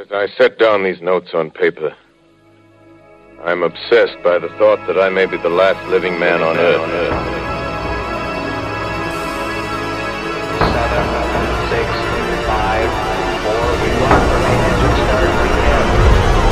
As I set down these notes on paper, I'm obsessed by the thought that I may be the last living man on Earth. 7, 6, 5, 4, we lock for main engine start, begin.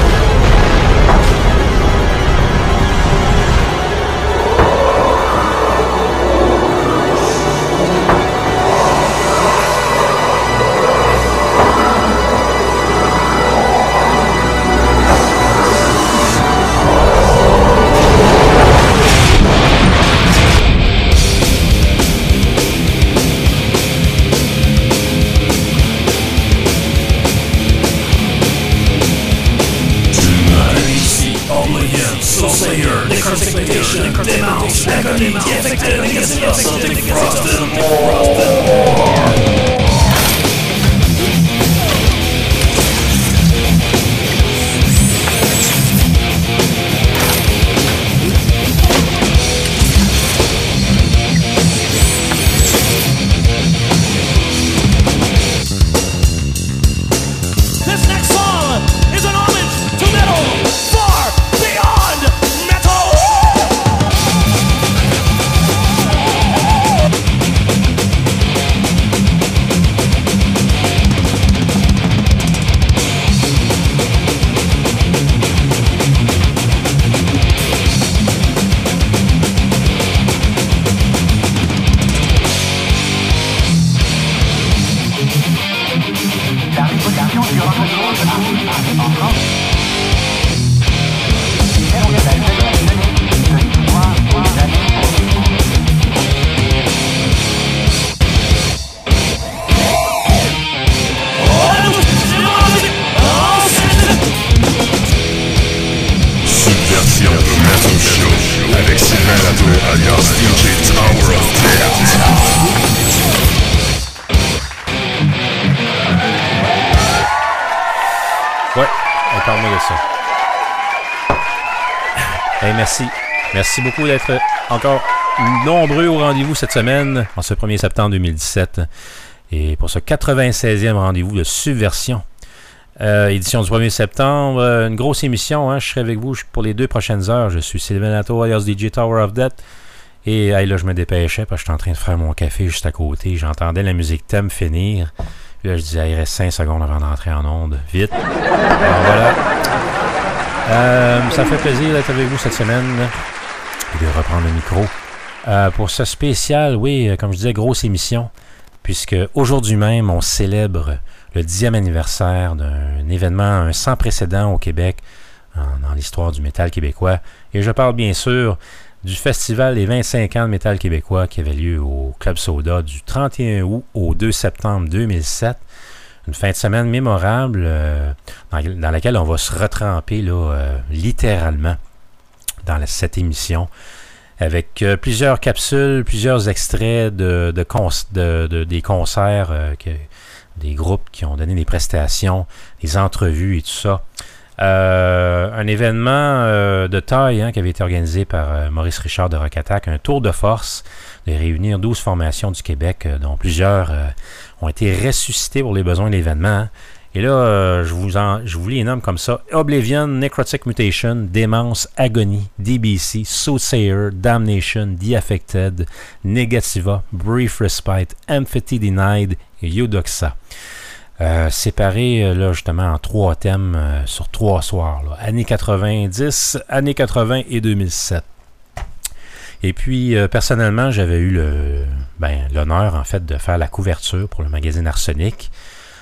Slayer, Necrotic Denounce, Agony, Defected, Against Something Frosted More. This next song is an homage to metal far beyond metal. La révolution du rock'n'roll arrive en France. On est à une de l'histoire des années. Subversion de Metal Show avec Sylvain Latour alias DJ Tower of Death. Ouais, parle-moi de ça. Hey, merci. Merci beaucoup d'être encore nombreux au rendez-vous cette semaine, en ce 1er septembre 2017. Et pour ce 96e rendez-vous de Subversion. Édition du 1er septembre, une grosse émission. Hein, je serai avec vous pour les 2 prochaines heures. Je suis Sylvain Latour, alias DJ Tower of Death. Et hey, là, je me dépêchais parce que j'étais en train de faire mon café juste à côté. J'entendais la musique thème finir. Puis là, je disais, il reste 5 secondes avant d'entrer en onde. Vite. Alors, voilà. Ça fait plaisir d'être avec vous cette semaine et de reprendre le micro. Pour ce spécial, oui, comme je disais, grosse émission, puisque aujourd'hui même, on célèbre le 10e anniversaire d'un événement sans précédent au Québec, dans l'histoire du métal québécois. Et je parle bien sûr du festival des 25 ans de métal québécois qui avait lieu au Club Soda du 31 août au 2 septembre 2007. Une fin de semaine mémorable dans laquelle on va se retremper là, littéralement dans cette émission avec plusieurs capsules, plusieurs extraits des concerts, des groupes qui ont donné des prestations, des entrevues et tout ça. Un événement de taille qui avait été organisé par Maurice Richard de Rock Attack, un tour de force de réunir 12 formations du Québec, dont plusieurs ont été ressuscitées pour les besoins de l'événement. Et là, je vous les nomme comme ça: Oblivion, Necrotic Mutation, Démence, Agony, DBC, Soothsayer, Damnation, The Affected, Negativa, Brief Respite, Empathy Denied et Eudoxa. Séparés là justement en 3 thèmes sur 3 soirs, là. Années 90, années 80 et 2007. Et puis personnellement, j'avais eu l'honneur en fait de faire la couverture pour le magazine Arsenic,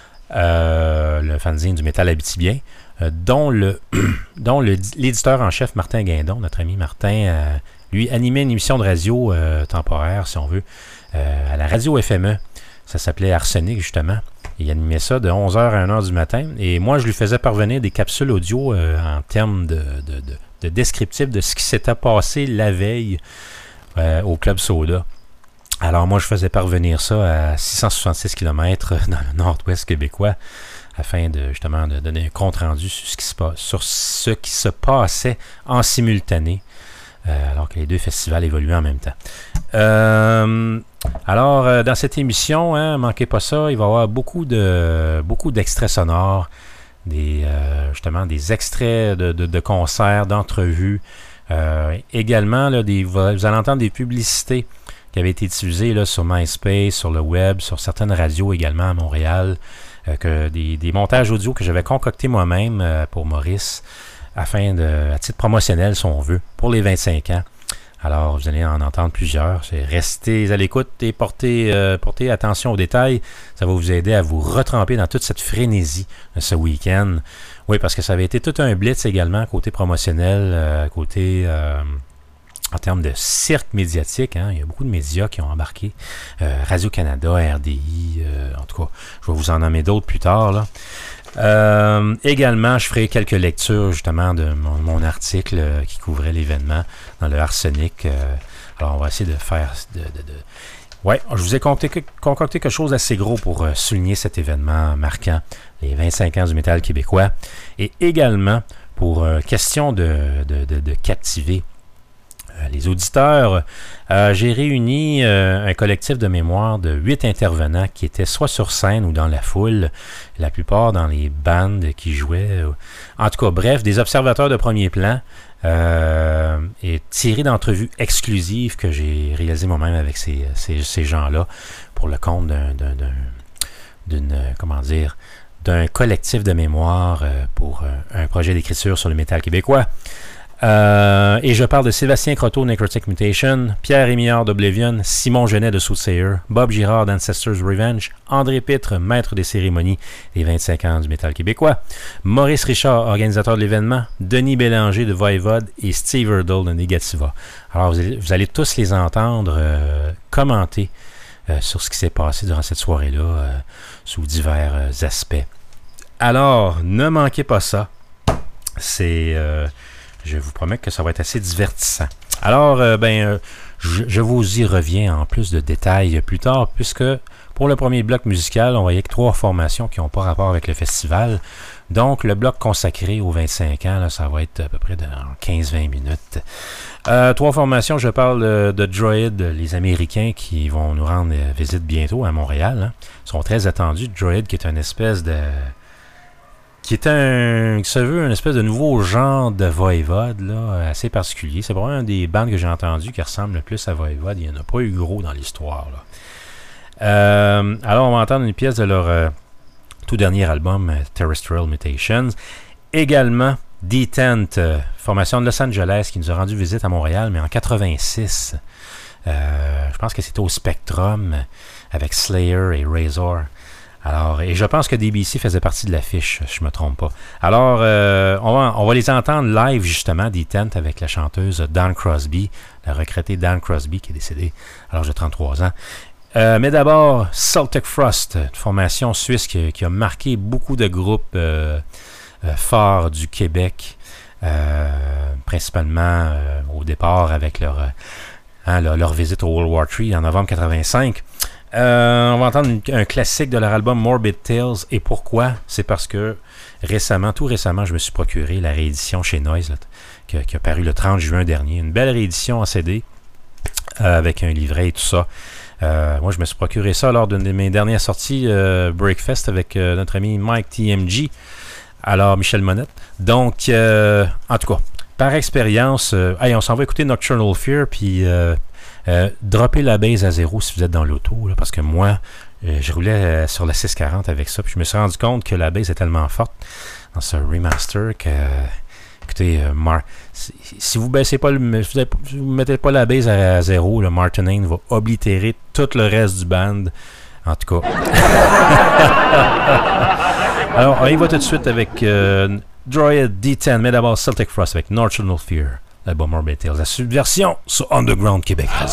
le fanzine du métal abitibien, dont l'éditeur en chef Martin Guindon, notre ami Martin, lui animait une émission de radio temporaire, si on veut, à la radio FME. Ça s'appelait Arsenic justement. Il animait ça de 11h à 1h du matin. Et moi, je lui faisais parvenir des capsules audio en termes de descriptif de ce qui s'était passé la veille au Club Soda. Alors moi, je faisais parvenir ça à 666 km dans le nord-ouest québécois afin de justement de donner un compte-rendu sur ce qui se passait en simultané. Alors que les 2 festivals évoluaient en même temps. Alors, dans cette émission, manquez pas ça, il va y avoir beaucoup d'extraits sonores, des justement des extraits de concerts, d'entrevues. Également, là, vous allez entendre des publicités qui avaient été diffusées là, sur MySpace, sur le web, sur certaines radios également à Montréal. Des montages audio que j'avais concoctés moi-même pour Maurice, afin à titre promotionnel, si on veut, pour les 25 ans. Alors, vous allez en entendre plusieurs. Restez à l'écoute et portez attention aux détails. Ça va vous aider à vous retremper dans toute cette frénésie de ce week-end. Oui, parce que ça avait été tout un blitz également, côté promotionnel, en termes de cirque médiatique. Hein, il y a beaucoup de médias qui ont embarqué. Radio-Canada, RDI, en tout cas, je vais vous en nommer d'autres plus tard, là. Également, je ferai quelques lectures justement de mon article qui couvrait l'événement dans le Arsenic. Alors, on va essayer de faire... Ouais, je vous ai concocté quelque chose d'assez gros pour souligner cet événement marquant, les 25 ans du métal québécois. Et également, pour question de captiver les auditeurs, j'ai réuni un collectif de mémoire de 8 intervenants qui étaient soit sur scène ou dans la foule, la plupart dans les bandes qui jouaient. En tout cas, bref, des observateurs de premier plan et tirés d'entrevues exclusives que j'ai réalisées moi-même avec ces gens-là pour le compte d'un collectif de mémoire pour un projet d'écriture sur le métal québécois. Et je parle de Sébastien Croteau, Necrotic Mutation, Pierre Émillard d'Oblivion, Simon Genet de Soothsayer, Bob Girard d'Ancestors Revenge, André Pitre, maître des cérémonies des 25 ans du métal québécois, Maurice Richard, organisateur de l'événement, Denis Bélanger de Voivode et Steve Erdl de Negativa. Alors vous allez tous les entendre commenter sur ce qui s'est passé durant cette soirée-là sous divers aspects. Alors, ne manquez pas ça. Je vous promets que ça va être assez divertissant. Alors, je vous y reviens en plus de détails plus tard, puisque pour le premier bloc musical, on voyait que 3 formations qui n'ont pas rapport avec le festival. Donc, le bloc consacré aux 25 ans, là, ça va être à peu près dans 15-20 minutes. 3 formations, je parle de Droid, les Américains qui vont nous rendre visite bientôt à Montréal. Hein. Ils sont très attendus. Droid, qui est une espèce de... qui est une espèce de nouveau genre de Voivode, là, assez particulier. C'est probablement un des bandes que j'ai entendues qui ressemble le plus à Voivode. Il n'y en a pas eu gros dans l'histoire, là. Alors, on va entendre une pièce de leur tout dernier album, Terrestrial Mutations. Également, D-Tent, formation de Los Angeles, qui nous a rendu visite à Montréal, mais en 86. Je pense que c'était au Spectrum, avec Slayer et Razor. Alors, et je pense que DBC faisait partie de l'affiche, si je ne me trompe pas. Alors, on va les entendre live, justement, D-Tent, avec la chanteuse Dawn Crosby, la regrettée Dawn Crosby, qui est décédée à l'âge de 33 ans. Mais d'abord, Celtic Frost, une formation suisse qui a marqué beaucoup de groupes forts du Québec, principalement au départ avec leur visite au World War III en novembre 85. On va entendre un classique de leur album Morbid Tales. Et pourquoi? C'est parce que tout récemment, je me suis procuré la réédition chez Noise, là, qui a paru le 30 juin dernier. Une belle réédition en CD avec un livret et tout ça. Moi, je me suis procuré ça lors d'une de mes dernières sorties Breakfast avec notre ami Mike TMG. Alors, Michel Monette. Donc, en tout cas, par expérience, on s'en va écouter Nocturnal Fear, puis droppez la base à 0 si vous êtes dans l'auto, là, parce que moi, je roulais sur la 640 avec ça, puis je me suis rendu compte que la base est tellement forte dans ce remaster que... Écoutez, si vous baissez pas vous mettez pas la base à 0, le Martin Hain va oblitérer tout le reste du band. En tout cas. Alors, on y va tout de suite avec Droid D10, mais d'abord Celtic Frost avec Nocturnal Fear, l'album Morbid Tales, la subversion sur Underground Québec Radio.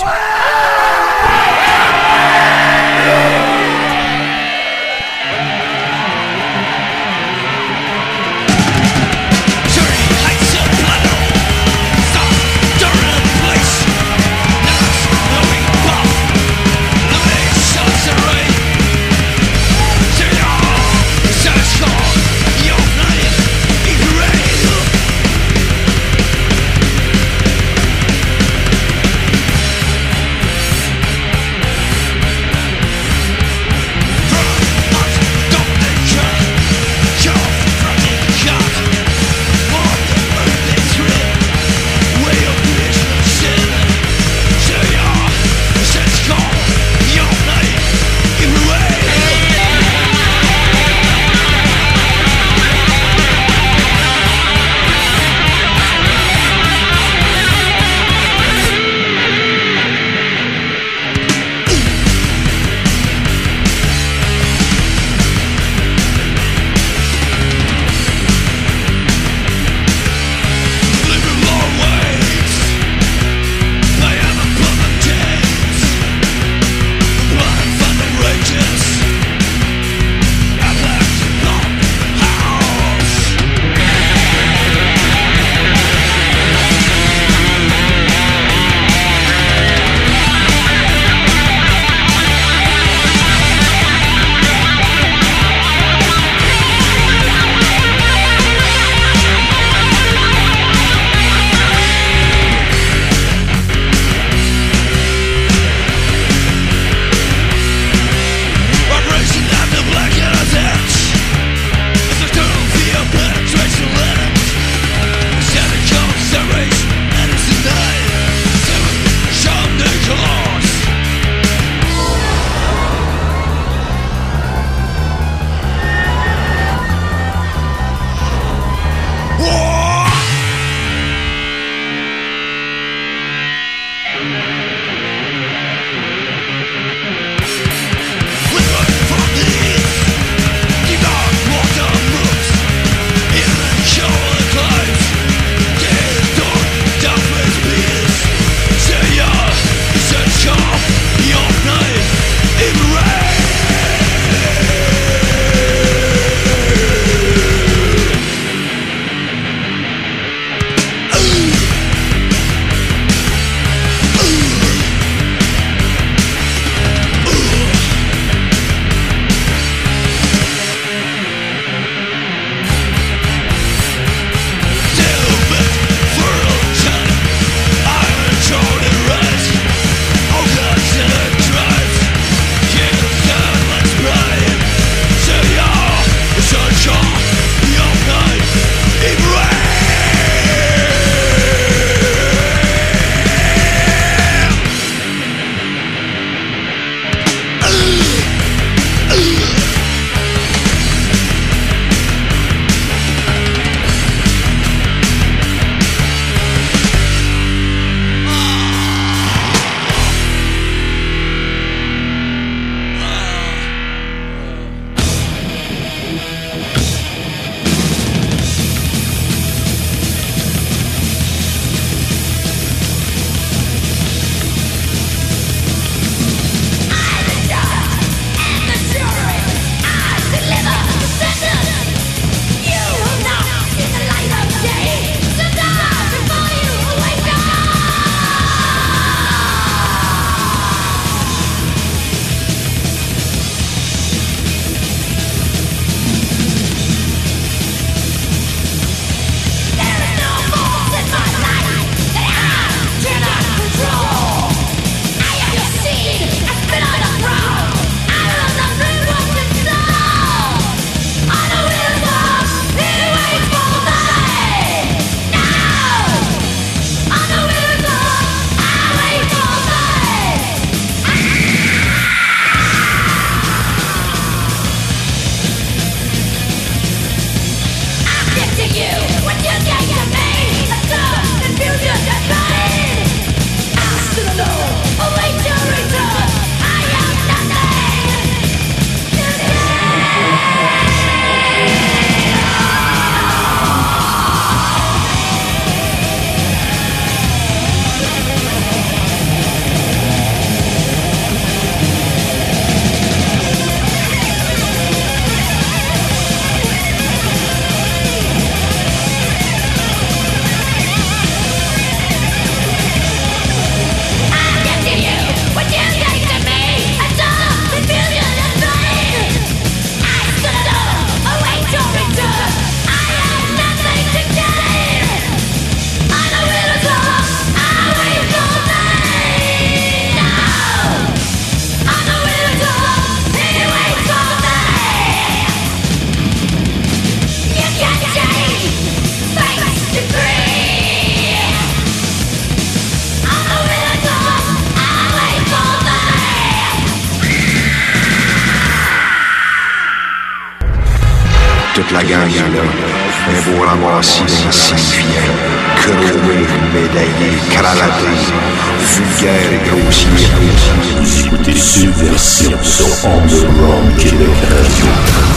Toute la gang est là, un beau ramassis d'insignifiants, chromés, médaillés, cravatés, vulgaires et grossiers. Vous écoutez Subversion sur Underground Québec Radio.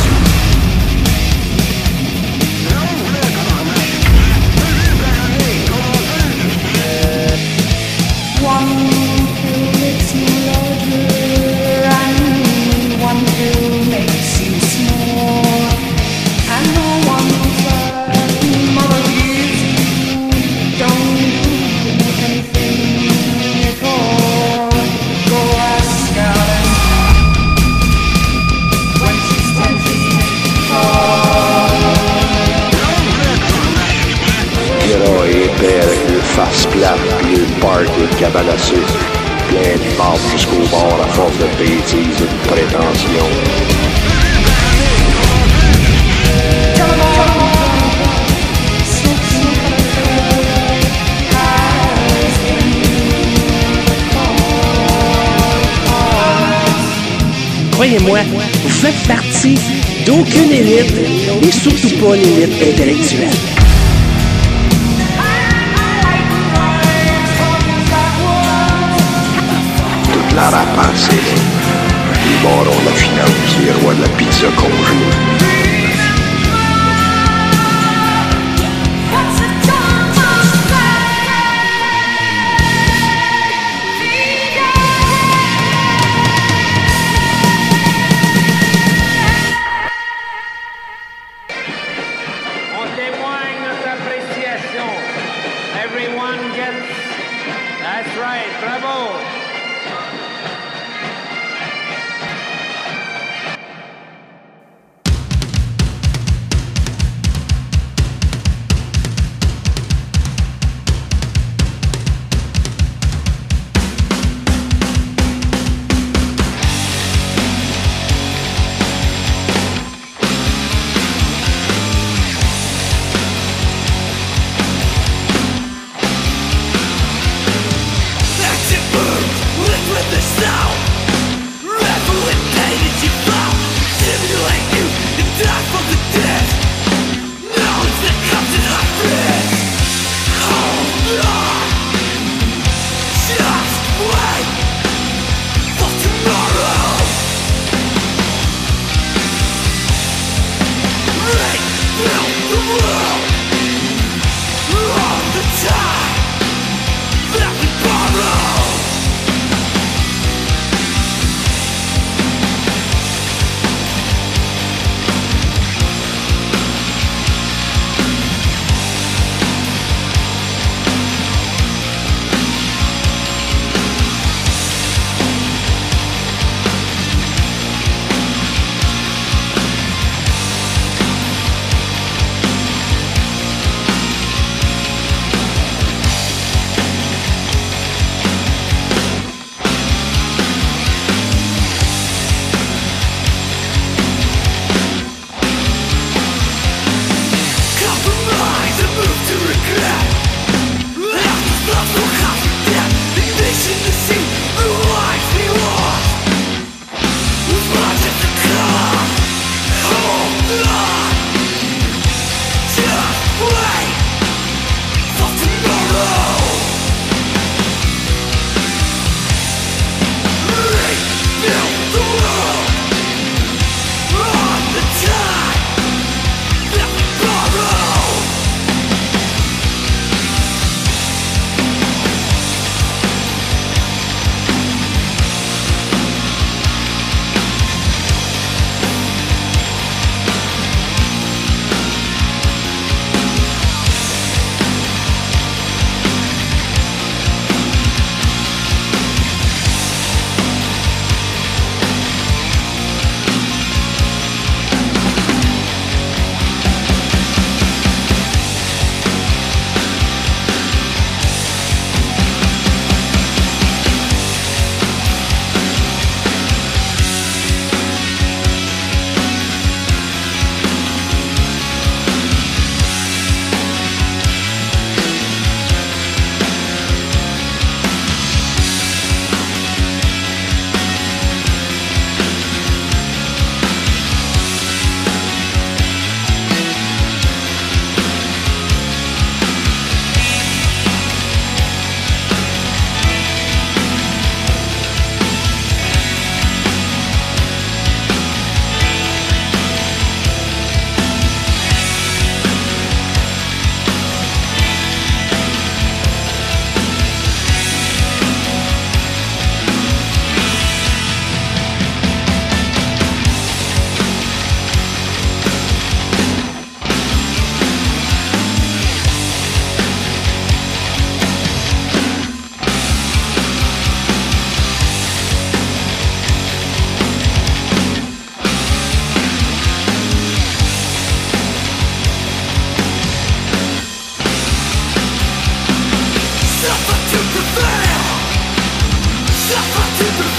Face plate, puis une party de cabane à sucre, plein de marde jusqu'au bord à force de bêtises et de prétention. Croyez-moi, vous faites partie d'aucune élite et surtout pas l'élite intellectuelle. La rapace, les barons de la finance, les rois de la pizza congelée. On témoigne notre appréciation. Everyone gets... That's right, bravo.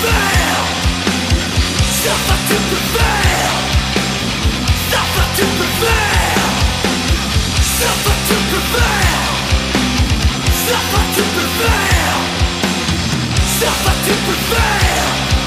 prevail. Suffer to prevail. Suffer to prevail. Suffer to prevail. Suffer to prevail. Suffer to prevail.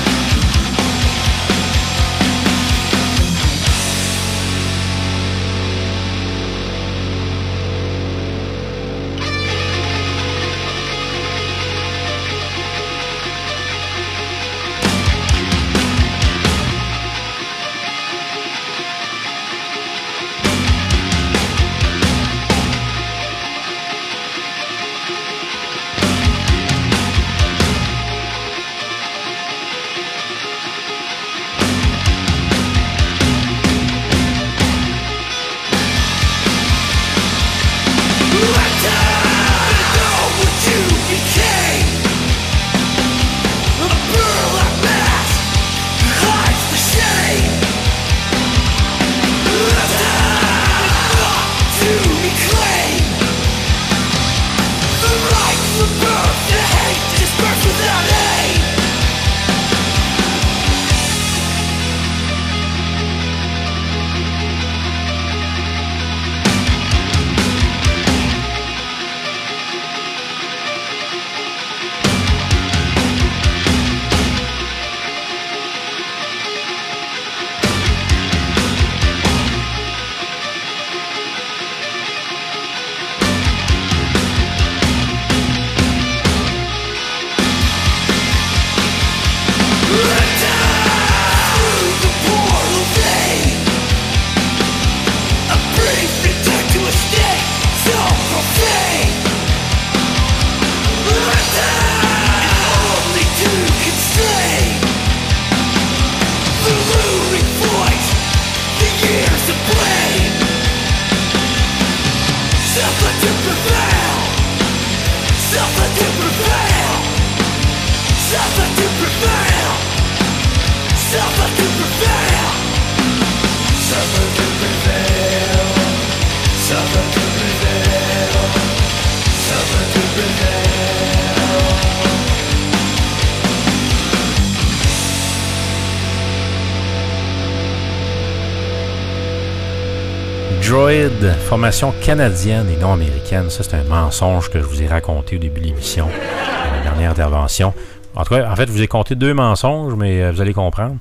Droid, formation canadienne et non américaine. Ça, c'est un mensonge que je vous ai raconté au début de l'émission, dans la dernière intervention. En tout cas, en fait, je vous ai compté 2 mensonges, mais vous allez comprendre.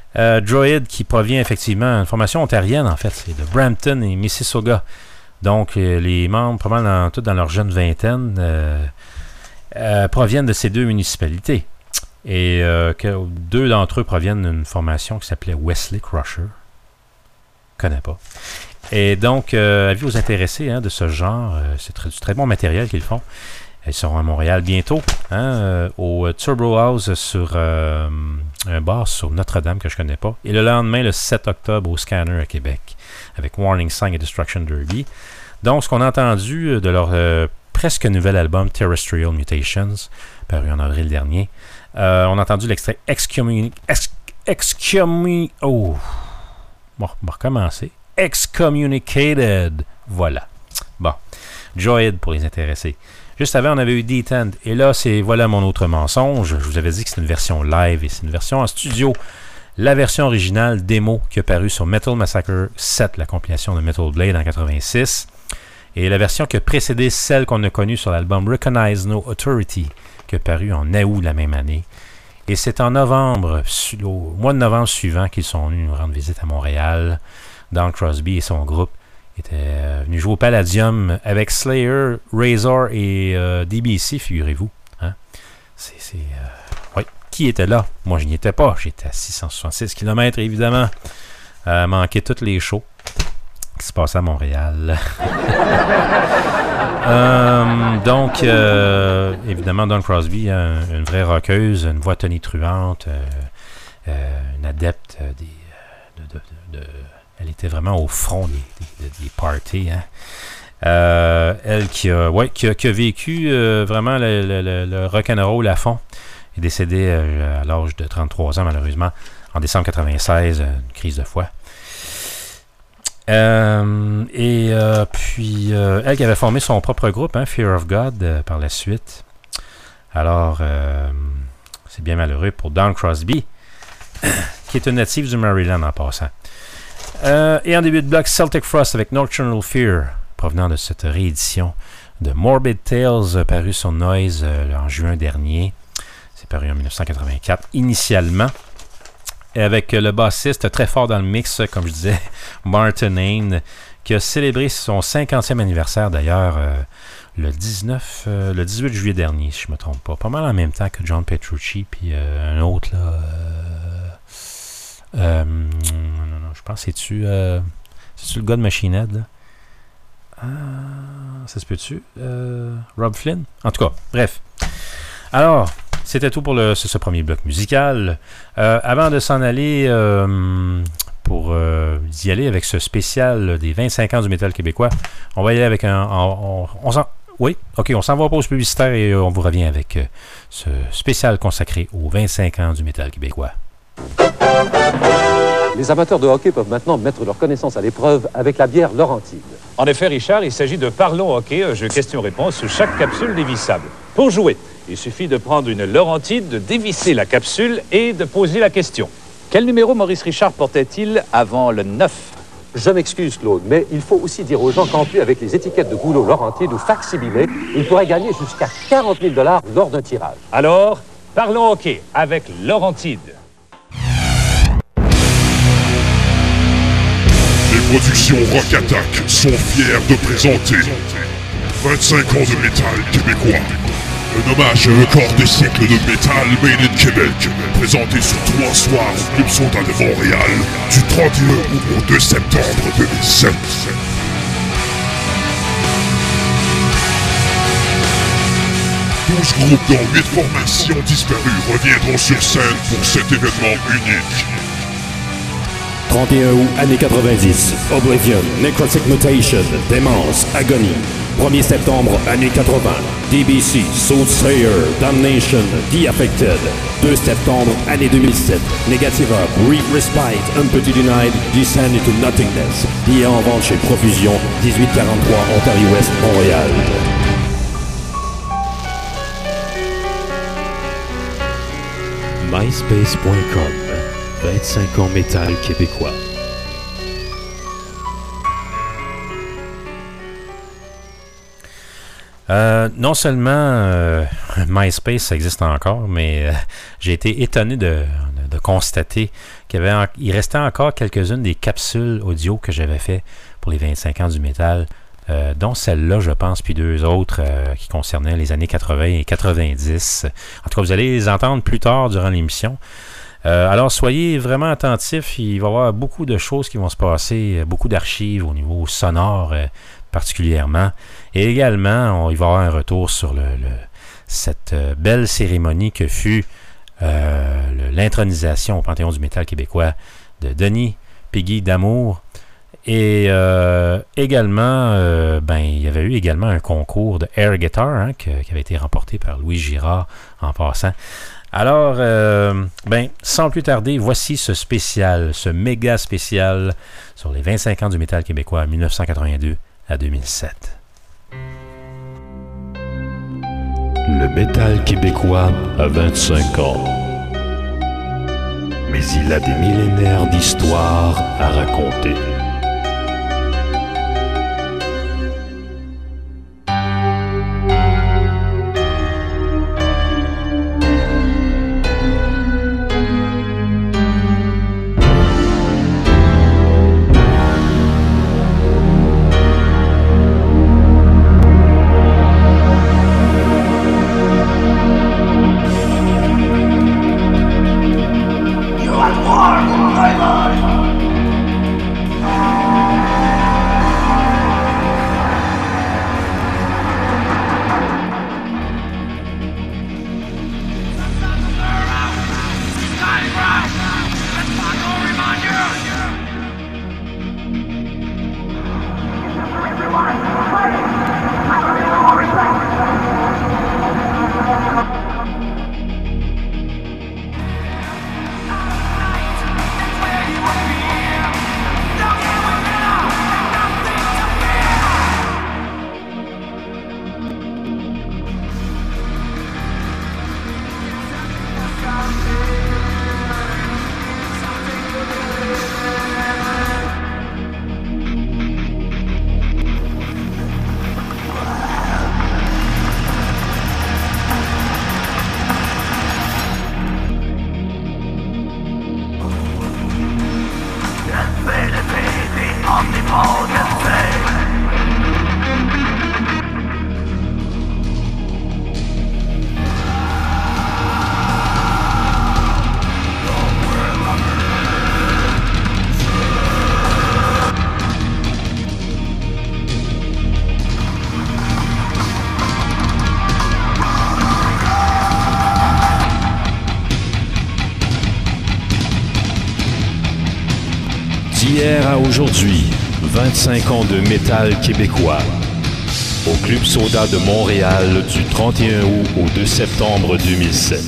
Droid, qui provient effectivement d'une formation ontarienne, en fait, c'est de Brampton et Mississauga. Donc, les membres, probablement tous dans leur jeune vingtaine, proviennent de ces 2 municipalités. Et 2 d'entre eux proviennent d'une formation qui s'appelait Wesley Crusher. Je ne connais pas. Et donc, avis aux intéressés de ce genre, c'est du très bon matériel qu'ils font. Ils seront à Montréal bientôt, au Turbo House sur un bar sur Notre-Dame que je ne connais pas. Et le lendemain, le 7 octobre, au Scanner à Québec, avec Warning Sign et Destruction Derby. Donc, ce qu'on a entendu de leur presque nouvel album Terrestrial Mutations, paru en avril dernier, on a entendu l'extrait Oh! Bon, on va recommencer. Excommunicated. Voilà. Bon. Droid pour les intéressés. Juste avant, on avait eu D10. Et là, voilà mon autre mensonge. Je vous avais dit que c'est une version live et c'est une version en studio. La version originale démo qui a paru sur Metal Massacre 7, la compilation de Metal Blade en 86. Et la version qui a précédé celle qu'on a connue sur l'album Recognize No Authority, qui a paru en août la même année. Et c'est en novembre, au mois de novembre suivant, qu'ils sont venus nous rendre visite à Montréal. Don Crosby et son groupe étaient venus jouer au Palladium avec Slayer, Razor et DBC, figurez-vous. Hein? Oui. Qui était là? Moi, je n'y étais pas. J'étais à 666 km, évidemment. Manqué toutes les shows qui se passaient à Montréal. Donc, évidemment, Don Crosby, une vraie rockeuse, une voix tonitruante, une adepte elle était vraiment au front des parties. Hein. Elle qui a vécu vraiment le rock'n'roll à fond. Elle est décédée à l'âge de 33 ans, malheureusement, en décembre 96, une crise de foie. Puis, elle qui avait formé son propre groupe, Fear of God, par la suite. Alors, C'est bien malheureux pour Dawn Crosby, qui est une native du Maryland en passant. Et en début de bloc, Celtic Frost avec Nocturnal Fear, provenant de cette réédition de Morbid Tales, paru sur Noise en juin dernier. C'est paru en 1984, initialement. Et avec le bassiste très fort dans le mix, comme je disais, Martin Hain, qui a célébré son 50e anniversaire d'ailleurs le 18 juillet dernier, si je ne me trompe pas. Pas mal en même temps que John Petrucci, puis un autre, là. Je pense que c'est-tu le gars de Machine Head, là? Ça se peut-tu? Rob Flynn? En tout cas, bref. Alors, c'était tout pour ce premier bloc musical. Avant de s'en aller, pour y aller avec ce spécial des 25 ans du métal québécois, on va y aller avec on s'en va en pause publicitaire et on vous revient avec ce spécial consacré aux 25 ans du métal québécois. Les amateurs de hockey peuvent maintenant mettre leurs connaissances à l'épreuve avec la bière Laurentide. En effet, Richard, il s'agit de Parlons Hockey, un jeu question-réponse sous chaque capsule dévissable. Pour jouer, il suffit de prendre une Laurentide, de dévisser la capsule et de poser la question. Quel numéro Maurice Richard portait-il avant le 9? Je m'excuse, Claude, mais il faut aussi dire aux gens qu'en plus, avec les étiquettes de goulot Laurentide ou facsimilé, ils pourraient gagner jusqu'à 40 000 $ lors d'un tirage. Alors, Parlons Hockey avec Laurentide. Les productions Rock Attack sont fiers de présenter 25 ans de métal québécois. Un hommage à un quart de siècle de métal made in Québec, présenté sur 3 soirs au Club Soda de Montréal, du 31 août au 2 septembre 2007. 12 groupes dont 8 formations disparues reviendront sur scène pour cet événement unique. 31 août, années 90, Oblivion, Necrotic Mutation, Démence, Agony. 1er septembre, années 80, DBC, Soulslayer, Damnation, The Affected. 2 septembre, année 2007, Negativa, Brief Respite, Unputty Denied, Descend into Nothingness. Billets en vente chez Profusion, 1843 Ontario-Ouest, Montréal. MySpace.com, 25 ans métal québécois. Non seulement MySpace ça existe encore, mais j'ai été étonné de constater qu'il restait encore quelques-unes des capsules audio que j'avais fait pour les 25 ans du métal, dont celle-là, je pense, puis 2 autres qui concernaient les années 80 et 90. En tout cas, vous allez les entendre plus tard durant l'émission. Alors, soyez vraiment attentifs. Il va y avoir beaucoup de choses qui vont se passer, beaucoup d'archives au niveau sonore particulièrement. Et également, il va y avoir un retour sur cette belle cérémonie que fut l'intronisation au Panthéon du métal québécois de Denis Piggy d'Amour. Et également, il y avait eu également un concours de air guitar qui avait été remporté par Louis Girard en passant. Alors, sans plus tarder, voici ce méga spécial sur les 25 ans du métal québécois 1982 à 2007. Le métal québécois a 25 ans. Mais il a des millénaires d'histoire à raconter. D'hier à aujourd'hui, 25 ans de métal québécois. Au Club Soda de Montréal du 31 août au 2 septembre 2007.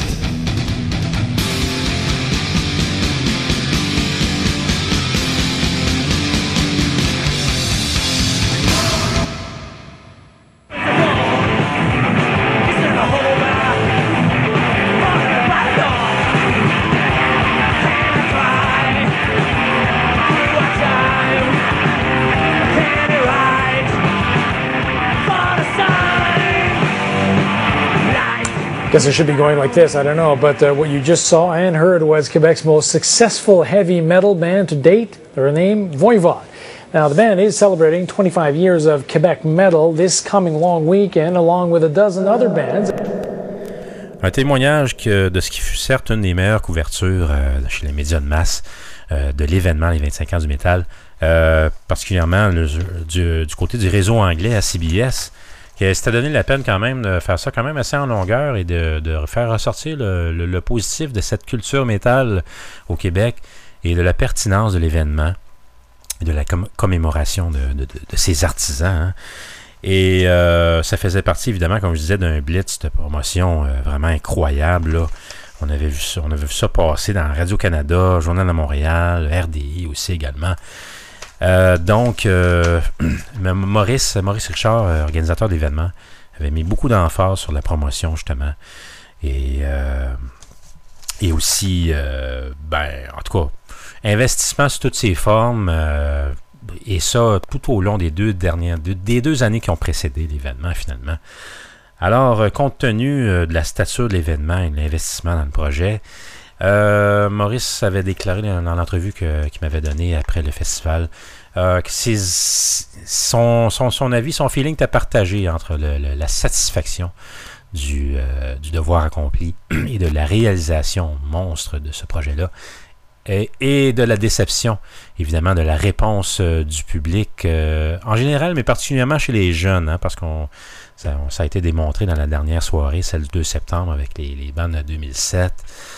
Guess it should be going like this, I don't know, but what you just saw and heard was Quebec's most successful heavy metal band to date, their name, Voivod. Now, the band is celebrating 25 years of Quebec metal this coming long weekend, along with a dozen other bands. Un témoignage de ce qui fut certes une des meilleures couvertures chez les médias de masse de l'événement, les 25 ans du métal, particulièrement du côté du réseau anglais à CBS, qui s'était donné la peine quand même de faire ça quand même assez en longueur et de faire ressortir le positif de cette culture métal au Québec et de la pertinence de l'événement et de la commémoration de ces artisans. Hein. Et ça faisait partie, évidemment, comme je disais, d'un blitz de promotion vraiment incroyable. Là. On avait vu ça passer dans Radio-Canada, Journal de Montréal, RDI aussi également. Donc, Maurice Richard, organisateur de l'événement, avait mis beaucoup d'emphase sur la promotion, justement. Et aussi, en tout cas, investissement sous toutes ses formes, et ça tout au long des deux années qui ont précédé l'événement, finalement. Alors, compte tenu de la stature de l'événement et de l'investissement dans le projet, Maurice avait déclaré dans l'entrevue qu'il m'avait donnée après le festival que son avis, son feeling était partagé entre la satisfaction du devoir accompli et de la réalisation monstre de ce projet-là et de la déception, évidemment, de la réponse du public en général, mais particulièrement chez les jeunes, hein, parce ça a été démontré dans la dernière soirée, celle du 2 septembre avec les bandes de 2007.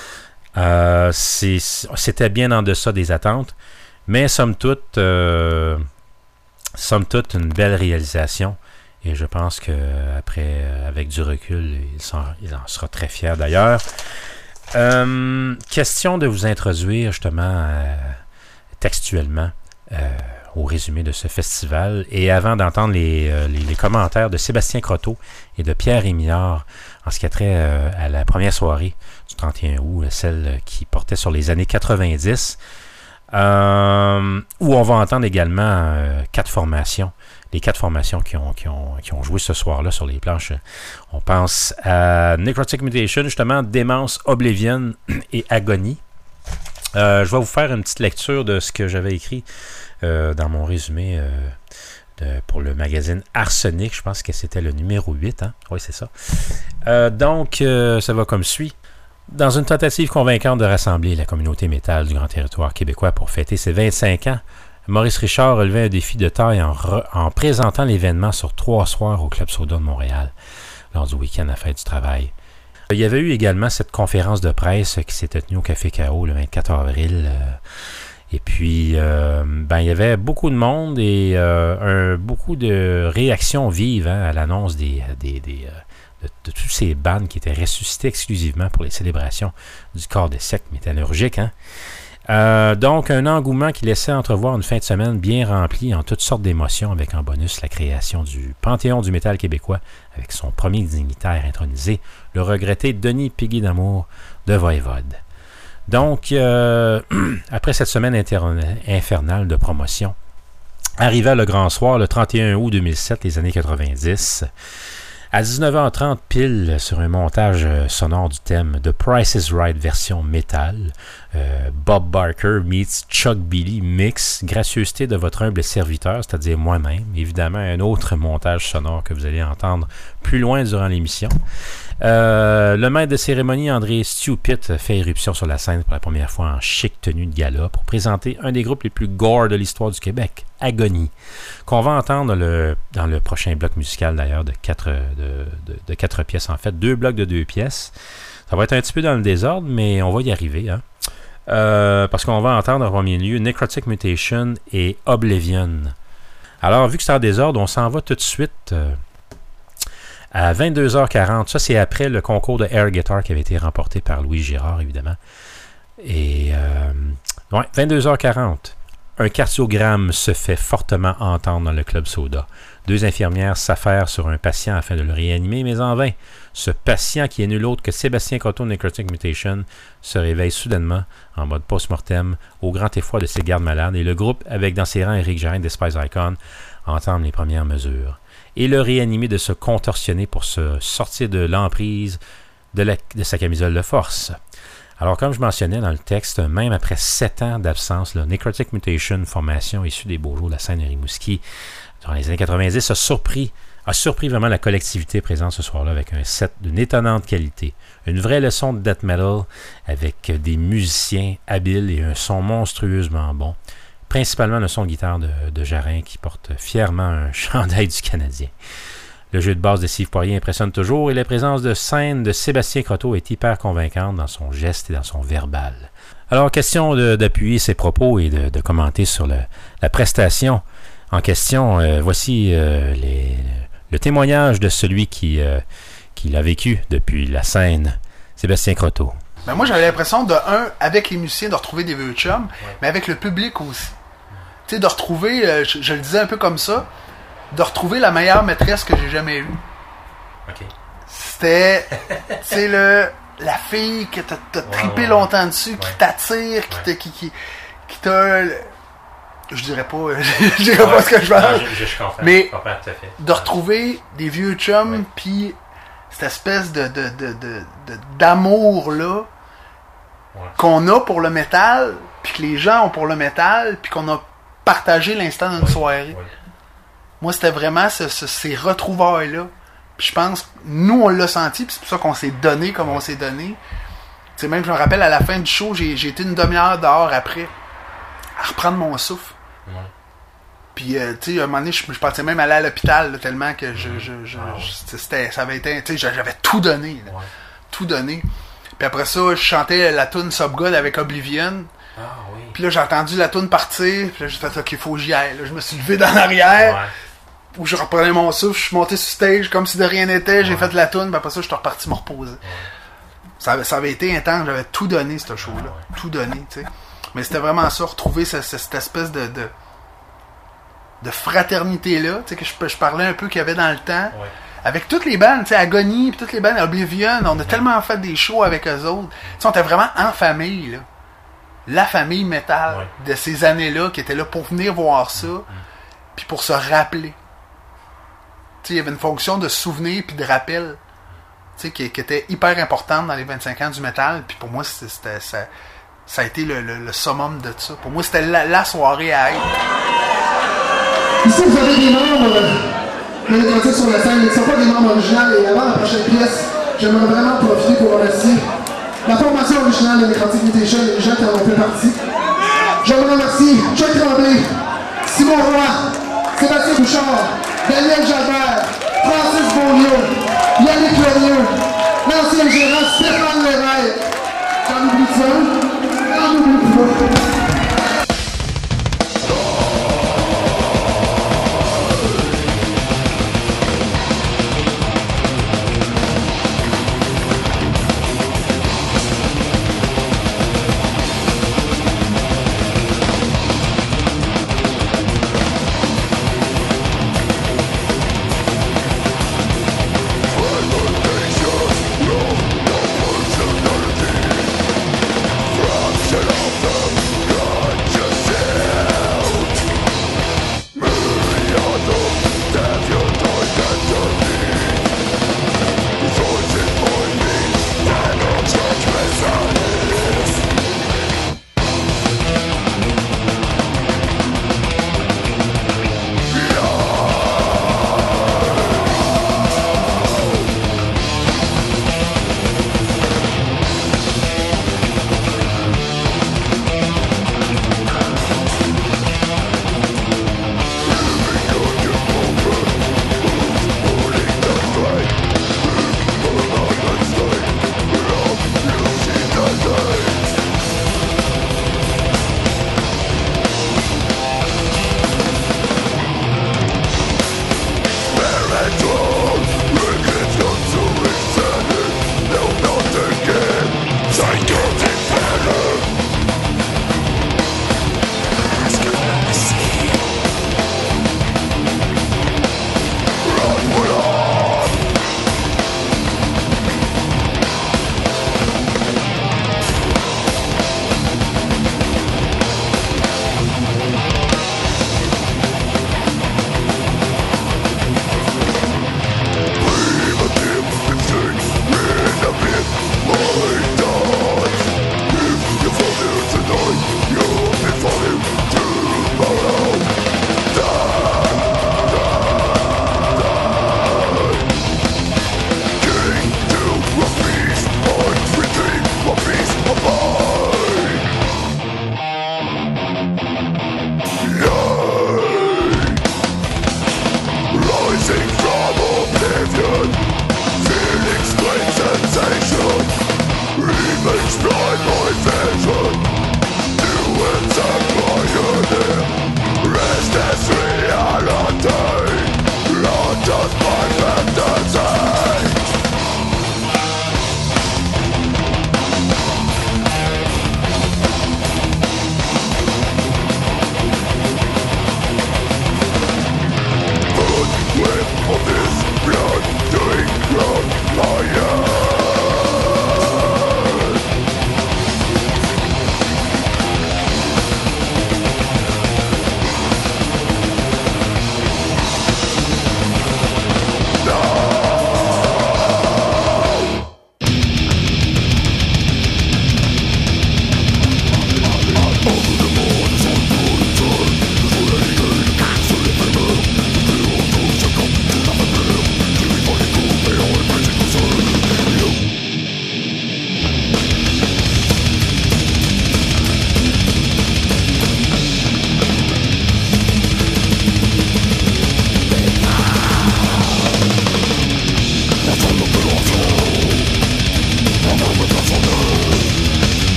C'était bien en deçà des attentes, mais somme toute, une belle réalisation. Et je pense qu'après, avec du recul, il en sera très fier d'ailleurs. Question de vous introduire justement textuellement au résumé de ce festival. Et avant d'entendre les commentaires de Sébastien Croteau et de Pierre Rémillard en ce qui a trait à la première soirée du 31 août, celle qui portait sur les années 90, où on va entendre également 4 formations. Les 4 formations qui ont joué ce soir-là sur les planches. On pense à Necrotic Mutation, justement, Démence, Oblivion et Agony. Je vais vous faire une petite lecture de ce que j'avais écrit dans mon résumé pour le magazine Arsenic. Je pense que c'était le numéro 8. Hein? Oui, c'est ça. Donc, ça va comme suit. Dans une tentative convaincante de rassembler la communauté métal du Grand Territoire québécois pour fêter ses 25 ans, Maurice Richard relevait un défi de taille en présentant l'événement sur 3 soirs au Club Soda de Montréal, lors du week-end à la Fête du Travail. Il y avait eu également cette conférence de presse qui s'était tenue au Café K.O. le 24 avril. Et puis, il y avait beaucoup de monde et beaucoup de réactions vives à l'annonce de toutes ces bandes qui étaient ressuscitées exclusivement pour les célébrations du corps des sectes métallurgiques. Hein. Donc, un engouement qui laissait entrevoir une fin de semaine bien remplie en toutes sortes d'émotions, avec en bonus la création du Panthéon du métal québécois, avec son premier dignitaire intronisé, le regretté Denis Piguet d'Amour de Voivod. Donc, après cette semaine infernale de promotion, arriva le grand soir, le 31 août 2007, les années 90. À 19h30 pile, sur un montage sonore du thème The Price is Right version métal, Bob Barker meets Chuck Billy mix, gracieuseté de votre humble serviteur, c'est-à-dire moi-même. Évidemment, un autre montage sonore que vous allez entendre plus loin durant l'émission. Le maître de cérémonie, André Stupit, fait éruption sur la scène pour la première fois en chic tenue de gala pour présenter un des groupes les plus gore de l'histoire du Québec, Agony, qu'on va entendre dans le prochain bloc musical d'ailleurs de 4 pièces en fait, 2 blocs de 2 pièces. Ça va être un petit peu dans le désordre, mais on va y arriver. Hein. parce qu'on va entendre en premier lieu Necrotic Mutation et Oblivion. Alors, vu que c'est en désordre, on s'en va tout de suite à 22h40. Ça, c'est après le concours de air guitar qui avait été remporté par Louis Girard, évidemment. Et 22h40. Un cardiogramme se fait fortement entendre dans le Club Soda. 2 infirmières s'affairent sur un patient afin de le réanimer, mais en vain. Ce patient, qui est nul autre que Sébastien Croteau de Necrotic Mutation, se réveille soudainement en mode post-mortem au grand effroi de ses gardes malades et le groupe, avec dans ses rangs Éric Jarrin des Spice Icon, entame les premières mesures. Et le réanimer de se contorsionner pour se sortir de l'emprise de sa camisole de force. Alors, comme je mentionnais dans le texte, même après 7 ans d'absence, Necrotic Mutation, formation issue des beaux jours de la scène de Rimouski, dans les années 90, a surpris vraiment la collectivité présente ce soir-là avec un set d'une étonnante qualité. Une vraie leçon de death metal avec des musiciens habiles et un son monstrueusement bon. Principalement le son de guitare de Jarrin qui porte fièrement un chandail du Canadien. Le jeu de basse de Steve Poirier impressionne toujours et la présence de scène de Sébastien Croteau est hyper convaincante dans son geste et dans son verbal. Alors, question d'appuyer ses propos et de commenter sur la prestation en question. Voici le témoignage de celui qui l'a vécu depuis la scène, Sébastien Croteau. Ben moi, j'avais l'impression, avec les musiciens, de retrouver des vieux chums, mais avec le public aussi. Tu sais, de retrouver, je le disais un peu comme ça, de retrouver la meilleure maîtresse que j'ai jamais eue. OK. C'était, tu sais, la fille que t'as trippé longtemps dessus, qui t'attire, qui t'a... Je dirais pas, pas ce que je pense. Je comprends. Mais je comprends tout à fait. De retrouver des vieux chums, puis cette espèce d'amour là qu'on a pour le métal, puis que les gens ont pour le métal, puis qu'on a partagé l'instant d'une soirée. Ouais. Moi, c'était vraiment ces retrouvailles-là. Puis je pense, nous, on l'a senti, puis c'est pour ça qu'on s'est donné comme on s'est donné. Tu sais, même, je me rappelle, à la fin du show, j'ai été une demi-heure dehors après, à reprendre mon souffle. Ouais. Puis, tu sais, à un moment donné, je pensais même aller à l'hôpital, là, tellement que ça avait été, tu sais, j'avais tout donné, là. Ouais. Tout donné. Puis après ça, je chantais la tune Subgod avec Oblivion. Ah, oui. Puis là, j'ai entendu la tune partir. Puis là, j'ai fait, OK, il faut que j'y aille. Là, je me suis levé dans l'arrière. Où je reprenais mon souffle. Je suis monté sur stage comme si de rien n'était. J'ai fait la tune. Puis après ça, je suis reparti me reposer. Ça avait été intense. J'avais tout donné, ce show-là. Tout donné, tu sais. Mais c'était vraiment ça. Retrouver cette espèce de fraternité-là. Tu sais, que je parlais un peu qu'il y avait dans le temps. Ouais. Avec toutes les bandes, tu sais, Agony, puis toutes les bandes, Oblivion, on a tellement fait des shows avec eux autres. Tu sais, on était vraiment en famille, là. La famille métal de ces années-là, qui était là pour venir voir ça, puis pour se rappeler. Tu sais, il y avait une fonction de souvenir puis de rappel, tu sais, qui était hyper importante dans les 25 ans du métal, puis pour moi, ça a été le summum de ça. Pour moi, c'était la soirée à être. Ici, vous avez des membres... Necrotic sur la scène, ils ne sont pas des membres originaux, et avant la prochaine pièce, j'aimerais vraiment profiter pour remercier la formation originale de Necrotic Mutation et les gens qui en ont fait partie. J'aimerais remercier Chuck Tremblay, Simon Roy, Sébastien Bouchard, Daniel Jalbert, Francis Beaulieu, Yannick Lemieux, l'ancien gérant Stéphane Lévesque. J'en oublie ça? J'en oublie pas.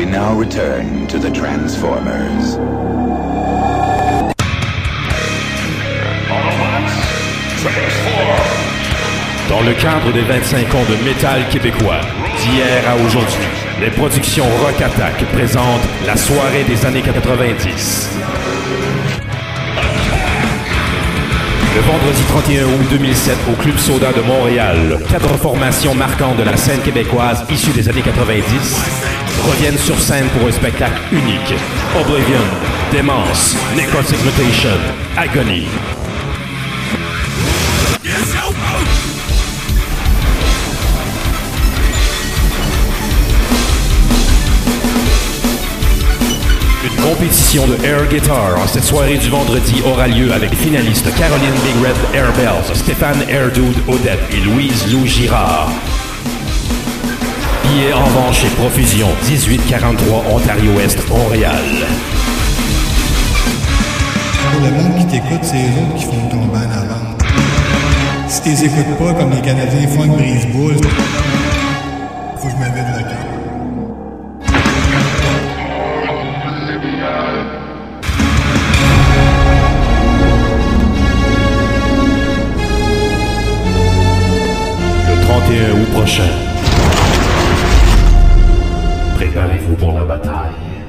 We now return to the Transformers. Dans le cadre des 25 ans de métal québécois, d'hier à aujourd'hui, les productions Rock Attack présentent la soirée des années 90. Le vendredi 31 août 2007 au Club Soda de Montréal, 4 formations marquantes de la scène québécoise issues des années 90 reviennent sur scène pour un spectacle unique. Oblivion, Démence, Necrotic Mutation, Agony. Une compétition de air guitar en cette soirée du vendredi aura lieu avec les finalistes Caroline Big Red Air Bells, Stéphane Airdude Odette et Louise Lou Girard. Billets en vente chez Profusion, 1843 Ontario-Est, Montréal. Pour le monde qui t'écoute, c'est eux autres qui font ton ban à vendre. Si t'es écoutes pas comme les Canadiens font une brise-boule, faut que je me vide le cœur. Le 31 août prochain. Préparez-vous pour la bataille.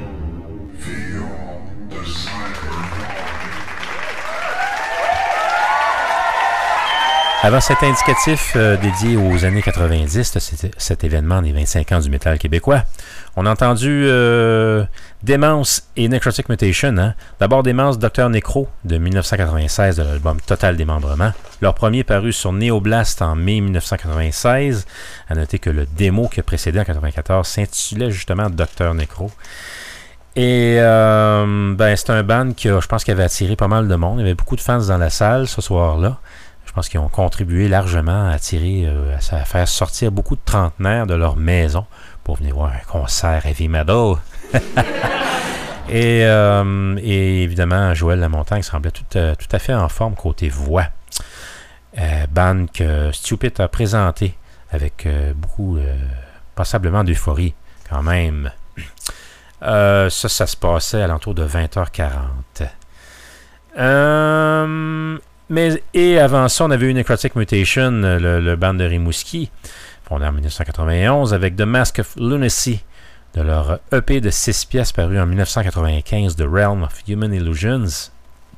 Avant cet indicatif dédié aux années 90, cet événement des 25 ans du métal québécois, on a entendu Démence et Necrotic Mutation. Hein? D'abord Démence, Dr. Necro de 1996 de l'album Total Démembrement. Leur premier paru sur Neoblast en mai 1996. À noter que le démo qui a précédé en 1994 s'intitulait justement Dr. Necro. Et c'est un band qui je pense qu'il avait attiré pas mal de monde. Il y avait beaucoup de fans dans la salle ce soir-là. Je pense qu'ils ont contribué largement à attirer, à faire sortir beaucoup de trentenaires de leur maison pour venir voir un concert heavy metal. et évidemment, Joël Lamontagne semblait tout à fait en forme côté voix. Band que Stupid a présenté avec beaucoup, passablement d'euphorie quand même. Ça se passait à l'entour de 20h40. Et avant ça, on avait eu Necrotic Mutation, le band de Rimouski, fondé en 1991, avec The Mask of Lunacy, de leur EP de 6 pièces paru en 1995, The Realm of Human Illusions.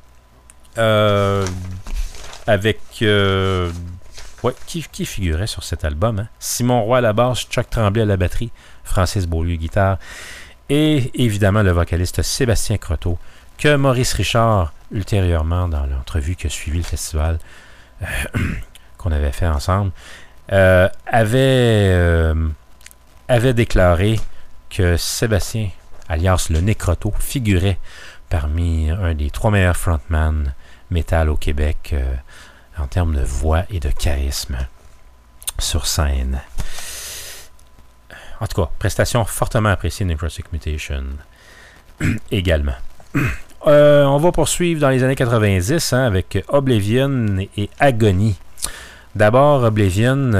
Qui figurait sur cet album, hein? Simon Roy à la basse, Chuck Tremblay à la batterie, Francis Beaulieu guitare, et évidemment le vocaliste Sébastien Croteau, que Maurice Richard, ultérieurement dans l'entrevue qui a suivi le festival qu'on avait fait ensemble, avait déclaré que Sébastien, alias le Nécroto, figurait parmi un des 3 meilleurs frontman métal au Québec en termes de voix et de charisme sur scène. En tout cas, prestation fortement appréciée de Necrotic Mutation également. On va poursuivre dans les années 90 avec Oblivion et Agony. D'abord, Oblivion,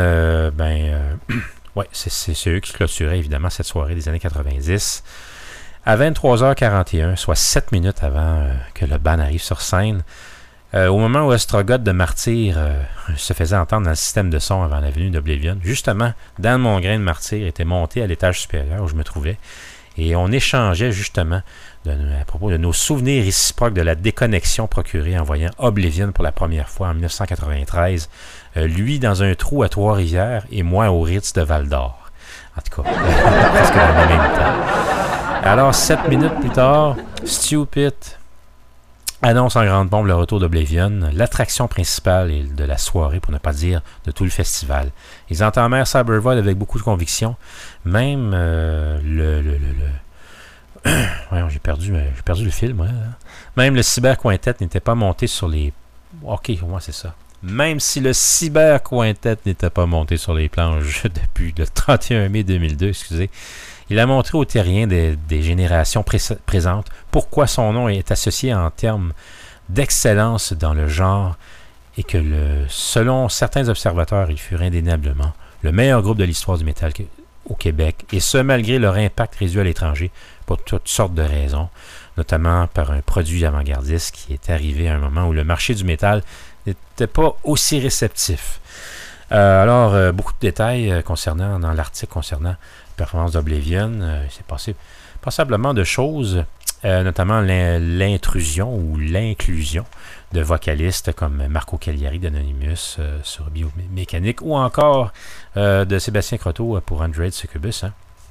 c'est eux qui clôturaient évidemment cette soirée des années 90. À 23h41, soit 7 minutes avant que le band arrive sur scène, au moment où Ostrogoth de Martyr se faisait entendre dans le système de son avant la venue d'Oblivion, justement, Dan Mongrain de Martyr était monté à l'étage supérieur où je me trouvais. Et on échangeait justement à propos de nos souvenirs réciproques de la déconnexion procurée en voyant Oblivion pour la première fois en 1993. Lui dans un trou à Trois-Rivières et moi au Ritz de Val-d'Or. En tout cas, presque dans le même temps. Alors, 7 minutes plus tard, Stupid annonce en grande pompe le retour d'Oblivion, l'attraction principale de la soirée, pour ne pas dire de tout le festival. Ils entamèrent Cybervoid avec beaucoup de conviction. Même voyons, j'ai perdu le fil, moi. Même le Cyber Quintet n'était pas monté sur les... Ok, moi c'est ça. Même si le Cyber Quintet n'était pas monté sur les planches depuis le 31 mai 2002, excusez, il a montré aux terriens des générations présentes pourquoi son nom est associé en termes d'excellence dans le genre et que, selon certains observateurs, il fut indéniablement le meilleur groupe de l'histoire du métal au Québec, et ce malgré leur impact réduit à l'étranger pour toutes sortes de raisons, notamment par un produit avant-gardiste qui est arrivé à un moment où le marché du métal n'était pas aussi réceptif. Alors, beaucoup de détails dans l'article concernant la performance d'Oblivion. Il s'est passé passablement de choses, notamment l'intrusion ou l'inclusion de vocalistes comme Marco Cagliari d'Anonymous sur Biomécanique ou encore de Sébastien Croteau pour Android Succubus.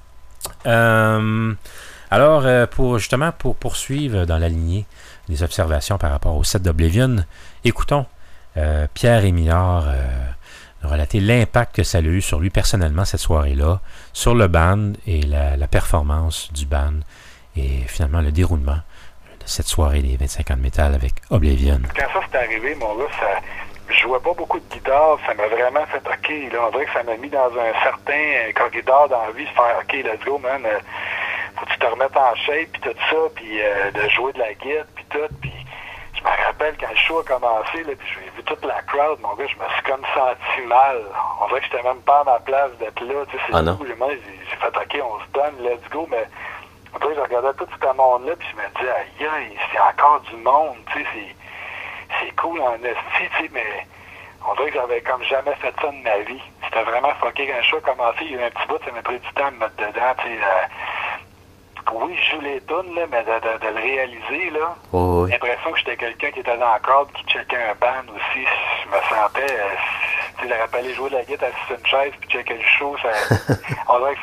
Alors, pour poursuivre dans la lignée des observations par rapport au set d'Oblivion, écoutons Pierre Émillard relater l'impact que ça a eu sur lui personnellement cette soirée-là, sur le band et la performance du band et finalement le déroulement de cette soirée des 25 ans de métal avec Oblivion. Quand ça s'est arrivé, mon gars, je jouais pas beaucoup de guitare, ça m'a vraiment fait OK, là, on dirait que ça m'a mis dans un certain corridor dans la vie, de faire OK, let's go, man, faut que tu te remettes en shape, puis tout ça, puis de jouer de la guitare, puis tout, puis je me rappelle quand le show a commencé, là, puis j'ai vu toute la crowd, mon gars, je me suis comme senti mal. On dirait que j'étais même pas à ma place d'être là, tu sais, c'est tout. J'ai fait OK, on se donne, let's go, mais on dirait que je regardais tout ce monde-là, puis je me disais, aïe, c'est encore du monde, tu sais, c'est cool en esti, tu sais, mais on dirait que j'avais comme jamais fait ça de ma vie. C'était vraiment fucké quand le show a commencé, il y a eu un petit bout, ça m'a pris du temps de me mettre dedans, tu sais, oui, je joue les tunes, là, mais de le réaliser, là, j'ai l'impression que j'étais quelqu'un qui était dans le crowd, qui checkait un band aussi. Je me sentais, tu sais, rappelé jouer de la guitare assis sur une chaise, puis checker le show, on dirait que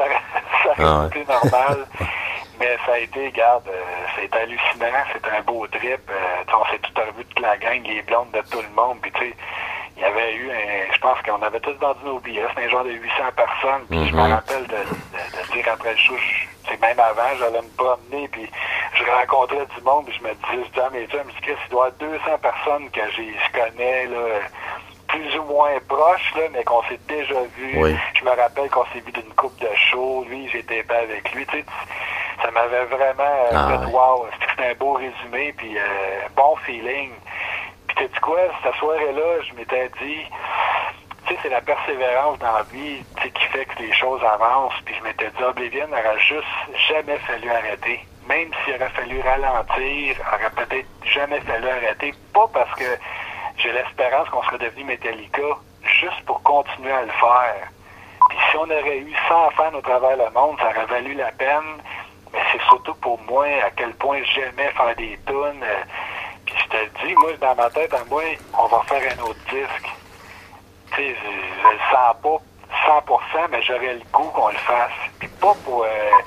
ça aurait été normal. Mais ça a été, regarde, ça a été hallucinant, c'était un beau trip. On s'est tout revu toute la gang, les blondes de tout le monde, puis tu sais, il y avait eu, je pense qu'on avait tous vendu nos billets, c'était un genre de 800 personnes, puis je me rappelle de dire après le show, même avant, j'allais me promener, puis je rencontrais du monde, puis je me disais, à mes chums, je dis, il doit y avoir 200 personnes que je connais, là, plus ou moins proches, là, mais qu'on s'est déjà vus. Oui. Je me rappelle qu'on s'est vu d'une coupe de show, lui, j'étais pas avec lui, tu sais, ça m'avait vraiment fait wow, c'était un beau résumé, puis bon feeling. Puis tu sais quoi, cette soirée-là, je m'étais dit, tu sais, c'est la persévérance dans la vie, tu sais, qui fait que les choses avancent. Puis je m'étais dit, Oblivion n'aurait juste jamais fallu arrêter. Même s'il aurait fallu ralentir, aurait peut-être jamais fallu arrêter. Pas parce que j'ai l'espérance qu'on serait devenu Metallica, juste pour continuer à le faire. Puis si on aurait eu 100 fans au travers le monde, ça aurait valu la peine. Mais c'est surtout pour moi à quel point j'aimais faire des tunes. Puis je te dis, moi, dans ma tête, à moi, on va faire un autre disque. Tu sais, je le sens pas 100%, mais j'aurais le goût qu'on le fasse. Puis pas pour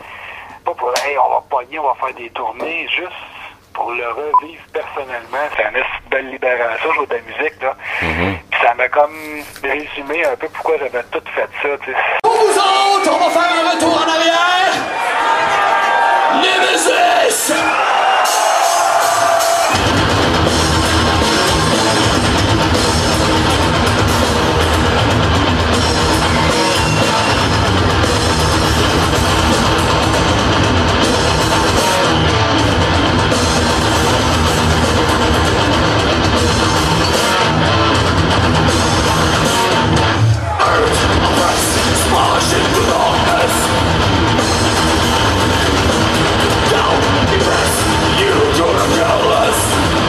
hey, on va pogner, on va faire des tournées, juste pour le revivre personnellement. C'est une belle libération, jouer de la musique, là. Puis ça m'a comme résumé un peu pourquoi j'avais tout fait ça, tu sais. Pour vous autres, on va faire un retour en arrière. Nemesis! You to the jealous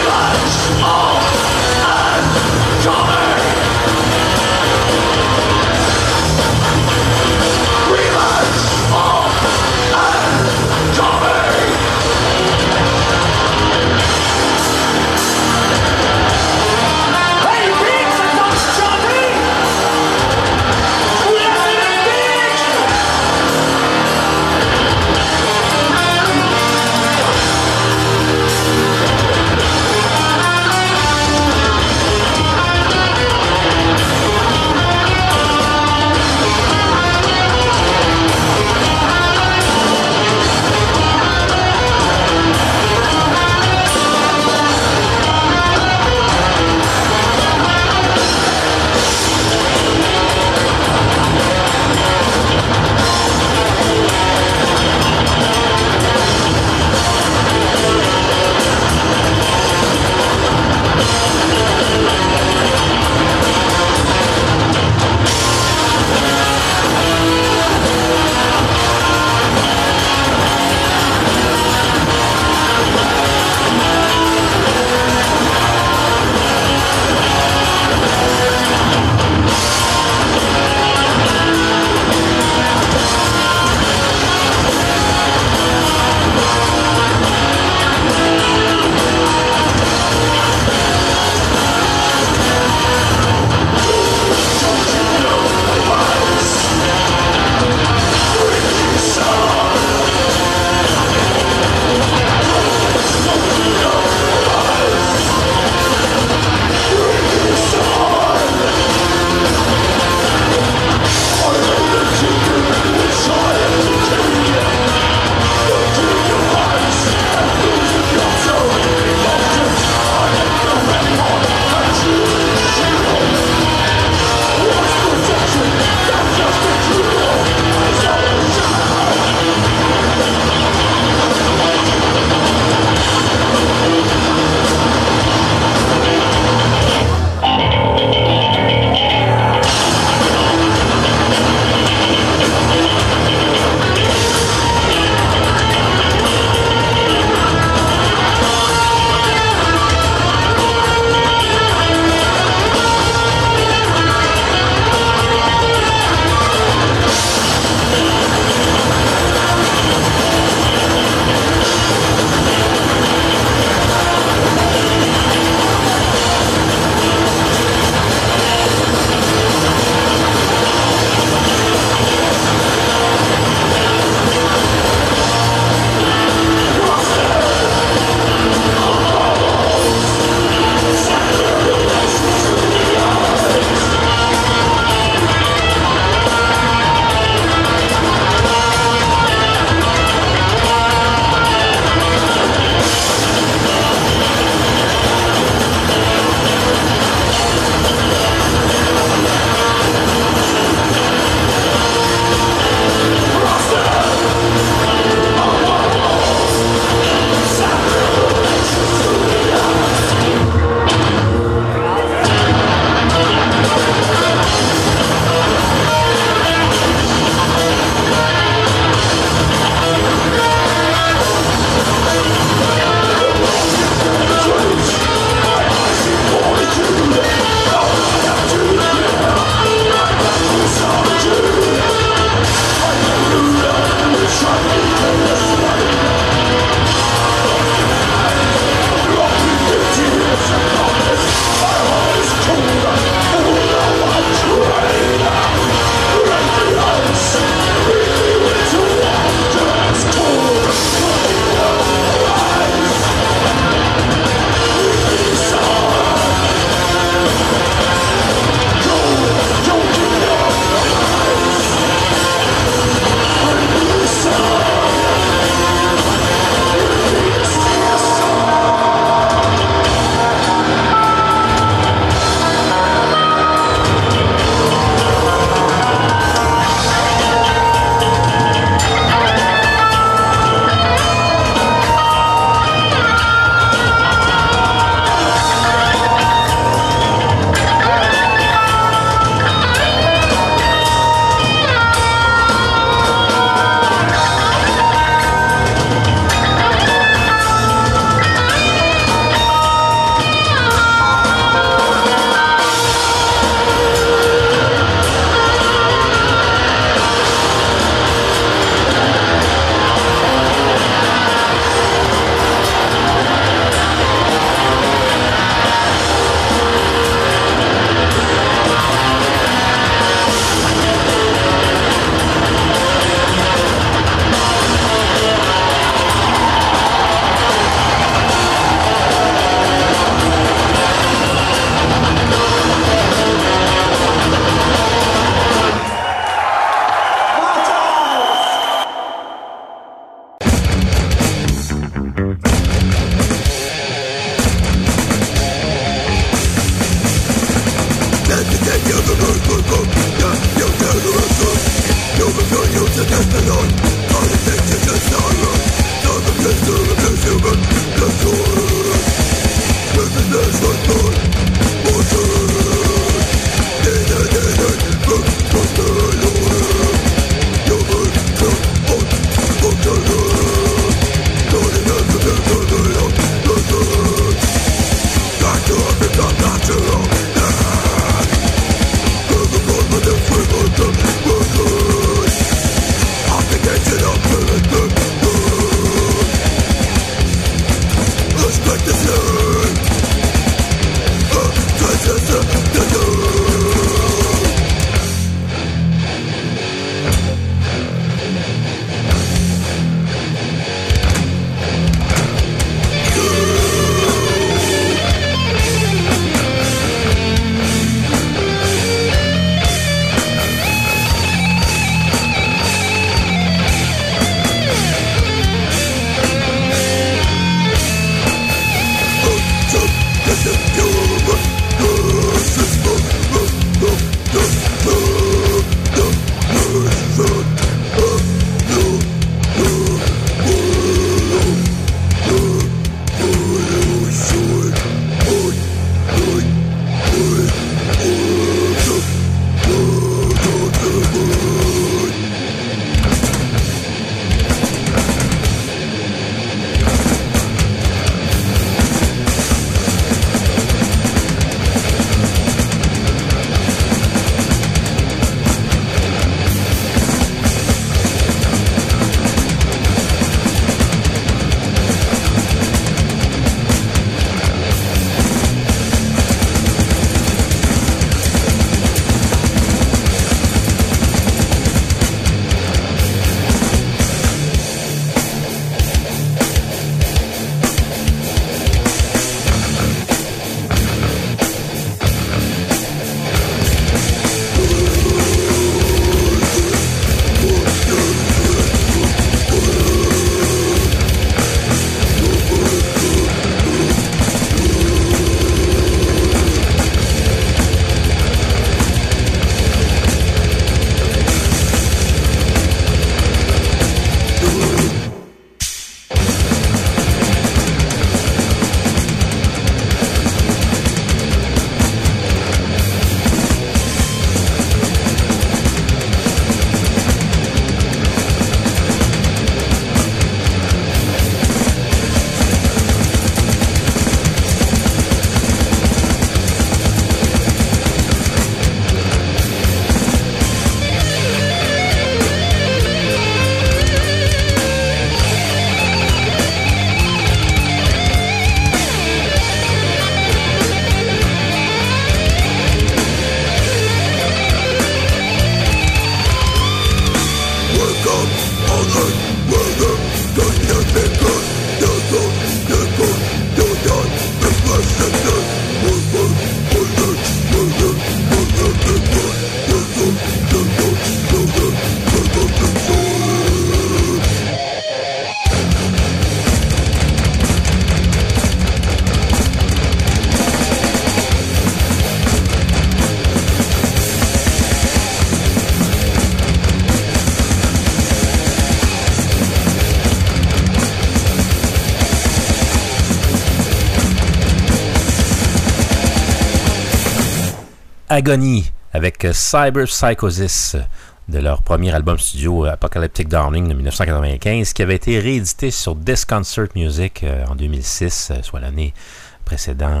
Agony avec Cyber Psychosis de leur premier album studio Apocalyptic Dawning de 1995 qui avait été réédité sur Disconcert Music en 2006, soit l'année précédant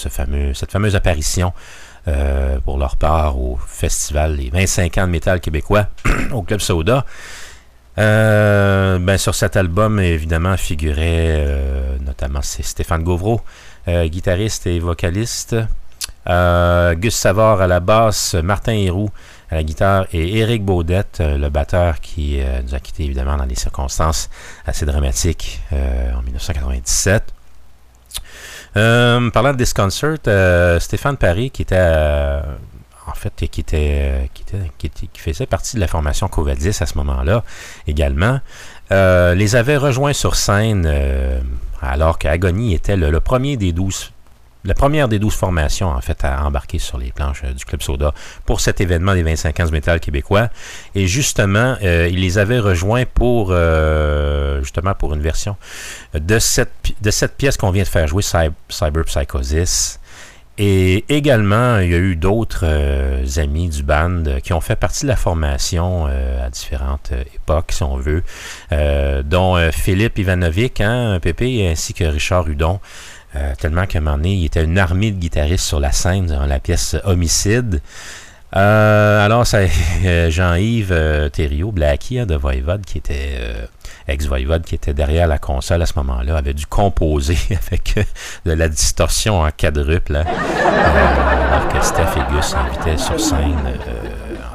cette fameuse apparition pour leur part au festival Les 25 ans de métal québécois au Club Soda. Sur cet album, évidemment, figurait notamment Stéphane Gauvreau, guitariste et vocaliste, Gus Savard à la basse, Martin Héroux à la guitare et Éric Baudette, le batteur qui nous a quittés évidemment dans des circonstances assez dramatiques en 1997. Parlant de Disconcert, Stéphane Paré qui était qui faisait partie de la formation Covadis à ce moment-là également, les avait rejoints sur scène alors qu'Agony était le premier des 12... La première des 12 formations, en fait, à embarquer sur les planches du Club Soda pour cet événement des 25 ans du métal québécois. Et justement, il les avait rejoints pour une version de cette pièce qu'on vient de faire jouer, Cyber Psychosis. Et également, il y a eu d'autres amis du band qui ont fait partie de la formation à différentes époques, si on veut, dont Philippe Ivanovic, Pépé, ainsi que Richard Hudon. Tellement qu'à un moment donné, il était une armée de guitaristes sur la scène dans la pièce Homicide. Alors, Jean-Yves Thériault, Blackie de Voivode, qui était ex-Voivode, qui était derrière la console à ce moment-là, avait dû composer avec de la distorsion en quadruple. Alors que Steph et Gus invitaient sur scène, en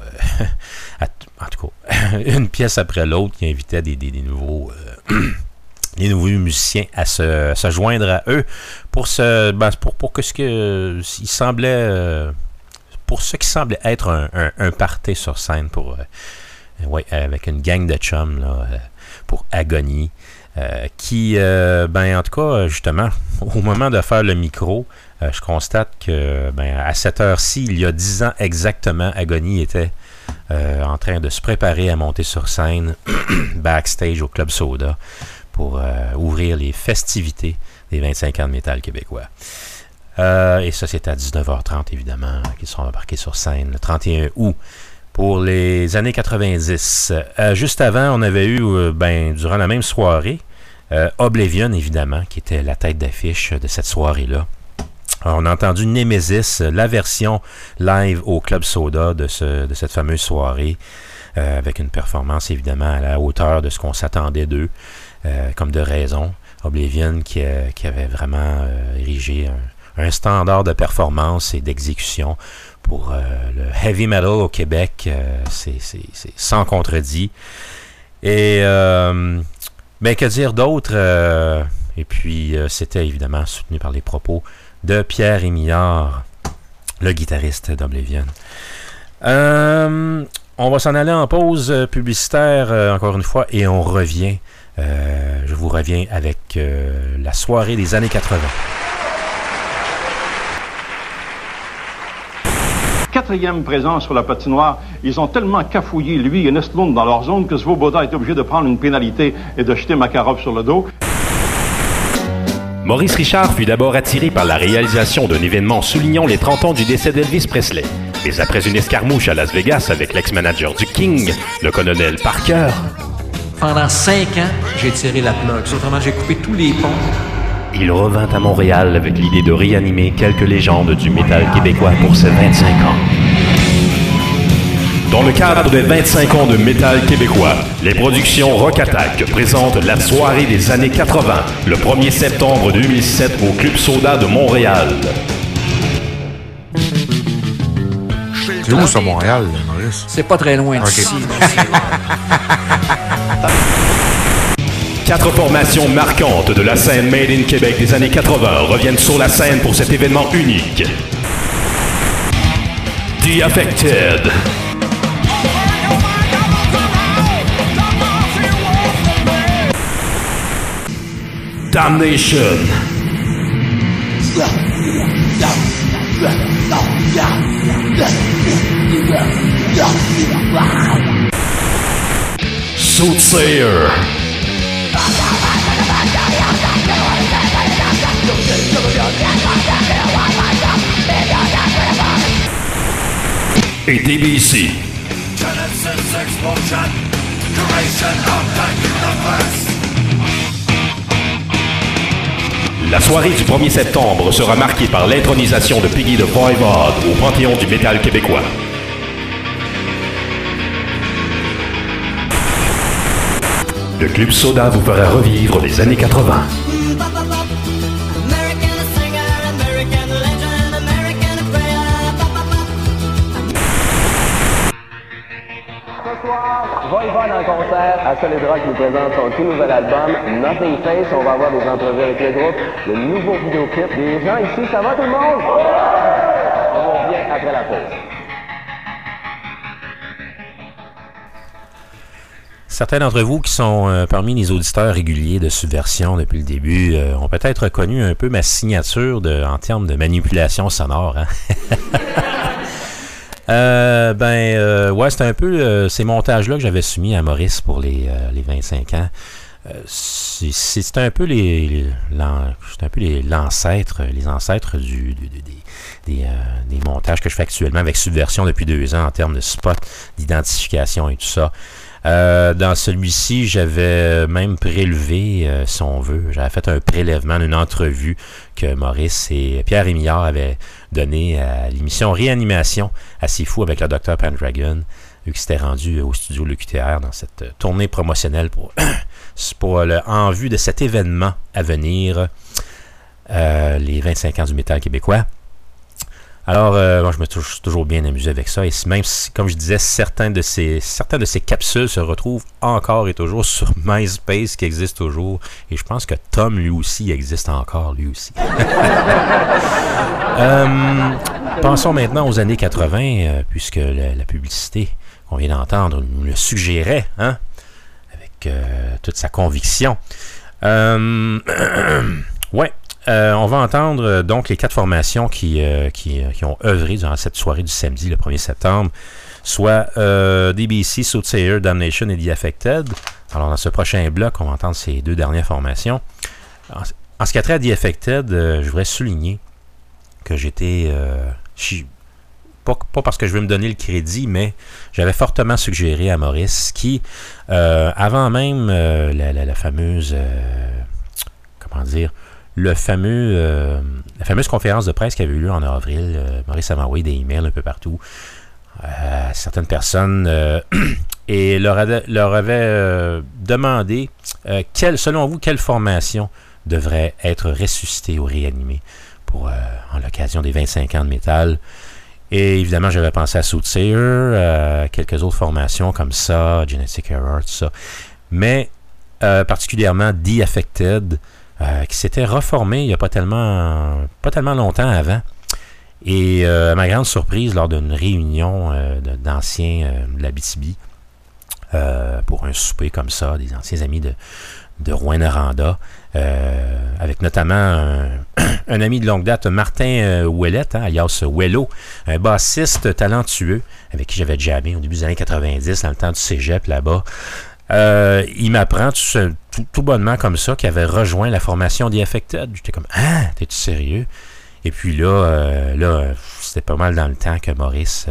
tout cas, une pièce après l'autre, qui invitait des nouveaux... les nouveaux musiciens à se joindre à eux pour que il semblait pour ce qui semblait être un party sur scène pour avec une gang de chums là, pour Agony qui en tout cas justement au moment de faire le micro je constate que à cette heure-ci il y a 10 ans exactement Agony était en train de se préparer à monter sur scène backstage au Club Soda pour ouvrir les festivités des 25 ans de métal québécois. Et ça, c'est à 19h30, évidemment, qu'ils sont embarqués sur scène le 31 août pour les années 90. Juste avant, on avait eu, durant la même soirée, Oblivion, évidemment, qui était la tête d'affiche de cette soirée-là. Alors, on a entendu Nemesis, la version live au Club Soda de cette fameuse soirée, avec une performance, évidemment, à la hauteur de ce qu'on s'attendait d'eux. Comme de raison, Oblivion qui avait vraiment érigé un standard de performance et d'exécution pour le heavy metal au Québec, c'est sans contredit. Et que dire d'autre? Et puis c'était évidemment soutenu par les propos de Pierre Émillard, le guitariste d'Oblivion. On va s'en aller en pause publicitaire encore une fois et on revient. Je vous reviens avec la soirée des années 80. Quatrième présence sur la patinoire, ils ont tellement cafouillé lui et Nestlund dans leur zone que Svoboda est obligé de prendre une pénalité et de jeter Makarov sur le dos. Maurice Richard fut d'abord attiré par la réalisation d'un événement soulignant les 30 ans du décès d'Elvis Presley. Mais après une escarmouche à Las Vegas avec l'ex-manager du King, le colonel Parker... Pendant 5 ans, j'ai tiré la plug. Autrement, j'ai coupé tous les ponts. Il revint à Montréal avec l'idée de réanimer quelques légendes du métal québécois pour ses 25 ans. Dans le cadre des 25 ans de métal québécois, les productions Rock Attack présentent la soirée des années 80, le 1er septembre 2007 au Club Soda de Montréal. C'est où ça, Montréal, Maurice? C'est pas très loin d'ici. 4 formations marquantes de la scène Made in Québec des années 80 reviennent sur la scène pour cet événement unique. The Affected. Damnation. Soothsayer. Et DBC. La soirée du 1er septembre sera marquée par l'intronisation de Piggy the Voivode au Panthéon du métal québécois. Le Club Soda vous fera revivre les années 80. Voivode en concert à Solid Rock nous présente son tout nouvel album Nothing Face. On va avoir des entrevues avec le groupe, le nouveau vidéoclip. Les gens ici, ça va tout le monde? On revient après la pause. certains d'entre vous qui sont parmi les auditeurs réguliers de Subversion depuis le début ont peut-être reconnu un peu ma signature en termes de manipulation sonore. Hein? Ouais, c'était un peu ces montages-là que j'avais soumis à Maurice pour les 25 ans. C'est un peu les ancêtres des montages que je fais actuellement avec Subversion depuis 2 ans en termes de spot, d'identification et tout ça. Dans celui-ci, j'avais même prélevé, si on veut, j'avais fait un prélèvement d'une entrevue que Maurice et Pierre Émillard avaient donné à l'émission Réanimation à C'est Fou avec le Dr Pendragon, vu qu'il s'était rendu au studio l'UQTR dans cette tournée promotionnelle en vue de cet événement à venir, les 25 ans du métal québécois. Alors, moi, je me suis toujours bien amusé avec ça. Et même si, comme je disais, certaines de ces capsules se retrouvent encore et toujours sur MySpace, qui existe toujours. Et je pense que Tom, lui aussi, existe encore, lui aussi. Pensons maintenant aux années 80, puisque la publicité qu'on vient d'entendre nous le suggérait, hein, avec toute sa conviction. Ouais. On va entendre donc les 4 formations qui ont œuvré durant cette soirée du samedi, le 1er septembre, soit DBC, Soothsayer, Damnation et The Affected. Alors, dans ce prochain bloc, on va entendre ces 2 dernières formations. En ce qui a trait à The Affected, je voudrais souligner que j'étais... pas parce que je veux me donner le crédit, mais j'avais fortement suggéré à Maurice qui, avant même la fameuse... comment dire... la fameuse conférence de presse qui avait eu lieu en avril, Maurice avait envoyé des emails un peu partout à certaines personnes et leur avait demandé selon vous, quelle formation devrait être ressuscitée ou réanimée en l'occasion des 25 ans de métal. Et évidemment, j'avais pensé à Soothsayer, quelques autres formations comme ça, Genetic Error, tout ça. Mais particulièrement The Affected, qui s'était reformé il n'y a pas tellement longtemps avant. Et à ma grande surprise, lors d'une réunion d'anciens de l'Abitibi, pour un souper comme ça, des anciens amis de Rouyn-Noranda, avec notamment un ami de longue date, Martin Ouellette, hein, alias Wello, un bassiste talentueux avec qui j'avais jammé au début des années 90, dans le temps du cégep là-bas. Il m'apprend tout bonnement comme ça qu'il avait rejoint la formation The Affected. J'étais comme, ah, t'es-tu sérieux? Et puis là, c'était pas mal dans le temps que Maurice...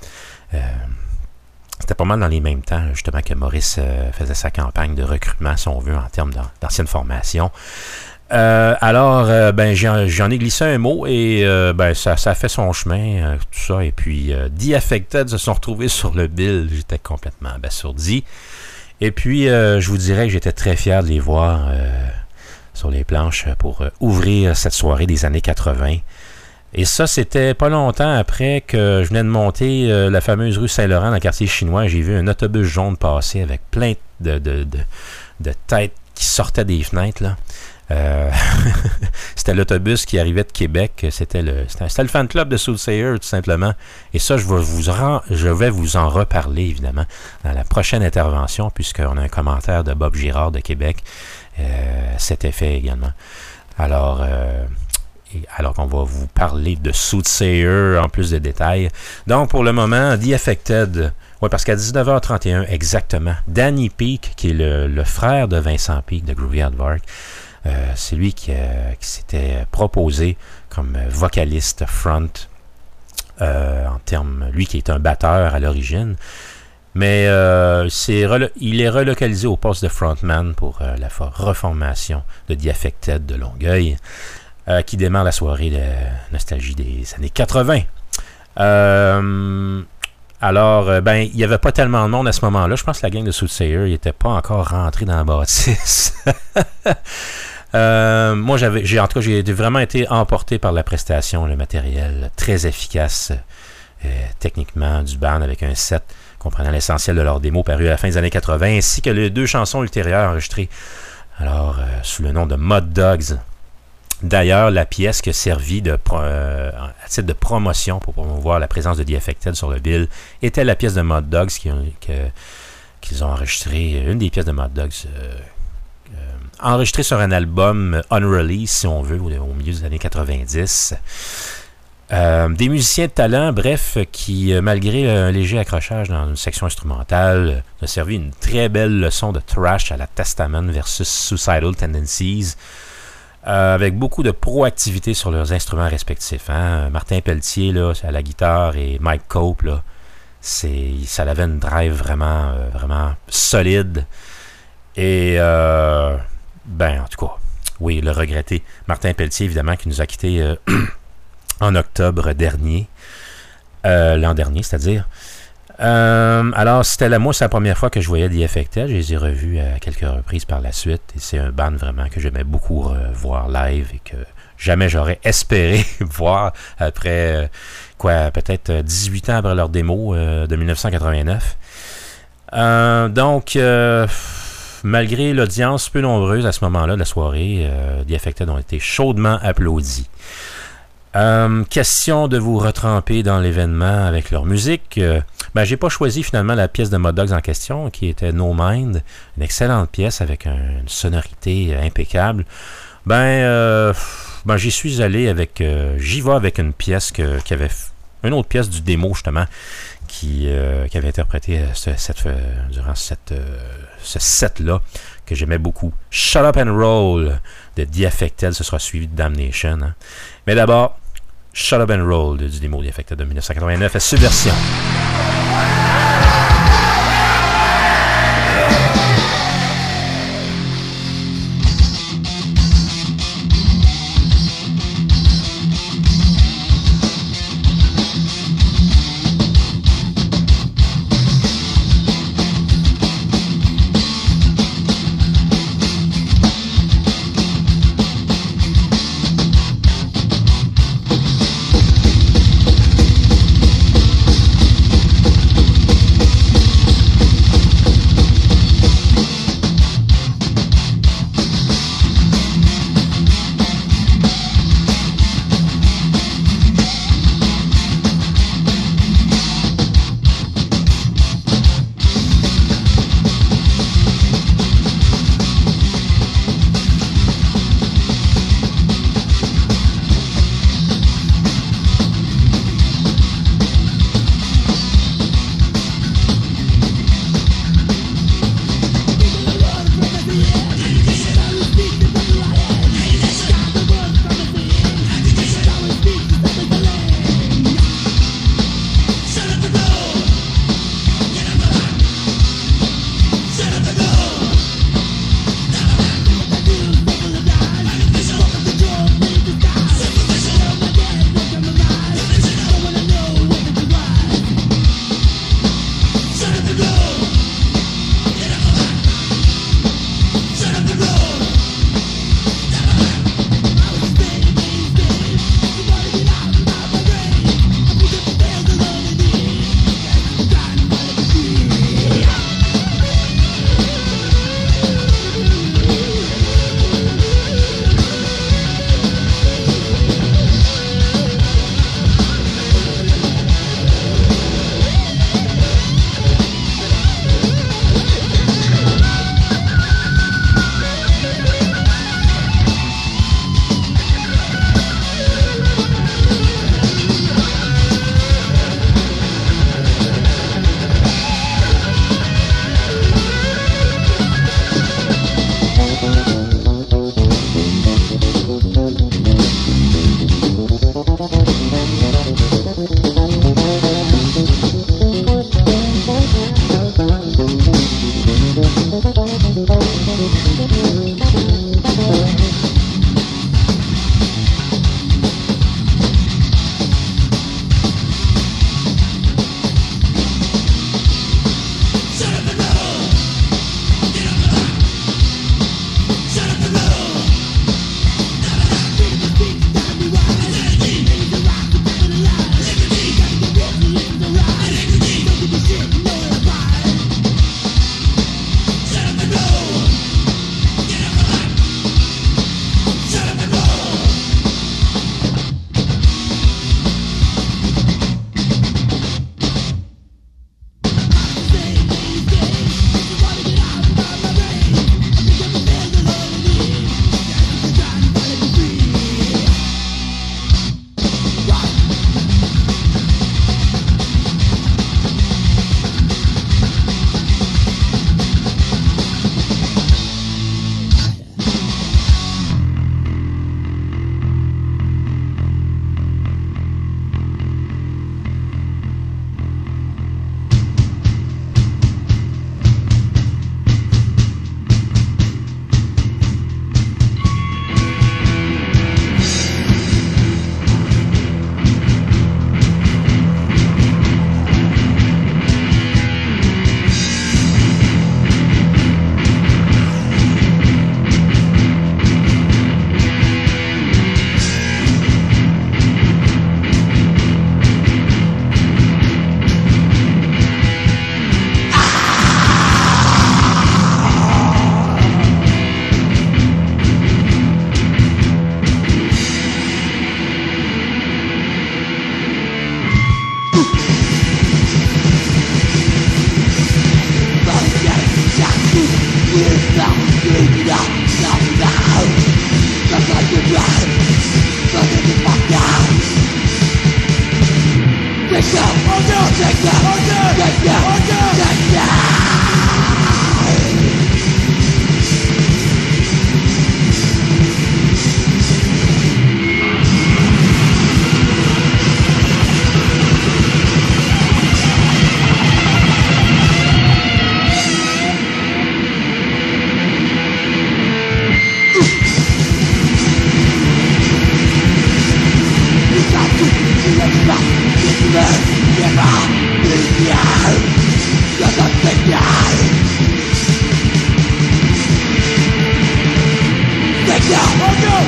c'était pas mal dans les mêmes temps, justement, que Maurice faisait sa campagne de recrutement, si on veut, en termes d'ancienne formation. Alors, j'en ai glissé un mot et ça a fait son chemin, tout ça. Et puis, The Affected se sont retrouvés sur le bill. J'étais complètement abasourdi. Et puis, je vous dirais que j'étais très fier de les voir sur les planches pour ouvrir cette soirée des années 80. Et ça, c'était pas longtemps après que je venais de monter la fameuse rue Saint-Laurent dans le quartier chinois. J'ai vu un autobus jaune passer avec plein de têtes qui sortaient des fenêtres, là. C'était l'autobus qui arrivait de Québec. C'était le fan club de Soothsayer, tout simplement. Et ça, je vais vous en reparler, évidemment, dans la prochaine intervention, puisqu'on a un commentaire de Bob Girard de Québec. Cet effet également. Alors qu'on va vous parler de Soothsayer en plus de détails. Donc, pour le moment, The Affected. Oui, parce qu'à 19h31, exactement, Danny Peake, qui est le frère de Vincent Peake de Groovy Aardvark, c'est lui qui s'était proposé comme vocaliste front, en termes, lui qui est un batteur à l'origine, mais il est relocalisé au poste de frontman pour la reformation de The Affected de Longueuil, qui démarre la soirée de nostalgie des années 80. Alors, il n'y avait pas tellement de monde à ce moment-là. Je pense que la gang de Soothsayer n'était pas encore rentrée dans la bâtisse. Moi, j'ai vraiment été emporté par la prestation, le matériel très efficace, techniquement, du band avec un set comprenant l'essentiel de leur démo paru à la fin des années 80, ainsi que les 2 chansons ultérieures enregistrées, alors, sous le nom de Mud Dogs. D'ailleurs, la pièce qui a servi à titre de promotion pour promouvoir la présence de The Affected sur le bill était la pièce de Mud Dogs qui qu'ils ont enregistré une des pièces de Mad Dogs, enregistrée sur un album unreleased, si on veut, au milieu des années 90. Des musiciens de talent, bref, qui, malgré un léger accrochage dans une section instrumentale, ont servi une très belle leçon de thrash à la Testament versus Suicidal Tendencies, avec beaucoup de proactivité sur leurs instruments respectifs. Hein. Martin Pelletier là, à la guitare et Mike Cope, là, ça avait une drive vraiment solide. Et, en tout cas, oui, le regretter. Martin Pelletier, évidemment, qui nous a quittés en octobre dernier. L'an dernier, c'est-à-dire. Alors, c'est la première fois que je voyais The Affected. Je les ai revus à quelques reprises par la suite. Et c'est un band vraiment que j'aimais beaucoup voir live et que jamais j'aurais espéré voir après, peut-être 18 ans après leur démo de 1989. Malgré l'audience peu nombreuse à ce moment-là de la soirée, The Affected ont été chaudement applaudis. Question de vous retremper dans l'événement avec leur musique. J'ai pas choisi finalement la pièce de Mad Dogs en question, qui était No Mind, une excellente pièce avec une sonorité impeccable. J'y suis allé avec, j'y vais avec une pièce qui avait une autre pièce du démo justement qui avait interprété durant ce set-là que j'aimais beaucoup. Shut Up and Roll de The Affected, ce sera suivi de Damnation. Hein. Mais d'abord, Shut Up and Roll du démo The Affected de 1989 à Subversion.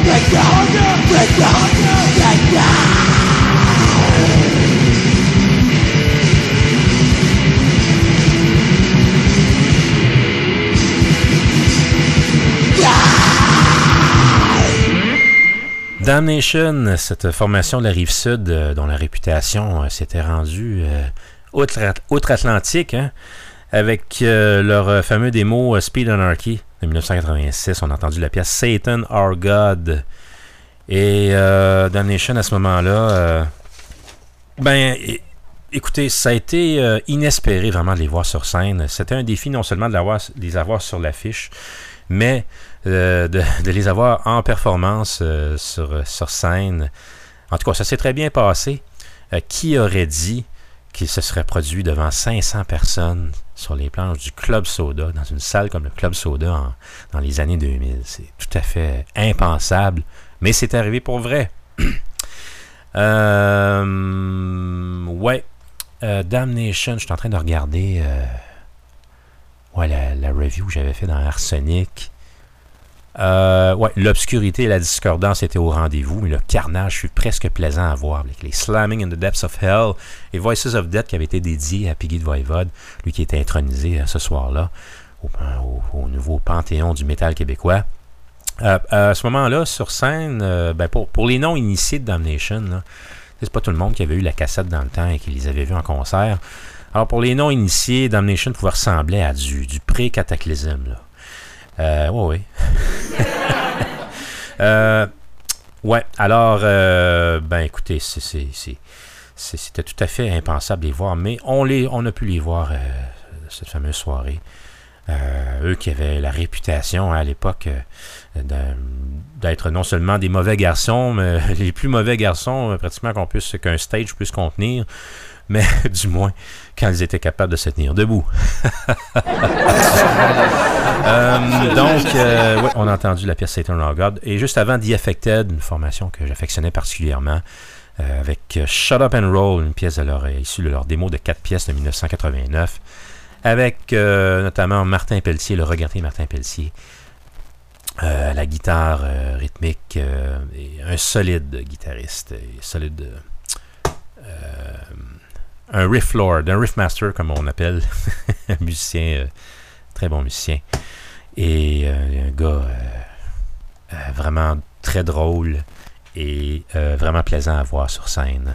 Damnation, cette formation de la Rive-Sud dont la réputation s'était rendue outre-Atlantique, hein, avec leur fameux démo Speed Anarchy de 1986. On a entendu la pièce Satan Our God. Et Damnation, à ce moment-là, écoutez, ça a été inespéré vraiment de les voir sur scène. C'était un défi non seulement de les avoir sur l'affiche, mais de les avoir en performance sur scène. En tout cas, ça s'est très bien passé. Qui aurait dit qu'il se serait produit devant 500 personnes sur les planches du Club Soda, dans une salle comme le Club Soda dans les années 2000? C'est tout à fait impensable, mais c'est arrivé pour vrai. Damnation, je suis en train de regarder la review que j'avais fait dans Arsenic. L'obscurité et la discordance étaient au rendez-vous, mais le carnage fut presque plaisant à voir, avec les Slamming in the Depths of Hell et Voices of Death qui avait été dédié à Piggy the Voivode, lui qui était intronisé ce soir-là au nouveau panthéon du métal québécois. À ce moment-là, sur scène, pour les non-initiés de Damnation, là, c'est pas tout le monde qui avait eu la cassette dans le temps et qui les avait vus en concert. Alors pour les non-initiés, Damnation pouvait ressembler à du pré-cataclysme, là. Écoutez, c'était tout à fait impensable de les voir, mais on a pu les voir cette fameuse soirée. Eux qui avaient la réputation à l'époque d'être non seulement des mauvais garçons, mais les plus mauvais garçons pratiquement qu'un stage puisse contenir, mais du moins quand ils étaient capables de se tenir debout. On a entendu la pièce Satan Our God, et juste avant The Affected, une formation que j'affectionnais particulièrement, avec Shut Up and Roll, une pièce issue de leur démo de 4 pièces de 1989, avec notamment Martin Pelletier, le regretté Martin Pelletier, la guitare rythmique, et un solide guitariste, un riff lord, un riff master comme on appelle, un musicien, très bon musicien, et un gars vraiment très drôle et vraiment plaisant à voir sur scène.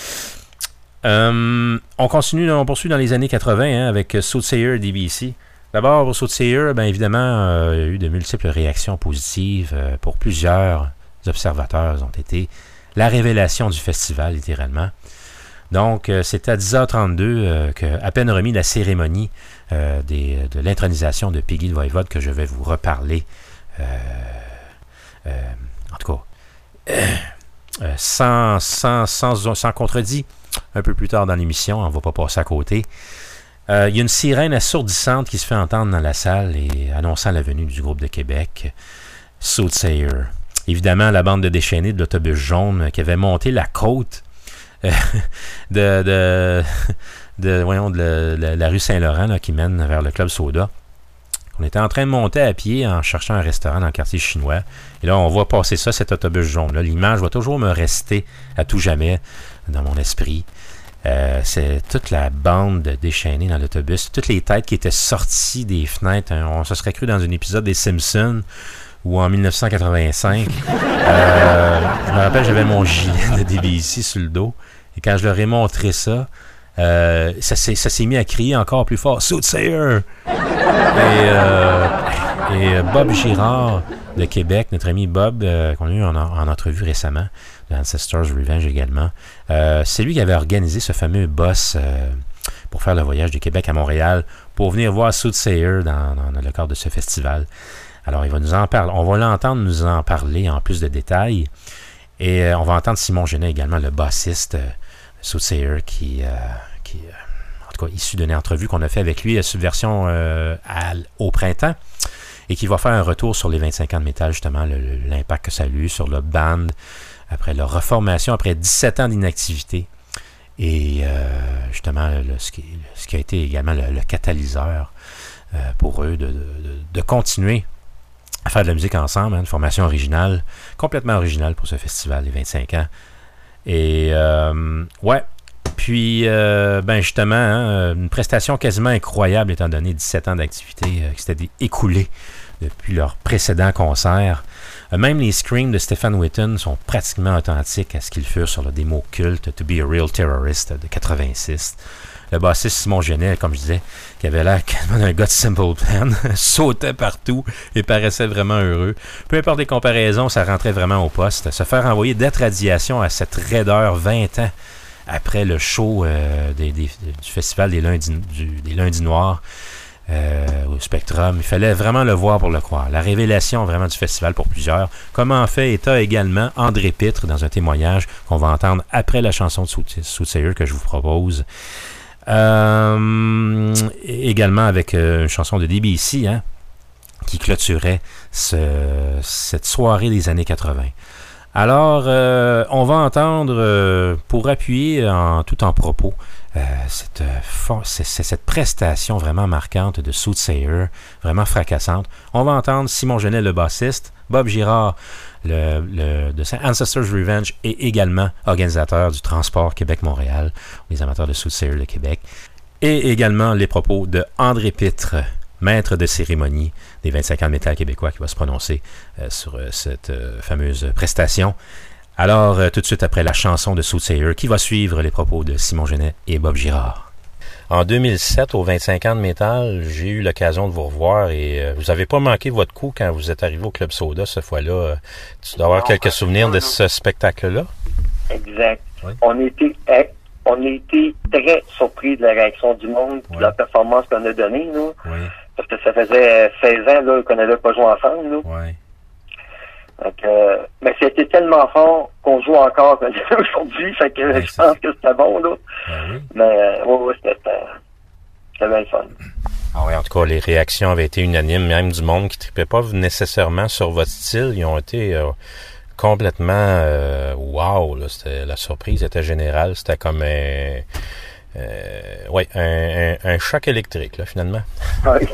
On poursuit dans les années 80 avec Soothsayer DBC. D'abord, pour Soothsayer, évidemment, il y a eu de multiples réactions positives pour plusieurs observateurs. Ont été la révélation du festival, littéralement. Donc, c'est à 10h32 qu'à peine remis la cérémonie de l'intronisation de Piggy the Voivode que je vais vous reparler. En tout cas, sans contredit, un peu plus tard dans l'émission, on ne va pas passer à côté. Il y a une sirène assourdissante qui se fait entendre dans la salle et annonçant la venue du groupe de Québec, Soothsayer. Évidemment, la bande de déchaînés de l'autobus jaune qui avait monté la côte de la rue Saint-Laurent là, qui mène vers le Club Soda. On était en train de monter à pied en cherchant un restaurant dans le quartier chinois. Et là, on voit passer cet autobus jaune-là. L'image va toujours me rester à tout jamais dans mon esprit. C'est toute la bande déchaînée dans l'autobus, toutes les têtes qui étaient sorties des fenêtres. On se serait cru dans un épisode des Simpsons ou en 1985. Je me rappelle, j'avais mon gilet de DBC sur le dos. Et quand je leur ai montré ça, ça s'est mis à crier encore plus fort. Soothsayer! Et Bob Girard de Québec, notre ami Bob, qu'on a eu en entrevue récemment, de Ancestors Revenge également, c'est lui qui avait organisé ce fameux boss pour faire le voyage de Québec à Montréal pour venir voir Soothsayer dans le cadre de ce festival. Alors, il va nous en parler. On va l'entendre nous en parler en plus de détails. Et on va entendre Simon Genet également, le bassiste Soothsayer, qui en tout cas, issu d'une entrevue qu'on a fait avec lui à Subversion au printemps, et qui va faire un retour sur les 25 ans de métal, justement, l'impact que ça a eu sur le band, après leur reformation, après 17 ans d'inactivité, et justement, ce qui a été également le catalyseur pour eux de continuer à faire de la musique ensemble, une formation originale, complètement originale pour ce festival, les 25 ans. Et ouais, puis justement, une prestation quasiment incroyable étant donné 17 ans d'activité qui s'étaient écoulés depuis leur précédent concert. Même les screams de Stephen Whitten sont pratiquement authentiques à ce qu'ils furent sur le démo culte To Be a Real Terrorist de 86. Le bassiste Simon Genet, comme je disais, qui avait l'air quasiment d'un gars de Simple Plan, sautait partout et paraissait vraiment heureux. Peu importe les comparaisons, ça rentrait vraiment au poste. Se faire envoyer d'être radiation à cette raideur 20 ans après le show du festival des Lundis Noirs au Spectrum, il fallait vraiment le voir pour le croire. La révélation vraiment du festival pour plusieurs, comme en fait état également André Pitre dans un témoignage qu'on va entendre après la chanson de Soothsayer que je vous propose. Également avec une chanson de DBC qui clôturait cette soirée des années 80. Alors, on va entendre, pour appuyer tout en propos, cette prestation vraiment marquante de Soothsayer, vraiment fracassante. On va entendre Simon Genet, le bassiste, Bob Girard, de Ancestors Revenge, et également organisateur du Transport Québec-Montréal, les amateurs de Soothsayer de Québec, et également les propos de André Pitre, maître de cérémonie des 25 ans de métal québécois, qui va se prononcer sur cette fameuse prestation. Alors, tout de suite après la chanson de Soothsayer, qui va suivre les propos de Simon Genet et Bob Girard. En 2007, aux 25 ans de métal, j'ai eu l'occasion de vous revoir et vous n'avez pas manqué votre coup quand vous êtes arrivé au Club Soda cette fois-là. Tu dois avoir quelques souvenirs de ce spectacle-là? Exact. Oui. On a été très surpris de la réaction du monde, de la performance qu'on a donnée, là. Oui. Parce que ça faisait 16 ans là, qu'on n'avait pas joué ensemble. Là. Oui. Donc, mais c'était tellement fort qu'on joue encore aujourd'hui, fait que je pense que c'était bon, là. Oui. Mais c'était bien fun. Ah oui, en tout cas, les réactions avaient été unanimes, même du monde qui ne tripait pas nécessairement sur votre style. Ils ont été complètement wow, là, la surprise était générale. C'était comme un choc électrique, là, finalement. Oui.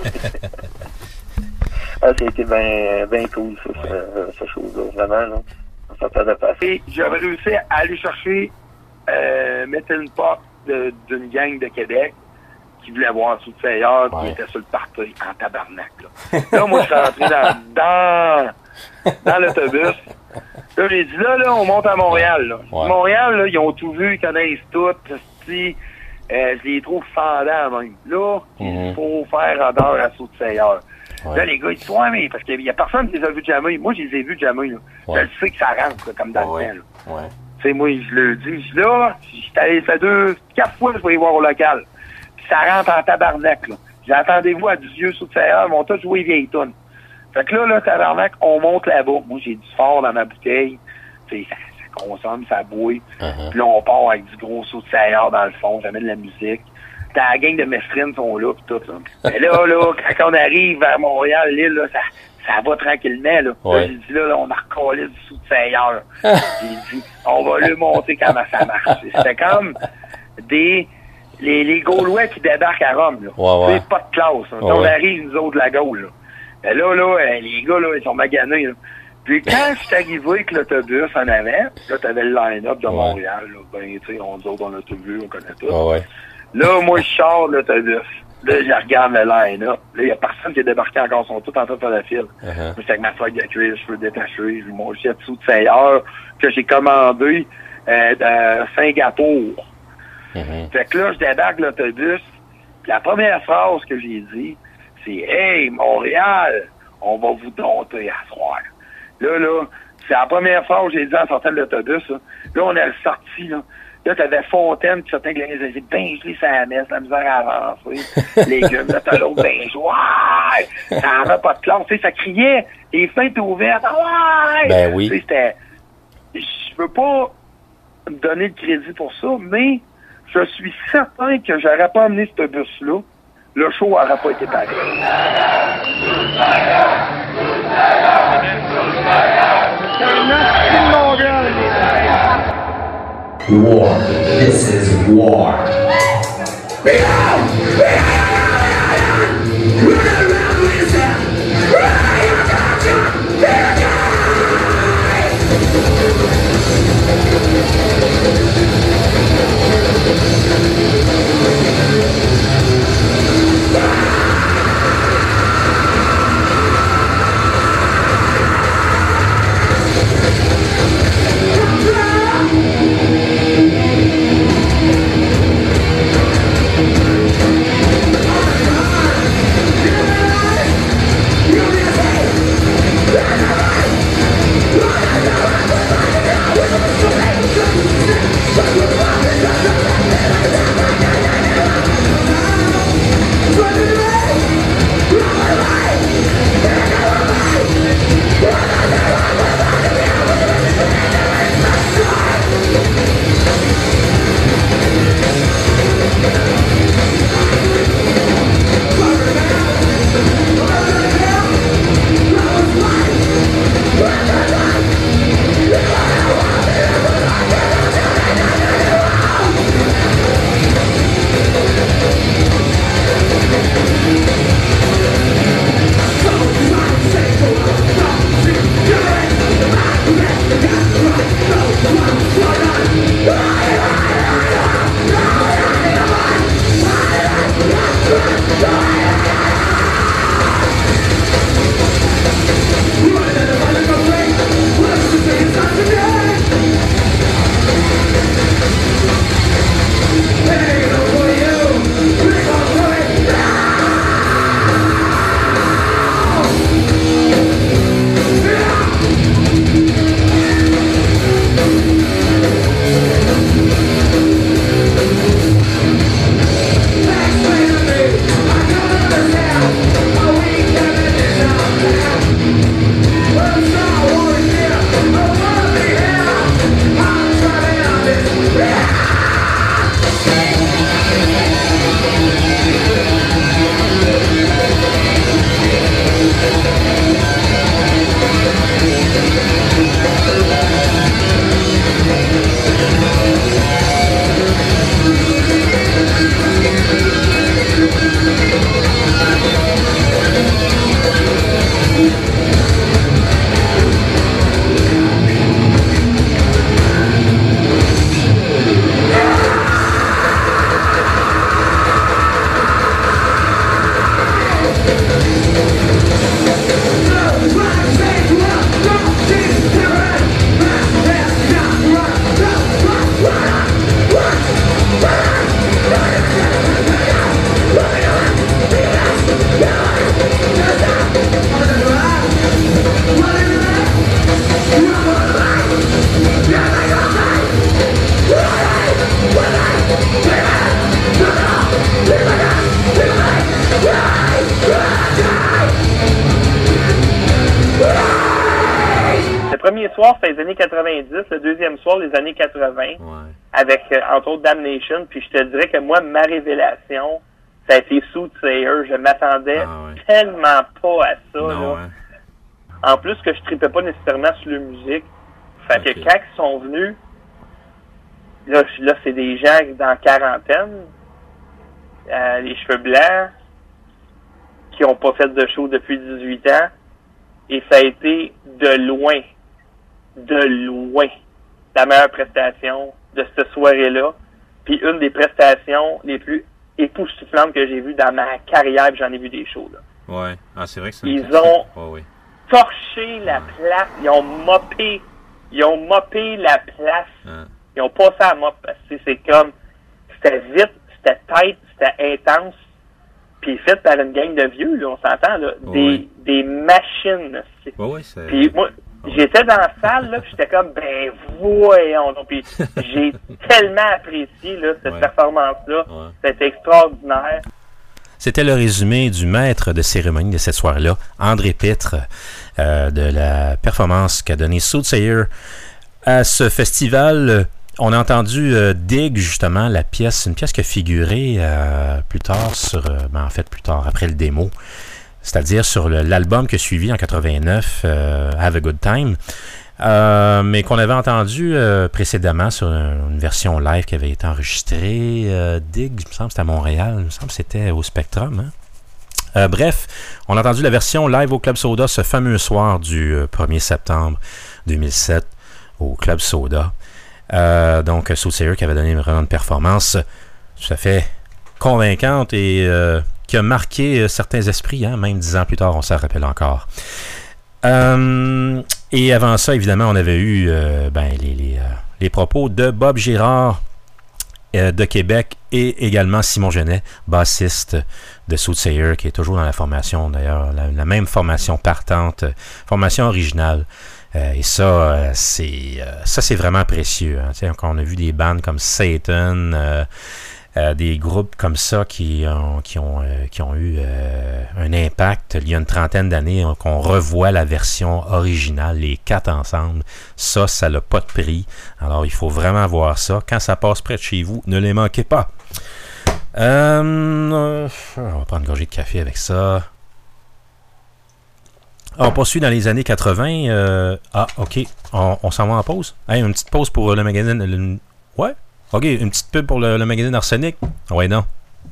Ah, c'était bien cool, ce chose-là, vraiment, là. Ça fait de passer. J'avais réussi à aller chercher Metal Pop d'une gang de Québec qui voulait voir Soothsayer, qui était sur le party en tabarnak, là. Là, moi, je suis rentré dans l'autobus. Là, j'ai dit, là, on monte à Montréal, là. Ouais. Montréal, là, ils ont tout vu, ils connaissent tout, je les trouve fendants, même. Là, il faut faire honneur à Soothsayer. Ouais. Là, les gars, ils disent, ouais, mais parce qu'il y a personne qui les a vus jammer. Moi, je les ai vus jammer, là. Ouais. Je sais que ça rentre, là, comme dans le temps, là. Ouais. Tu sais, moi, je le dis, j'étais allé faire 4 fois, je vais y voir au local. Puis ça rentre en tabarnak, là. J'attendez-vous à du vieux Soothsayer, ils vont tous jouer vieille tonne. Fait que là, tabarnak, on monte là-bas. Moi, j'ai du fort dans ma bouteille. Tu sais, ça consomme, ça bouille. Puis là, on part avec du gros Soothsayer dans le fond, j'amène de la musique. La gang de Mestrines sont là, pis tout, là. Mais là, quand on arrive vers Montréal, l'île, là, ça va tranquillement, là. Ouais. Là, j'ai dit, là, on a recollé du Soothsayer. J'ai dit, on va lui montrer comment ça marche. C'était comme les Gaulois qui débarquent à Rome, là. Ouais. C'est pas de classe, hein. On arrive, nous autres, de la Gaule, là. Mais là, les gars, là, ils sont maganés, là. Puis quand je suis arrivé avec l'autobus en avant, là, t'avais le line-up de Montréal, là. Ben, tu sais, on a tout vu, on connaît tout. Là, moi, je sors de l'autobus. Là, je regarde le line-up. Là, il n'y a personne qui est débarqué encore. Ils sont tous en train de faire la file. Moi, c'est avec ma feuille de cuir, je peux le détacher. Je lui mange de Soothsayer que j'ai commandé de Singapour. Fait que là, je débarque de l'autobus. La première phrase que j'ai dit, c'est « Hey, Montréal, on va vous dompter à soir. » Là, c'est la première phrase que j'ai dit en sortant de l'autobus. Là, on est sorti, là. Là, t'avais Fontaine, puis certains gars, ils disaient, ben gelé, ça la messe, la misère à avancer. Légumes, là, t'as l'autre, ben ouais! Ça n'en a pas de classe, tu sais, ça criait, les fenêtres ouvertes, ouais! Ben oui. Tu sais, c'était, je veux pas me donner le crédit pour ça, mais je suis certain que j'aurais pas amené ce bus-là, le show n'aurait pas été pareil. War. This is war. premier soir, c'était les années 90. Le deuxième soir, les années 80. Avec, entre autres, Damnation. Puis je te dirais que moi, ma révélation, ça a été Soothsayer. Je m'attendais tellement pas à ça. Non, là. En plus que je tripais pas nécessairement sur la musique. Fait que quand ils sont venus, là c'est des gens dans la quarantaine, les cheveux blancs, qui ont pas fait de show depuis 18 ans. Et ça a été de loin, la meilleure prestation de cette soirée-là. Puis une des prestations les plus époustouflantes que j'ai vues dans ma carrière, puis j'en ai vu des shows, là. Ouais. Ah, c'est vrai que c'est... Ils ont torché la place, ils ont moppé la place, ils ont passé à mop. C'est comme, c'était vite, c'était tight, c'était intense, puis fait par une gang de vieux, là, on s'entend, là, des machines. Puis moi, j'étais dans la salle, là, puis j'étais comme, ben voyons. Puis j'ai tellement apprécié là, cette performance-là. C'était extraordinaire. C'était le résumé du maître de cérémonie de cette soirée-là, André Pitre, de la performance qu'a donnée Soothsayer à ce festival. On a entendu Dig, justement, la pièce, une pièce qui a figuré plus tard plus tard, après le démo, c'est-à-dire sur l'album qui a suivi en 89, Have a Good Time, mais qu'on avait entendu précédemment sur une version live qui avait été enregistrée. Dig, il me semble que c'était à Montréal, il me semble que c'était au Spectrum. Bref, on a entendu la version live au Club Soda ce fameux soir du 1er septembre 2007. au Club Soda. Donc, Soothsayer qui avait donné vraiment une performance tout à fait convaincante et qui a marqué certains esprits, hein, même 10 ans plus tard, on s'en rappelle encore. Et avant ça, évidemment, on avait eu les propos de Bob Girard de Québec et également Simon Genet, bassiste de Soothsayer, qui est toujours dans la formation, d'ailleurs, la même formation partante, formation originale. Et ça, c'est vraiment précieux. Hein. Quand on a vu des bandes comme Satan, des groupes comme ça qui ont eu un impact il y a une trentaine d'années, qu'on revoit la version originale, les 4 ensemble, ça n'a pas de prix. Alors, il faut vraiment voir ça. Quand ça passe près de chez vous, ne les manquez pas. On va prendre une gorgée de café avec ça. On poursuit dans les années 80. OK. On s'en va en pause? Hey, une petite pause pour le magazine. Ouais? OK, une petite pub pour le magazine Arsenic. Ouais, non.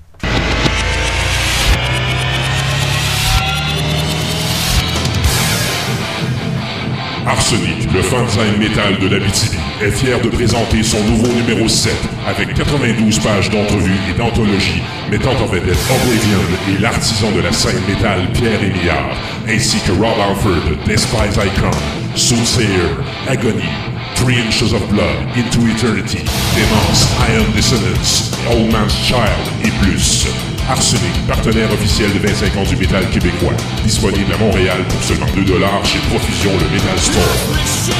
Arsenic, le fanzine métal de l'Abitibi, est fier de présenter son nouveau numéro 7 avec 92 pages d'entrevues et d'anthologies mettant en vedette Oblivion et l'artisan de la scène métal Pierre Émillard, ainsi que Rob Alford, Despise Icon, Soothsayer, Agony, 3 Inches of Blood, Into Eternity, Démence, Iron Dissonance, Old Man's Child et plus. Arsenic, partenaire officiel de 25 ans du métal québécois. Disponible à Montréal pour seulement 2$ chez Profusion, le Metal Store.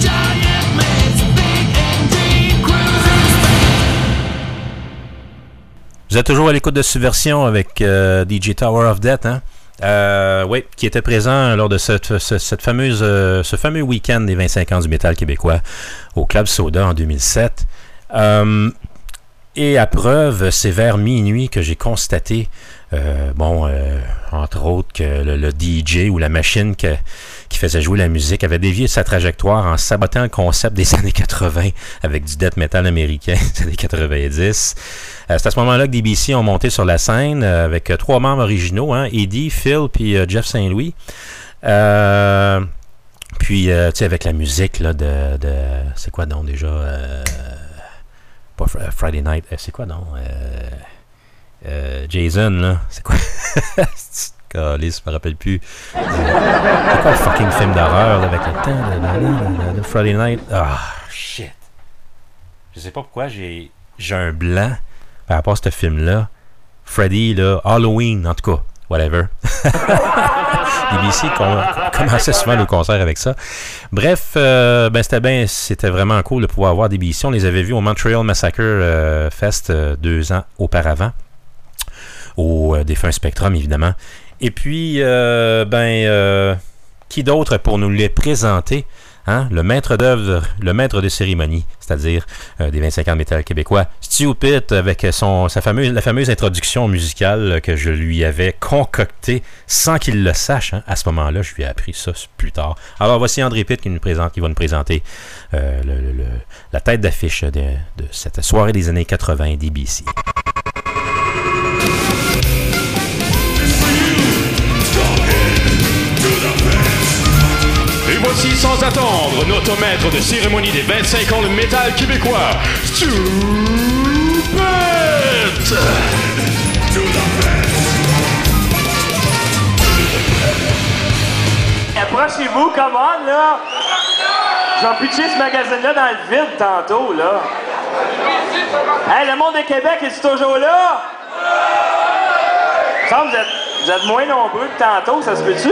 Vous êtes toujours à l'écoute de Subversion avec DJ Tower of Death, hein? Oui, qui était présent lors de ce fameux week-end des 25 ans du métal québécois au Club Soda en 2007. Et à preuve, c'est vers minuit que j'ai constaté, entre autres, que le DJ ou la machine qui faisait jouer la musique avait dévié sa trajectoire en sabotant le concept des années 80 avec du death metal américain des années 90. C'est à ce moment-là que DBC ont monté sur la scène avec 3 membres originaux, hein, Eddie, Phil puis Jeff Saint-Louis. Puis, tu sais, avec la musique là, de c'est quoi donc déjà... pas Friday Night, c'est quoi non? Jason, là, c'est quoi? Calice, je me rappelle plus. C'est quoi le fucking film d'horreur là, avec le temps de Friday Night? Ah, shit. Je sais pas pourquoi j'ai un blanc par rapport à ce film-là. Freddy, là, Halloween, en tout cas, whatever. DBC commençait souvent le concert avec ça. Bref, c'était vraiment cool de pouvoir voir DBC. On les avait vus au Montreal Massacre Fest 2 ans auparavant, au Défunt Spectrum, évidemment. Et puis, qui d'autre pour nous les présenter? Hein? Le maître d'œuvre, le maître de cérémonie, c'est-à-dire des 25 ans de métal québécois, Stupid, avec la fameuse introduction musicale que je lui avais concoctée sans qu'il le sache. Hein? À ce moment-là, je lui ai appris ça plus tard. Alors voici André Pitt qui va nous présenter la tête d'affiche de cette soirée des années 80 d'IBC. Et voici sans attendre notre maître de cérémonie des 25 ans de métal québécois, Stupid! Approchez-vous, come on, là! Je vais pitcher ce magazine-là dans le vide tantôt, là. Hey, le monde de Québec, est-tu toujours là? Ça, vous êtes moins nombreux que tantôt, ça se peut-tu?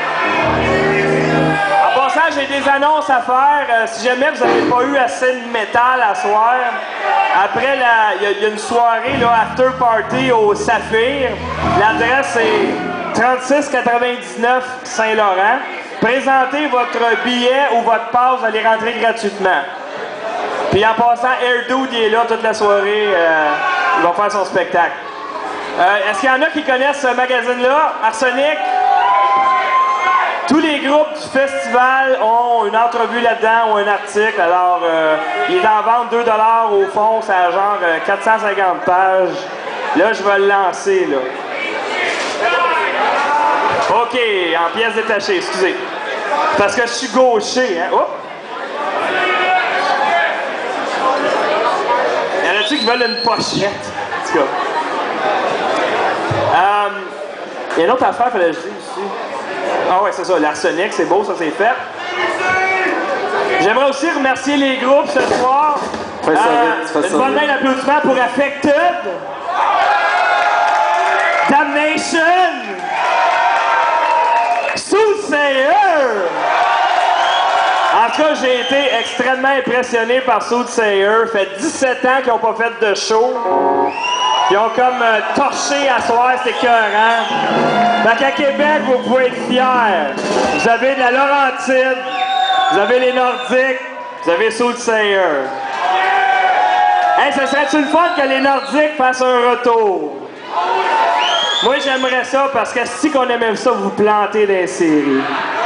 En passant, j'ai des annonces à faire. Si jamais vous n'avez pas eu assez de métal à soir, après, il y a une soirée, là, after party au Saphir. L'adresse est 3699 Saint-Laurent. Présentez votre billet ou votre passe, vous allez rentrer gratuitement. Puis en passant, Air Dude il est là toute la soirée. Il va faire son spectacle. Est-ce qu'il y en a qui connaissent ce magazine-là, Arsenic? Tous les groupes du festival ont une entrevue là-dedans ou un article. Alors, il est en vente 2$ au fond, c'est à genre 450 pages. Là, je vais le lancer, là. OK, en pièces détachées, excusez. Parce que je suis gaucher, hein. Oups. tu qu'ils veulent une pochette? En tout cas. Il y a une autre affaire, fallait que je dise ici. Ah ouais, c'est ça, l'arsenic, c'est beau, ça c'est fait. J'aimerais aussi remercier les groupes ce soir. Une bonne main d'applaudissement pour Affected, Damnation, Soothsayer. En tout cas, j'ai été extrêmement impressionné par Soothsayer. Ça fait 17 ans qu'ils n'ont pas fait de show. Ils ont comme torché à soir, c'est écœurant. Donc à Québec, vous pouvez être fiers. Vous avez de la Laurentide, vous avez les Nordiques, vous avez Soothsayer. Hey, ça serait-tu le fun que les Nordiques fassent un retour? Moi, j'aimerais ça parce que si qu'on aimait ça, vous plantez des séries.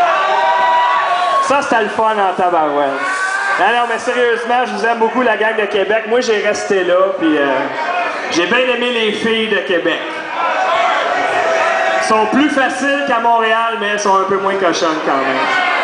Ça, c'était le fun en tabarouette. Non, mais sérieusement, je vous aime beaucoup, la gang de Québec. Moi, j'ai resté là, puis j'ai bien aimé les filles de Québec. Elles sont plus faciles qu'à Montréal, mais elles sont un peu moins cochonnes quand même.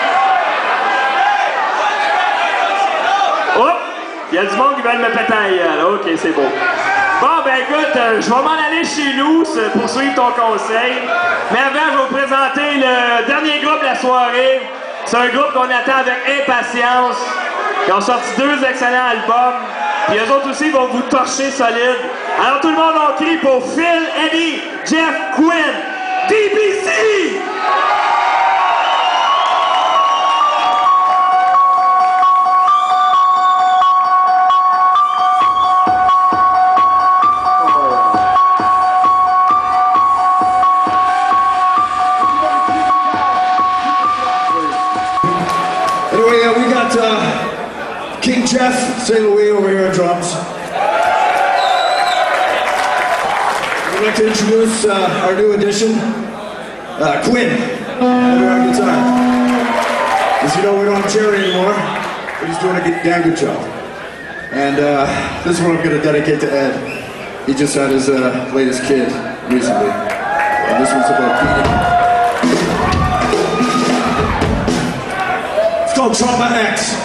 Oh! Il y a du monde qui veut me péter en gueule. OK, c'est beau. Bon, ben écoute, je vais m'en aller chez nous pour suivre ton conseil. Mais avant, je vais vous présenter le dernier groupe de la soirée. C'est un groupe qu'on attend avec impatience. Ils ont sorti 2 excellents albums. Puis eux autres aussi vont vous torcher solide. Alors tout le monde, on crie pour Phil, Eddie, Jeff, Quinn, DBC! Anyway, we got King Jeff St. Louis over here on drums. I'd like to introduce our new addition, Quinn, over our guitar. As you know, we don't have Jerry anymore, but he's doing a damn good job. And this is what I'm going to dedicate to Ed. He just had his latest kid recently. And this one's about beating. It's called Trauma X.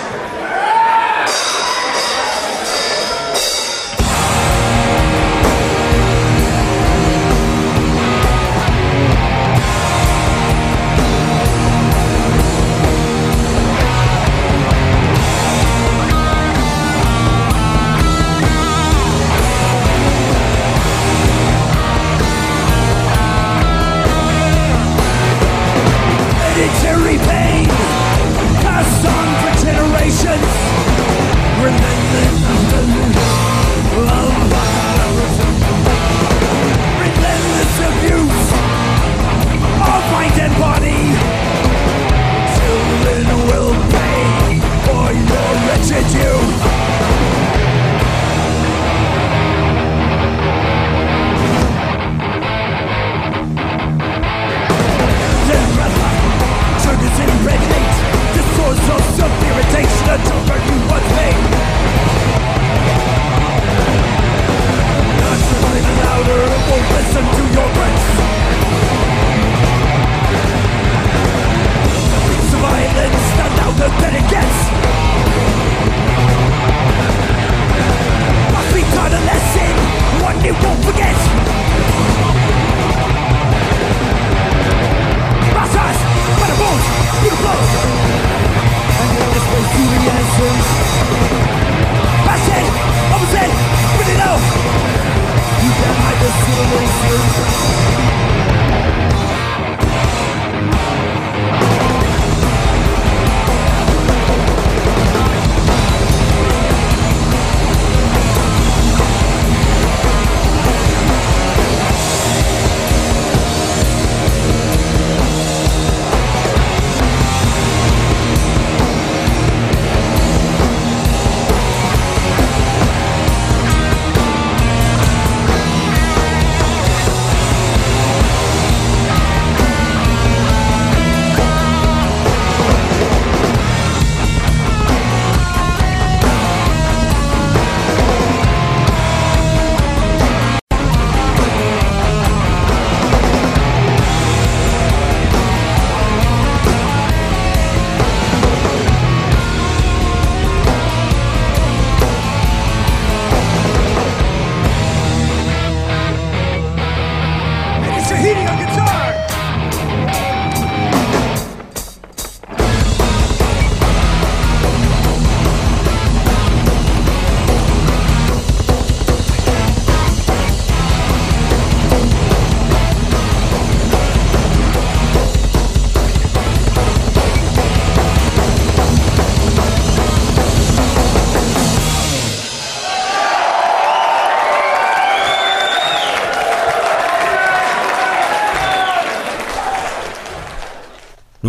Hereditary pain passed on for generations.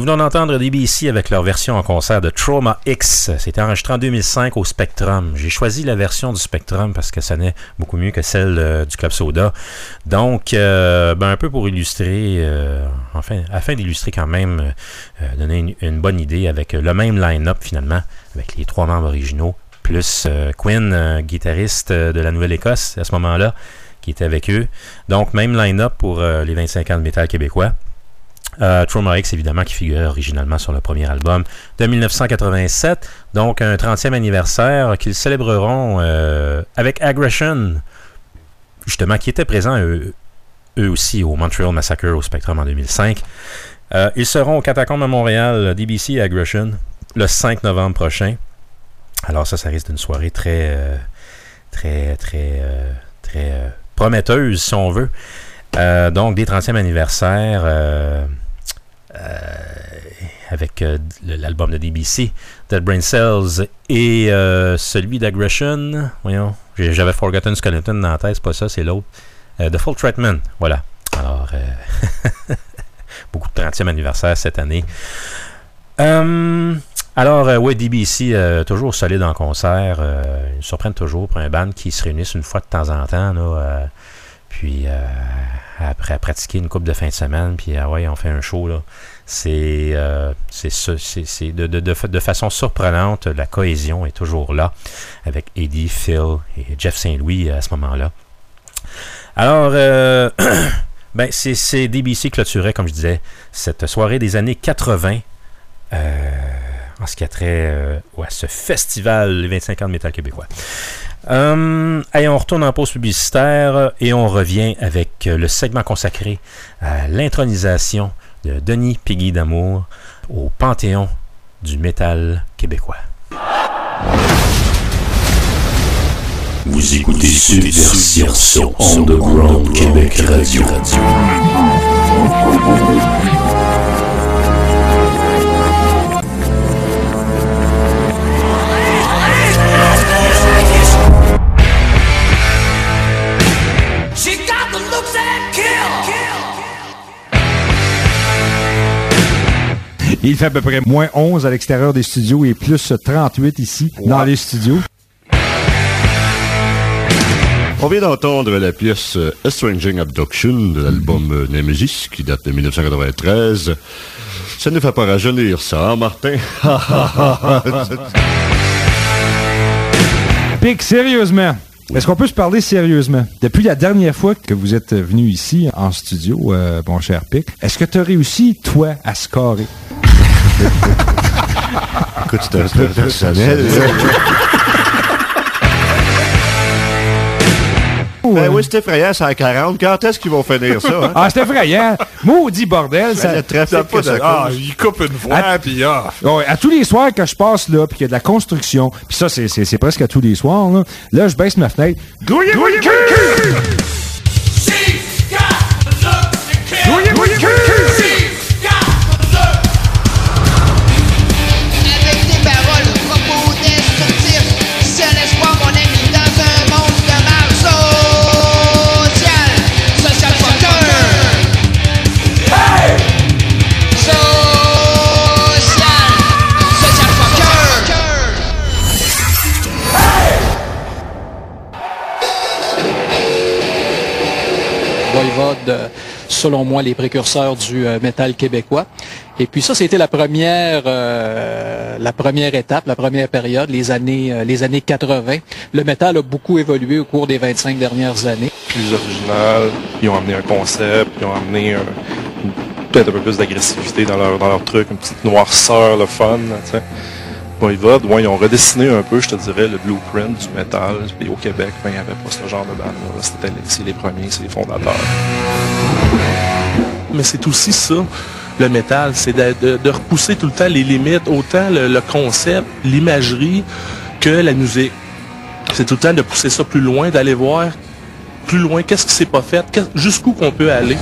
Nous venons d'entendre DBC avec leur version en concert de Trauma X. C'était enregistré en 2005 au Spectrum. J'ai choisi la version du Spectrum parce que ça sonnait beaucoup mieux que celle du Club Soda. Donc, un peu pour illustrer, afin d'illustrer quand même, donner une bonne idée avec le même line-up finalement, avec les 3 membres originaux, plus Quinn, guitariste de la Nouvelle-Écosse à ce moment-là, qui était avec eux. Donc, même line-up pour les 25 ans de métal québécois. Trauma X, évidemment, qui figurait originalement sur le premier album de 1987. Donc, un 30e anniversaire qu'ils célébreront avec Aggression, justement, qui était présent eux aussi au Montreal Massacre au Spectrum en 2005. Ils seront au Catacombes à Montréal, DBC et Aggression, le 5 novembre prochain. Alors ça risque d'une soirée très prometteuse, si on veut. Donc, des 30e anniversaires avec l'album de DBC, Dead Brain Cells, et celui d'Aggression. Voyons, j'avais Forgotten Skeleton dans la tête, c'est pas ça, c'est l'autre. The Full Treatment, voilà. Alors, beaucoup de 30e anniversaire cette année. Oui, DBC, toujours solide en concert. Ils surprennent toujours pour un band qui se réunissent une fois de temps en temps, là, puis après pratiquer une couple de fin de semaine, puis on fait un show, là. C'est de façon surprenante, la cohésion est toujours là, avec Eddie, Phil et Jeff Saint-Louis à ce moment-là. Alors, c'est DBC clôturait, comme je disais, cette soirée des années 80, en ce qui a trait à ce festival, les 25 ans de métal québécois. On retourne en pause publicitaire et on revient avec le segment consacré à l'intronisation de Denis Piggy d'Amour au panthéon du métal québécois. Vous écoutez Subversion sur Underground Québec Radio. Il fait à peu près moins 11 à l'extérieur des studios et plus 38 ici dans les studios. On vient d'entendre la pièce Estranging Abduction de l'album Nemesis qui date de 1993. Ça ne fait pas rajeunir ça, hein, Martin? Pic, sérieusement, est-ce qu'on peut se parler sérieusement? Depuis la dernière fois que vous êtes venu ici en studio, mon cher Pic, est-ce que tu as réussi, toi, à scorer? Écoute, c'est un peu personnel. Ben oui, c'est effrayant, c'est à 40. Quand est-ce qu'ils vont finir ça? Hein? Ah, c'est effrayant. Maudit bordel. Ça, le trafic que ça cause. Il coupe une fois, puis Ouais, à tous les soirs que je passe là, puis qu'il y a de la construction, puis ça, c'est presque à tous les soirs, là je baisse ma fenêtre. Grouillez le cul! Grouillez le cul! Avec des paroles propos destructifs, seul espoir, mon ami, dans un monde de mal social fucker. Hey! Social fucker. Hey! Voivode, selon moi, les précurseurs du métal québécois. Et puis ça, c'était la première étape, la première période, les années 80. Le métal a beaucoup évolué au cours des 25 dernières années. Plus original, ils ont amené un concept, ils ont amené peut-être un peu plus d'agressivité dans leur truc, une petite noirceur, le fun, tu sais. Voivode, ils ont redessiné un peu, je te dirais, le blueprint du métal. Et au Québec, il n'y avait pas ce genre de band-là. C'est les premiers, c'est les fondateurs. Mais c'est aussi ça, le métal, c'est de repousser tout le temps les limites, autant le concept, l'imagerie, que la musique. C'est tout le temps de pousser ça plus loin, d'aller voir plus loin, qu'est-ce qui s'est pas fait, jusqu'où qu'on peut aller.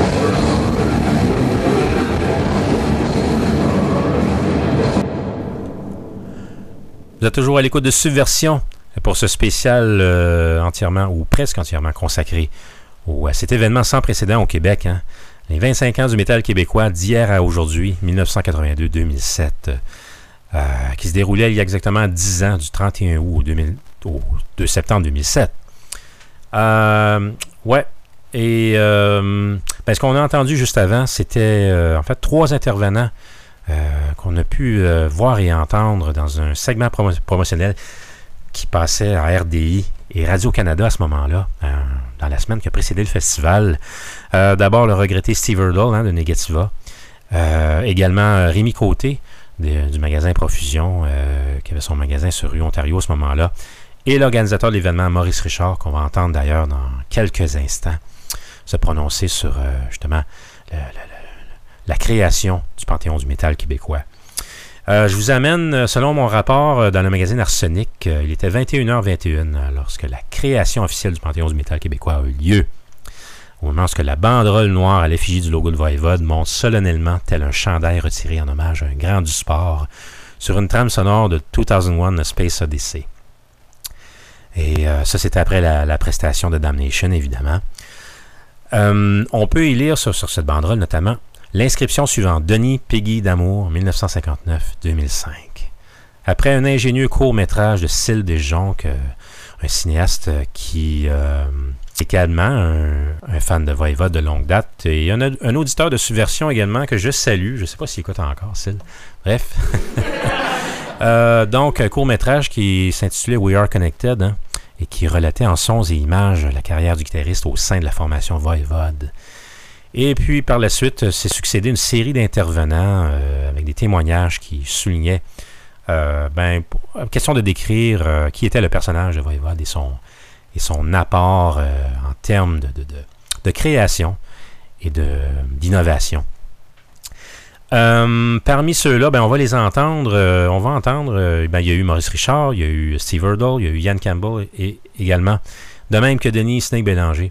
Vous êtes toujours à l'écoute de Subversion pour ce spécial entièrement ou presque entièrement consacré à cet événement sans précédent au Québec, hein? Les 25 ans du métal québécois d'hier à aujourd'hui, 1982-2007, qui se déroulait il y a exactement 10 ans, du 31 août au 2 septembre 2007. Ouais. Et ce qu'on a entendu juste avant, c'était en fait 3 intervenants qu'on a pu voir et entendre dans un segment promotionnel qui passait à RDI et Radio-Canada à ce moment-là, dans la semaine qui a précédé le festival. D'abord, le regretté Steve Hurdle de Negativa. Également, Rémi Côté du magasin Profusion, qui avait son magasin sur rue Ontario à ce moment-là. Et l'organisateur de l'événement, Maurice Richard, qu'on va entendre d'ailleurs dans quelques instants se prononcer sur, justement, la création du Panthéon du métal québécois. Je vous amène, selon mon rapport dans le magazine Arsenic, il était 21h21 lorsque la création officielle du Panthéon du métal québécois a eu lieu. Au moment où la banderole noire à l'effigie du logo de Voivode monte solennellement tel un chandail retiré en hommage à un grand du sport sur une trame sonore de 2001 A Space Odyssey. Et ça, c'était après la prestation de Damnation, évidemment. On peut y lire sur cette banderole, notamment, l'inscription suivante, Denis Peggy d'Amour, 1959-2005. Après un ingénieux court-métrage de Syl Desjonques, un cinéaste qui est également un fan de Voivode de longue date, et un auditeur de Subversion également que je salue. Je ne sais pas s'il écoute encore, Syl. Bref. Donc, court-métrage qui s'intitulait We Are Connected, et qui relatait en sons et images la carrière du guitariste au sein de la formation Voivode. Et puis, par la suite, s'est succédé une série d'intervenants avec des témoignages qui soulignaient, question de décrire qui était le personnage de Voivode et son apport en termes de création et d'innovation. Parmi ceux-là, on va les entendre. Il y a eu Maurice Richard, il y a eu Steve Hurdle, il y a eu Ian Campbell et également, de même que Denis Snake Bélanger.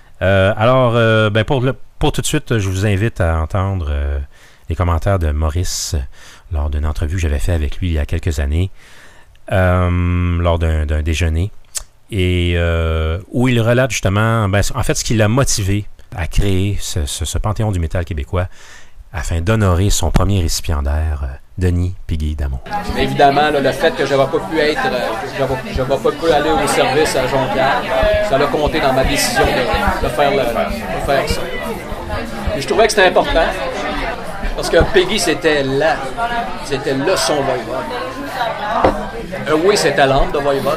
Pour tout de suite, je vous invite à entendre les commentaires de Maurice lors d'une entrevue que j'avais fait avec lui il y a quelques années, lors d'un déjeuner, et où il relate justement, en fait, ce qui l'a motivé à créer ce Panthéon du métal québécois afin d'honorer son premier récipiendaire, Denis Peggy d'Amour. Évidemment, le fait que je n'avais pas pu aller au service à Jonquière, ça a compté dans ma décision de faire ça. Et je trouvais que c'était important, parce que Peggy, c'était le son Voivode. Oui, c'était l'âme de Voivode,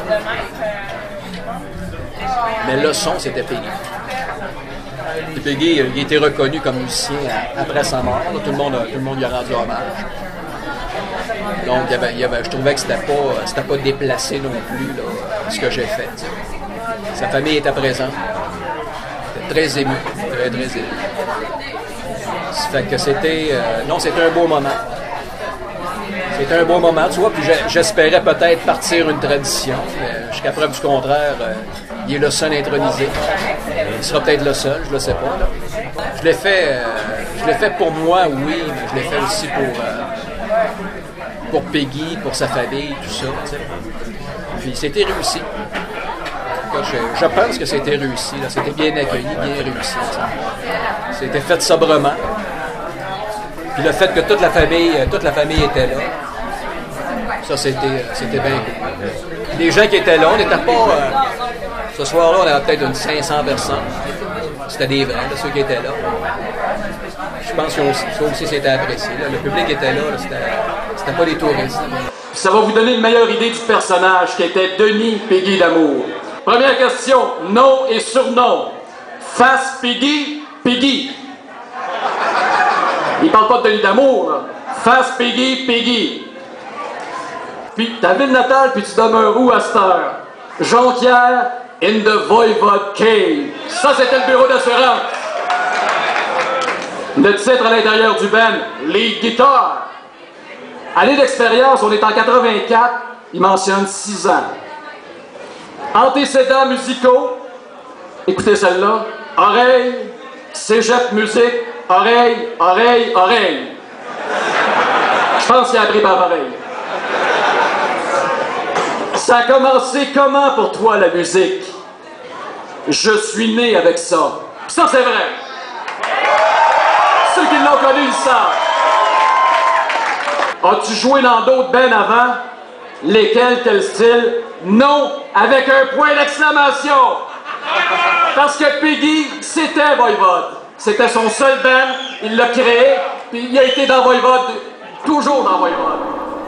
mais le son, c'était Peggy. Et Peggy, il a été reconnu comme musicien après sa mort. Là, tout le monde lui a rendu hommage. Donc, je trouvais que c'était pas déplacé non plus, là, ce que j'ai fait. T'sais. Sa famille était présente. Était très ému. Très, très ému. Ça fait que c'était un beau moment. C'était un beau moment, tu vois. Puis j'espérais peut-être partir une tradition. Mais jusqu'à preuve du contraire, il est le seul intronisé. Il sera peut-être le seul, je ne le sais pas. Là. Je l'ai fait pour moi, oui, mais je l'ai fait aussi pour Peggy, pour sa famille, tout ça. T'sais. Puis c'était réussi. Je pense que c'était réussi. Là. C'était bien accueilli, bien réussi. T'sais. C'était fait sobrement. Puis le fait que toute la famille était là, ça c'était bien cool. Les gens qui étaient là, on n'était pas... ce soir-là, on avait peut-être une 500 personnes. C'était des vrais, là, ceux qui étaient là. Je pense que ça aussi c'était apprécié. Là. Le public était là, c'était pas des touristes. Ça va vous donner une meilleure idée du personnage qui était Denis Peggy d'Amour. Première question, nom et surnom. Face Peggy, Peggy. Il parle pas de Denis d'Amour, là. Face Peggy, Peggy. Puis ta ville natale, puis tu demeures où à cette heure? Jonquière, in the Voivode Cave. Ça, c'était le bureau d'assurance. Le titre à l'intérieur du band, lead guitar. Année d'expérience, on est en 84, il mentionne 6 ans. Antécédents musicaux, écoutez celle-là. Oreille, cégep musique, oreille, oreille, oreille. Je pense qu'il a appris par oreille. Ça a commencé comment pour toi la musique? Je suis né avec ça. Ça c'est vrai. l'ont connu, ils savent. As-tu joué dans d'autres bands avant? Lesquels, quel style? Non, avec un point d'exclamation. Parce que Piggy, c'était Voivode. C'était son seul band, il l'a créé, puis il a été dans Voivode, toujours dans Voivode.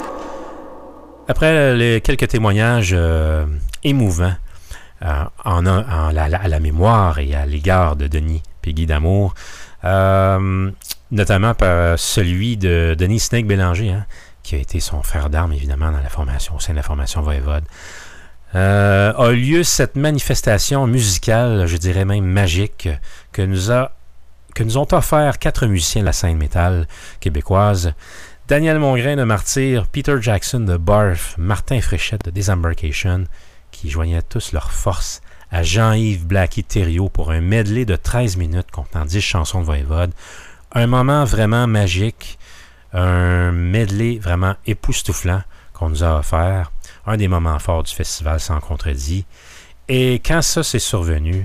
Après quelques témoignages émouvants à la mémoire et à l'égard de Denis Piggy D'Amour, notamment par celui de Denis Snake Bélanger, hein, qui a été son frère d'armes, évidemment, dans la formation, au sein de la formation Voivode. A lieu cette manifestation musicale, je dirais même magique, que nous ont offert 4 musiciens de la scène métal québécoise: Daniel Mongrain de Martyr, Peter Jackson de Barf, Martin Fréchette de Disembarkation, qui joignaient tous leurs forces à Jean-Yves Blackie-Thériault pour un medley de 13 minutes contenant 10 chansons de Voivode. Un moment vraiment magique, un medley vraiment époustouflant qu'on nous a offert, un des moments forts du festival sans contredit. Et quand ça s'est survenu,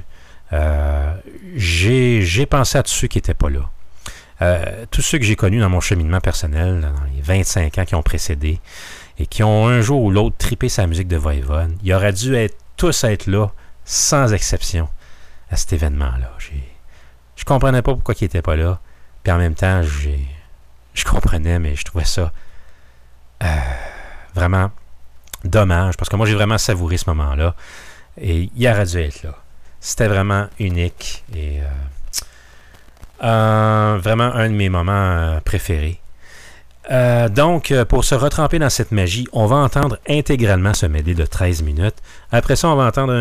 j'ai pensé à tous ceux qui n'étaient pas là. Tous ceux que j'ai connus dans mon cheminement personnel, dans les 25 ans qui ont précédé, et qui ont un jour ou l'autre trippé sa musique de Voivode, ils auraient dû tous être là, sans exception, à cet événement-là. Je comprenais pas pourquoi ils n'étaient pas là, puis en même temps, je comprenais, mais je trouvais ça vraiment dommage, parce que moi, j'ai vraiment savouré ce moment-là, et il aurait dû être là. C'était vraiment unique, et vraiment un de mes moments préférés. Donc, pour se retremper dans cette magie, on va entendre intégralement ce medley de 13 minutes. Après ça, on va entendre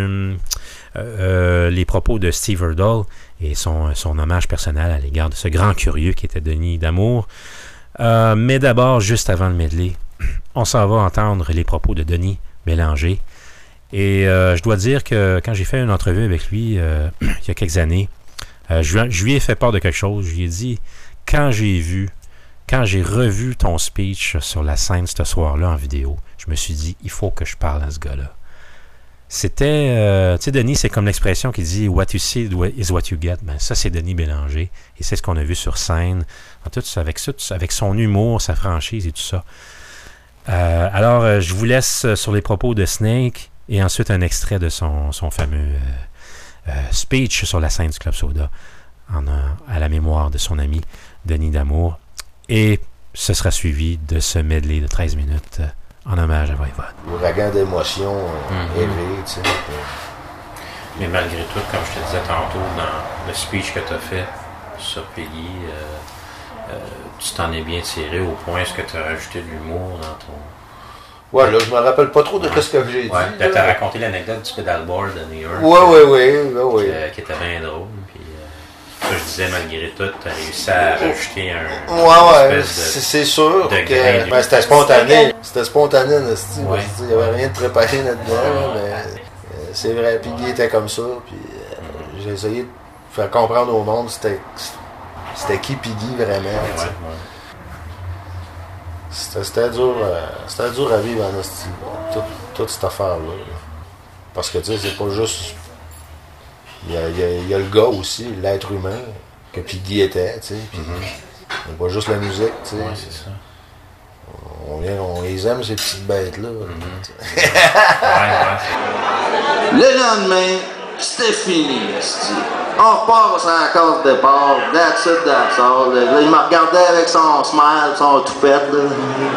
les propos de Steve Hurdle et son hommage personnel à l'égard de ce grand curieux qui était Denis D'Amour. Mais d'abord, juste avant le medley, on s'en va entendre les propos de Denis Bélanger. Et je dois dire que quand j'ai fait une entrevue avec lui il y a quelques années, je lui ai fait part de quelque chose. Je lui ai dit, quand j'ai revu ton speech sur la scène ce soir-là en vidéo, je me suis dit, il faut que je parle à ce gars-là. C'était, tu sais, Denis, c'est comme l'expression qui dit « What you see is what you get ». Ben, ça, c'est Denis Bélanger. Et c'est ce qu'on a vu sur scène, en tout, avec son humour, sa franchise et tout ça. Alors, je vous laisse sur les propos de Snake et ensuite un extrait de son fameux speech sur la scène du Club Soda à la mémoire de son ami Denis D'Amour. Et ce sera suivi de ce medley de 13 minutes en hommage à Voivode. Ouragan d'émotions élevées, tu sais. Mais malgré tout, comme je te disais tantôt, dans le speech que tu as fait sur Peggy, tu t'en es bien tiré au point est-ce que tu as rajouté de l'humour dans ton... Ouais, là, je me rappelle pas trop de ce que j'ai dit. Ouais, tu as raconté l'anecdote du pedalboard de New York. Oui. Qui était bien drôle. Puis, ça, je disais, malgré tout, tu as réussi à rajouter un... Ouais, c'est sûr que... Ben, c'était spontané. C'était spontané, il n'y avait rien de préparé là-dedans, mais c'est vrai. Puis il était comme ça, puis j'ai essayé de faire comprendre au monde c'était qui Piggy vraiment. C'était dur à vivre en hostie, toute cette affaire-là. Parce que tu sais, c'est pas juste... Il y a le gars aussi, l'être humain, que Piggy était, tu sais. C'est pas juste la musique, tu sais. Ouais, c'est ça. On les aime, ces petites bêtes-là. Le lendemain, c'était fini, esti. On repart sur la case de départ, that's it, that's all. Là, il me regardait avec son smile, son toupette, là.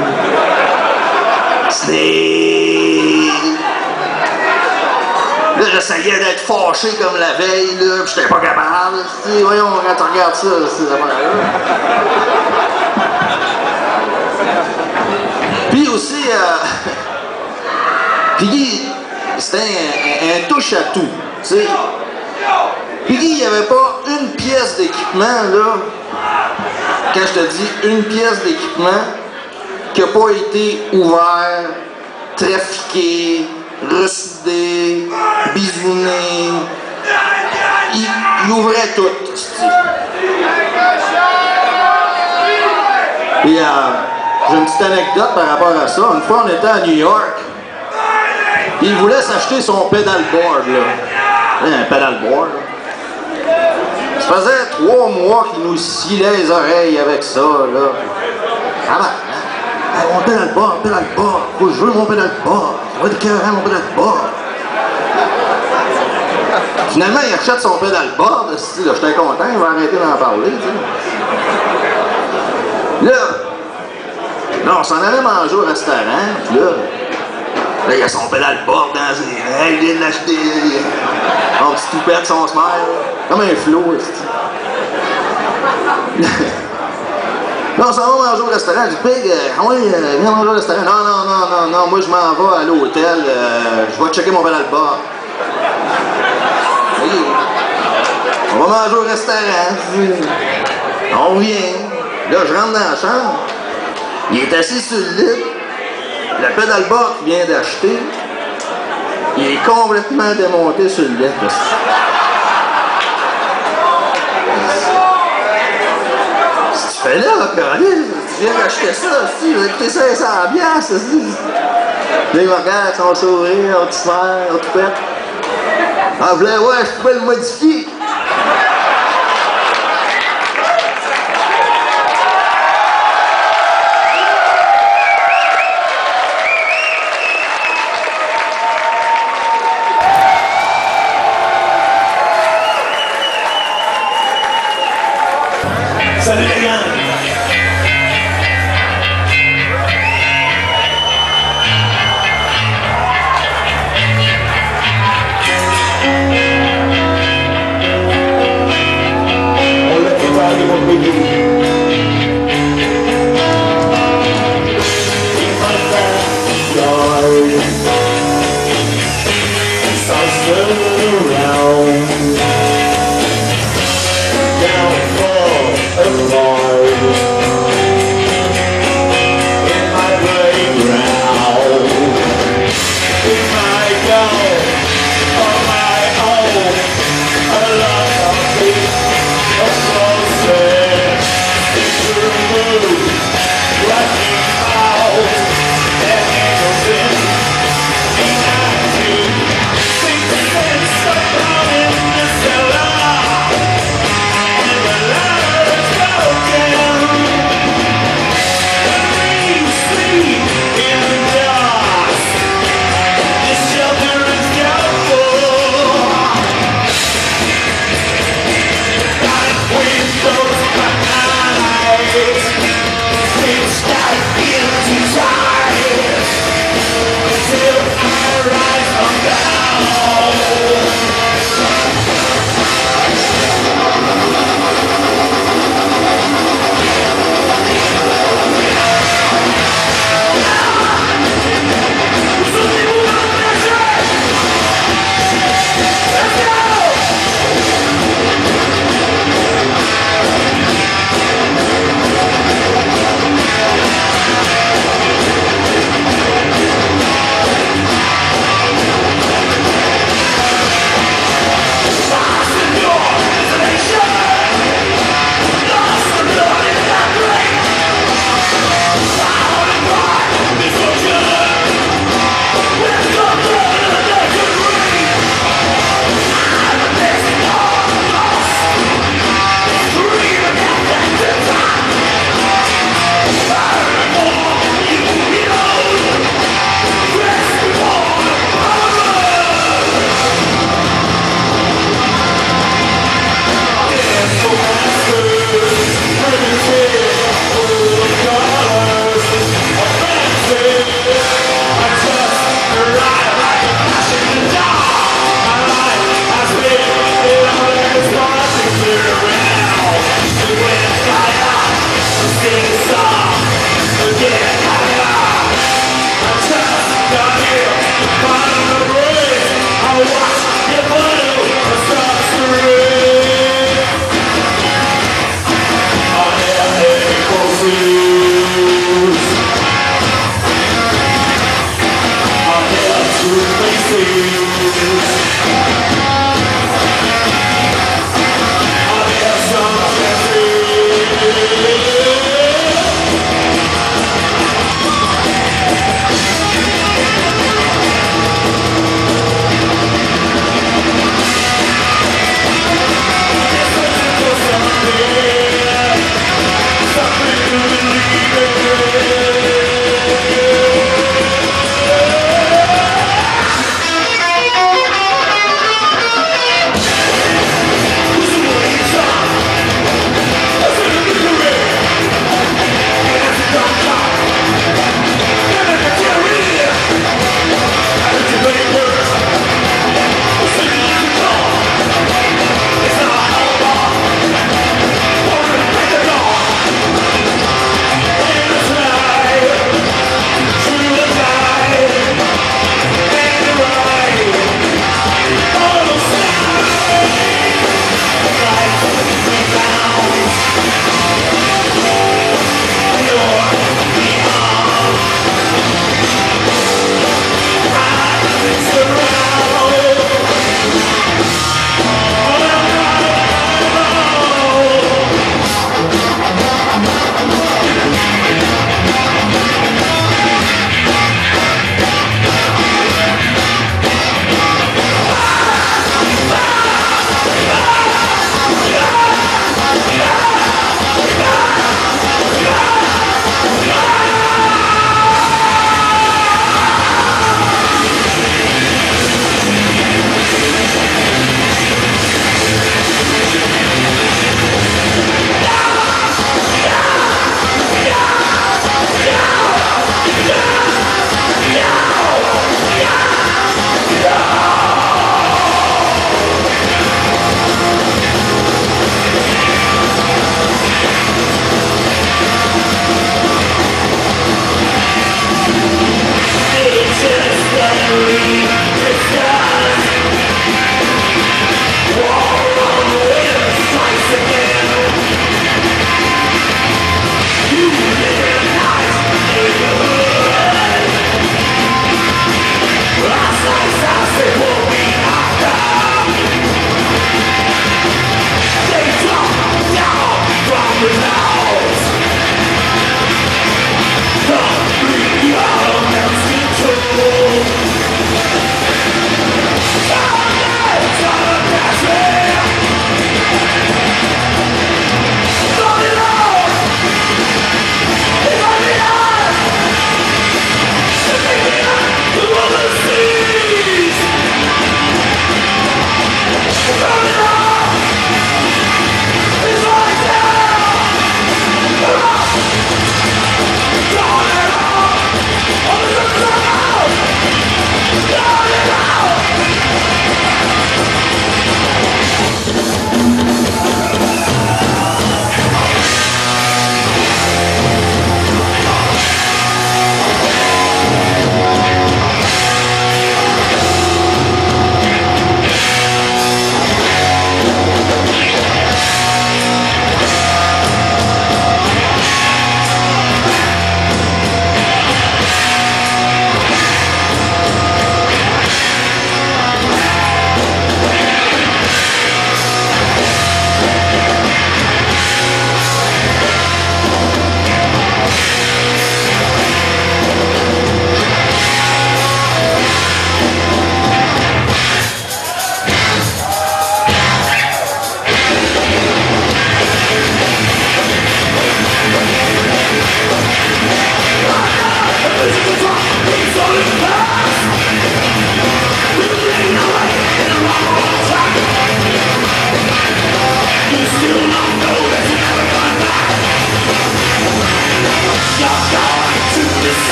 Snake! Là, j'essayais d'être fâché comme la veille, là, pis j'étais pas capable, esti. Voyons, quand tu regardes ça, ces affaires-là. Puis aussi, Piggy, c'était un touche-à-tout, tu sais. Piggy, il n'y avait pas une pièce d'équipement, là, quand je te dis une pièce d'équipement, qui n'a pas été ouvert, trafiqué, ressoudé, bisouné. Il ouvrait tout, et j'ai une petite anecdote par rapport à ça. Une fois, on était à New York, puis il voulait s'acheter son pedalboard, là. Un pedalboard, là. Ça faisait 3 mois qu'il nous scillait les oreilles avec ça, là. Ah ben, hein? Mon pédale bas, faut que je joue mon pédale bas. Ça va être écœurant, mon pédale bas. Finalement, il achète son pédale bas, là, j'étais content, il va arrêter d'en parler, tu sais. Là, on s'en allait manger au restaurant, puis là, il y a son pédale bord dans ses mains, il vient de l'acheter, mon petit toupette, son smile, comme un flot, là, on s'en va manger au restaurant, je dis, Pig, viens manger au restaurant. Non, moi je m'en vais à l'hôtel, je vais checker mon pédale bord. On va manger au restaurant, on vient, là je rentre dans la chambre, il est assis sur le lit, le pédale bar qu'il vient d'acheter, il est complètement démonté sur le lit. Qu'est-ce que tu fais là, Corinne? Tu viens d'acheter ça, tu vas écouter ça 500 piastres. Là, il me regarde, son sourire, on petit smile, on tout fait. Ah, je pouvais le modifier. Salut les gars!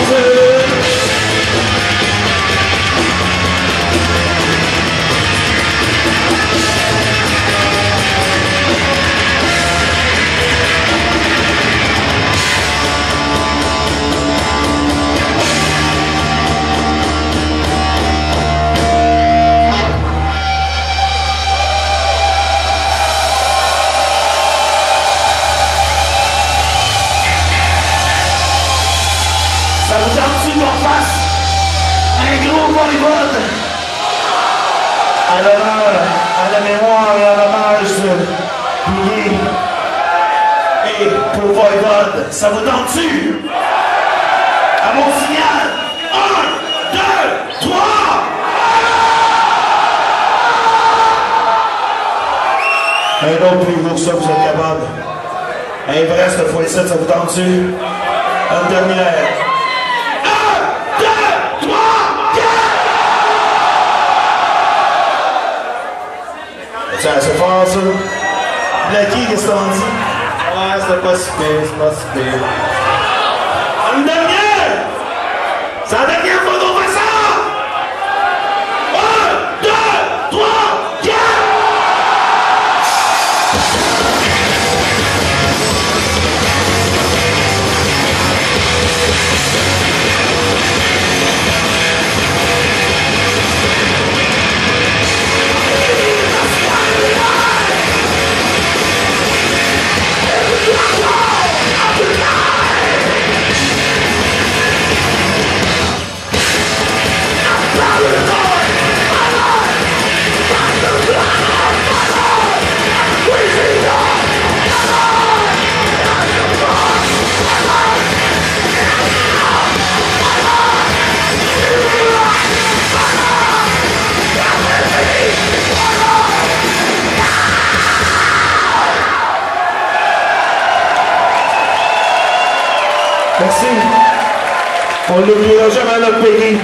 À l'honneur, à la mémoire et à l'hommage de Billy et pour Voivode, ça vous tente-tu? À mon signal, 1, 2, 3! Un autre plus gros que ça, vous êtes capable. Un vrai cette fois-ci, ça vous tente-tu? Une dernière. 1, 2, 3, 4! C'est assez fort, ça. Blacky, qu'est-ce qu'on dit? Ouais, c'était pas si pire, c'est pas si pire. Une dernière! C'est la dernière fois qu'on fait ça! 1, 2, 3, 4! Merci. On ne l'oubliera jamais à notre pays.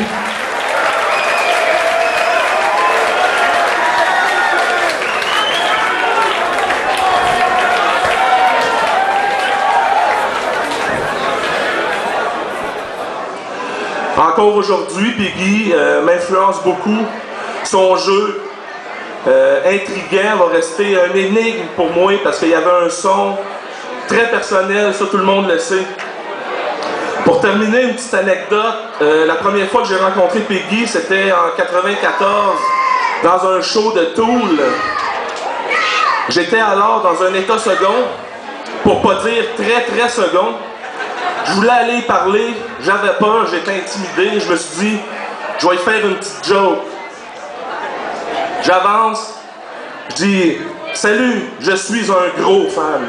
Encore aujourd'hui, Piggy m'influence beaucoup. Son jeu intriguant va rester un énigme pour moi parce qu'il y avait un son très personnel, ça tout le monde le sait. Pour terminer, une petite anecdote. La première fois que j'ai rencontré Piggy, c'était en 94, dans un show de Tool. J'étais alors dans un état second, pour pas dire très second. Je voulais aller y parler, j'avais peur, j'étais intimidé. Je me suis dit, je vais y faire une petite joke. J'avance, je dis, salut, je suis un gros fan.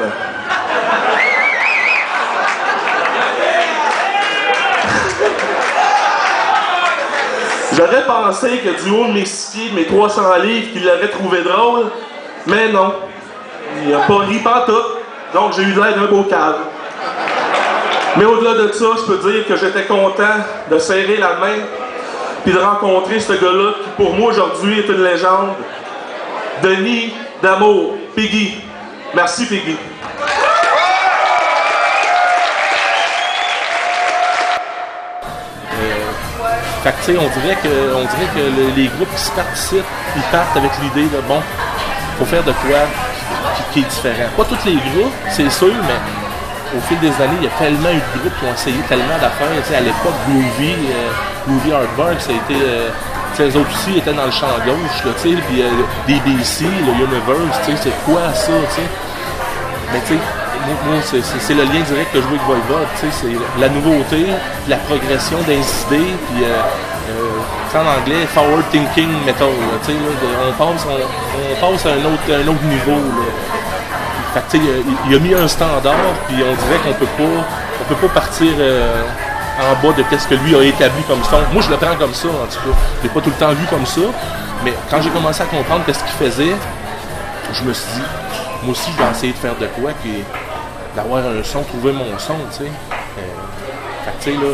J'aurais pensé que du haut de mes 6 pieds, de mes 300 livres, qu'il l'aurait trouvé drôle, mais non. Il n'a pas ri pantoute, donc j'ai eu l'air d'un beau cave. Mais au-delà de ça, je peux dire que j'étais content de serrer la main puis de rencontrer ce gars-là qui, pour moi, aujourd'hui, est une légende. Denis D'Amour, Piggy. Merci, Piggy. Fait que, tu sais, on dirait que les groupes qui se participent, ils partent avec l'idée de, bon, faut faire de quoi qui est différent. Pas tous les groupes, c'est sûr, mais au fil des années, il y a tellement eu de groupes qui ont essayé tellement d'affaires. Tu sais, à l'époque, Groovy Hardburg, ça a été... les autres aussi étaient dans le champ gauche, là, tu sais, puis DBC, le Universe, tu sais, c'est quoi ça, tu sais? Mais tu sais, moi, c'est le lien direct que je vois avec Voivode, tu sais, c'est la nouveauté, la progression des idées, puis en anglais, forward thinking metal, tu sais, on passe à un autre niveau, là. Fait que, tu sais, il a mis un standard, puis on dirait qu'on peut pas partir en bas de qu'est-ce que lui a établi comme son. Moi, je le prends comme ça, en tout cas. Je l'ai pas tout le temps vu comme ça, mais quand j'ai commencé à comprendre qu'est-ce qu'il faisait, je me suis dit, moi aussi, je vais essayer de faire de quoi, puis d'avoir un son, trouver mon son, tu sais. Fait que, tu sais, là,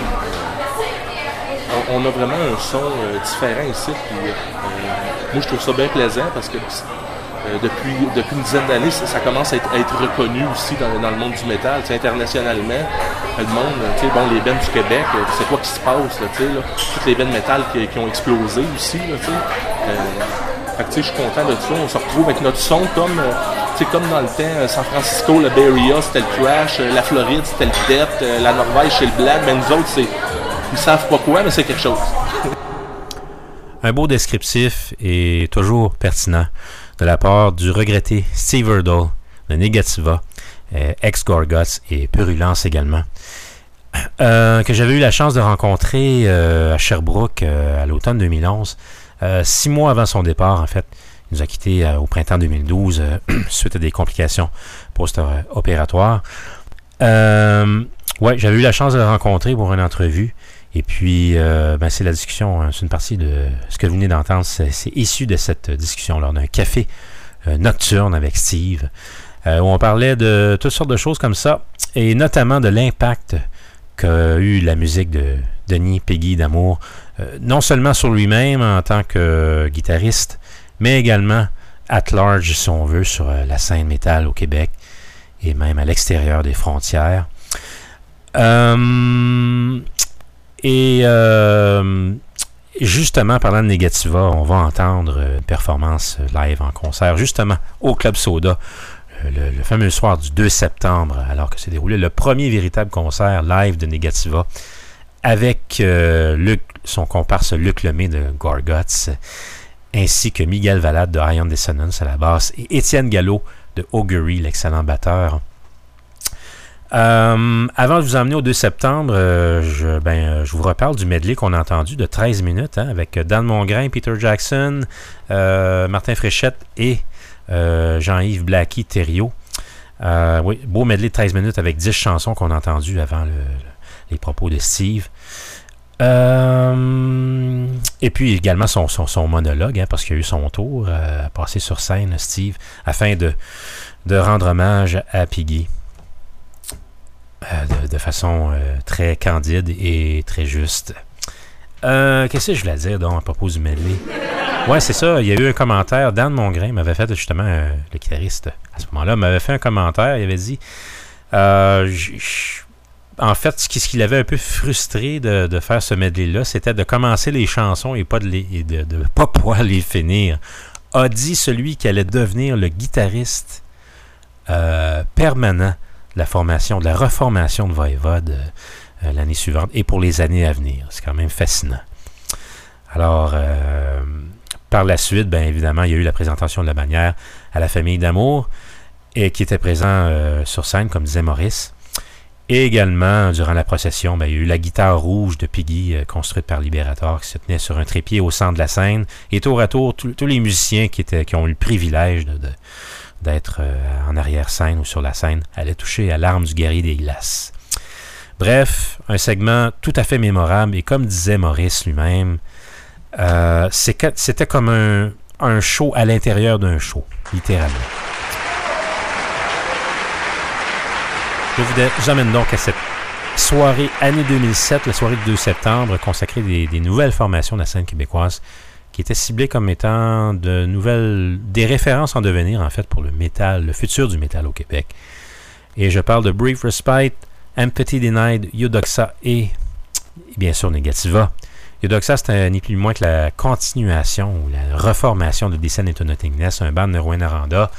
on a vraiment un son différent ici, puis moi, je trouve ça bien plaisant, parce que depuis une dizaine d'années, ça commence à être reconnu aussi dans le monde du métal, internationalement. Le monde, les bands du Québec, c'est quoi qui se passe, là, toutes les bands métal qui ont explosé aussi, là, je suis content de ça. On se retrouve avec notre son comme dans le temps, San Francisco, le Bay Area, c'était le thrash, la Floride, c'était le death, la Norvège, c'est le black, mais nous autres, ils savent pas quoi, mais c'est quelque chose. Un beau descriptif et toujours pertinent de la part du regretté Steve Hurdle de Negativa, ex-Gorguts et Purulence également, que j'avais eu la chance de rencontrer à Sherbrooke à l'automne 2011, 6 mois avant son départ en fait. Il nous a quittés au printemps 2012 suite à des complications post-opératoires. J'avais eu la chance de le rencontrer pour une entrevue. Et puis, c'est la discussion, c'est une partie de ce que vous venez d'entendre, c'est issu de cette discussion lors d'un café nocturne avec Steve, où on parlait de toutes sortes de choses comme ça, et notamment de l'impact qu'a eu la musique de Denis Peggy d'Amour, non seulement sur lui-même en tant que guitariste, mais également at large, si on veut, sur la scène métal au Québec, et même à l'extérieur des frontières. Et justement, parlant de Negativa, on va entendre une performance live en concert, justement au Club Soda, le fameux soir du 2 septembre, alors que s'est déroulé le premier véritable concert live de Negativa, avec son comparse Luc Lemay de Gorguts, ainsi que Miguel Valade de Ion Dissonance à la basse, et Étienne Gallo de Augury, l'excellent batteur. Avant de vous emmener au 2 septembre, je vous reparle du medley qu'on a entendu de 13 minutes avec Dan Mongrain, Peter Jackson, Martin Fréchette et Jean-Yves Blackie Thériault. Beau medley de 13 minutes avec 10 chansons qu'on a entendues avant les propos de Steve. Et puis également son monologue, parce qu'il a eu son tour à passer sur scène, Steve, afin de rendre hommage à Piggy. De façon très candide et très juste. Qu'est-ce que je voulais dire donc à propos du medley? Ouais, c'est ça, il y a eu un commentaire. Dan Mongrain m'avait fait, justement, le guitariste à ce moment-là, m'avait fait un commentaire. Il avait dit en fait, ce qui l'avait un peu frustré de faire ce medley-là, c'était de commencer les chansons et pas de pas pouvoir les finir. A dit celui qui allait devenir le guitariste permanent de la reformation de Voivode l'année suivante et pour les années à venir. C'est quand même fascinant. Alors, par la suite, bien évidemment, il y a eu la présentation de la bannière à la famille d'Amour et qui était présent sur scène, comme disait Maurice. Et également, durant la procession, il y a eu la guitare rouge de Piggy construite par Liberator qui se tenait sur un trépied au centre de la scène. Et tour à tour, tous les musiciens qui ont eu le privilège d'être en arrière-scène ou sur la scène allaient toucher à l'arme du guerrier des glaces. Bref, un segment tout à fait mémorable. Et comme disait Maurice lui-même, c'était comme un show à l'intérieur d'un show, littéralement. Je vous amène donc à cette soirée année 2007, la soirée du 2 septembre, consacrée des nouvelles formations de la scène québécoise, qui était ciblée comme étant des références en devenir, en fait, pour le métal, le futur du métal au Québec. Et je parle de Brief Respite, Empathy Denied, Eudoxa et bien sûr Negativa. Eudoxa, c'était ni plus ni moins que la continuation ou la reformation de Descent into Nothingness, un band de Rouyn-Noranda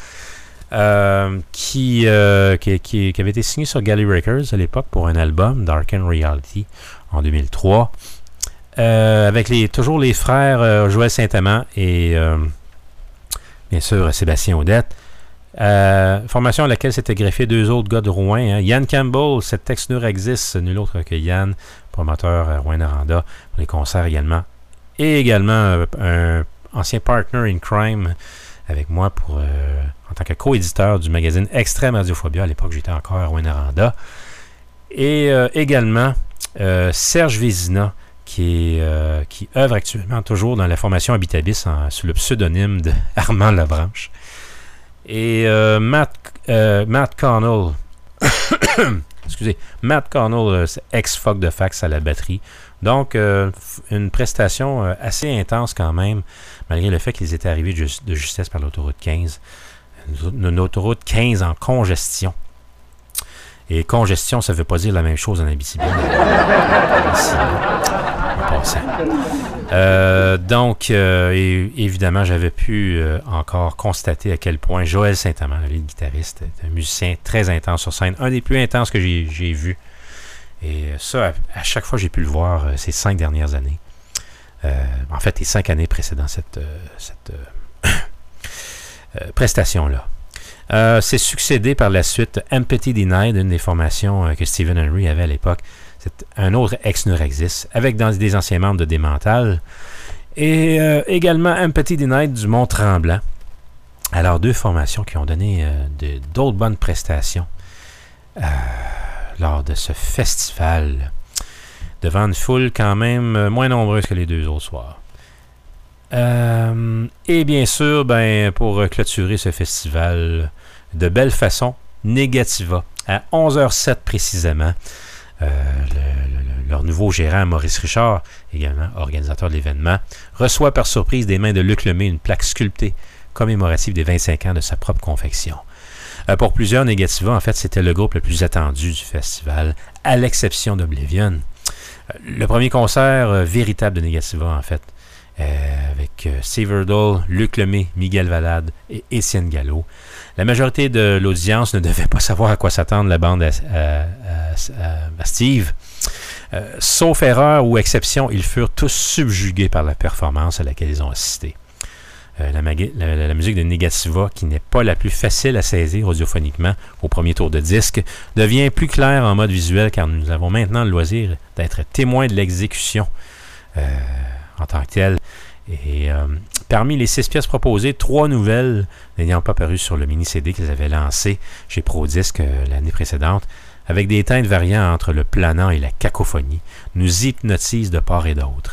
qui avait été signé sur Galley Records à l'époque pour un album, Darkened Reality, en 2003. Avec toujours les frères Joël Saint-Amand et bien sûr Sébastien Audette. Formation à laquelle s'étaient greffés 2 autres gars de Rouen. Yann Campbell, cet ex-Neurexis, nul autre que Yann, promoteur à Rouyn-Noranda, pour les concerts également. Et également un ancien partner in crime avec moi en tant que co-éditeur du magazine Extrême Radiophobia. À l'époque, j'étais encore à Rouyn-Noranda. Et également Serge Vézina, qui œuvre actuellement toujours dans la formation Habitabis sous le pseudonyme de Armand Labranche. Et Matt Connell, Matt Connell, ex-Fuck de Fax à la batterie. Donc, une prestation assez intense quand même, malgré le fait qu'ils étaient arrivés de justesse par l'autoroute 15. Une autoroute 15 en congestion. Et congestion, ça ne veut pas dire la même chose en Abitibi. Donc, évidemment, j'avais pu encore constater à quel point Joël Saint-Amand, le guitariste, est un musicien très intense sur scène, un des plus intenses que j'ai vu. Et ça, à chaque fois, j'ai pu le voir ces 5 dernières années. En fait, les 5 années précédant cette prestation-là. C'est succédé par la suite Empathy Denied, une des formations que Stephen Henry avait à l'époque. C'est un autre ex-Neurexis, avec des anciens membres de Demental. Et également Empathy Denied du Mont-Tremblant. Alors, 2 formations qui ont donné d'autres bonnes prestations lors de ce festival, devant une foule quand même moins nombreuse que les 2 autres soirs. Et bien sûr, pour clôturer ce festival de belle façon, Negativa, à 11h07 précisément, leur nouveau gérant, Maurice Richard, également organisateur de l'événement, reçoit par surprise des mains de Luc Lemay une plaque sculptée commémorative des 25 ans de sa propre confection. Pour plusieurs, Negativa, en fait, c'était le groupe le plus attendu du festival, à l'exception d'Oblivion. Le premier concert véritable de Negativa, en fait, avec Steve Hurdle, Luc Lemay, Miguel Valade et Étienne Gallo. La majorité de l'audience ne devait pas savoir à quoi s'attendre la bande à Steve. Sauf erreur ou exception, ils furent tous subjugués par la performance à laquelle ils ont assisté. La musique de Negativa, qui n'est pas la plus facile à saisir audiophoniquement au premier tour de disque, devient plus claire en mode visuel car nous avons maintenant le loisir d'être témoins de l'exécution en tant que telle. Et parmi les 6 pièces proposées, 3 nouvelles n'ayant pas paru sur le mini-CD qu'ils avaient lancé chez ProDisc l'année précédente, avec des teintes variant entre le planant et la cacophonie, nous hypnotisent de part et d'autre.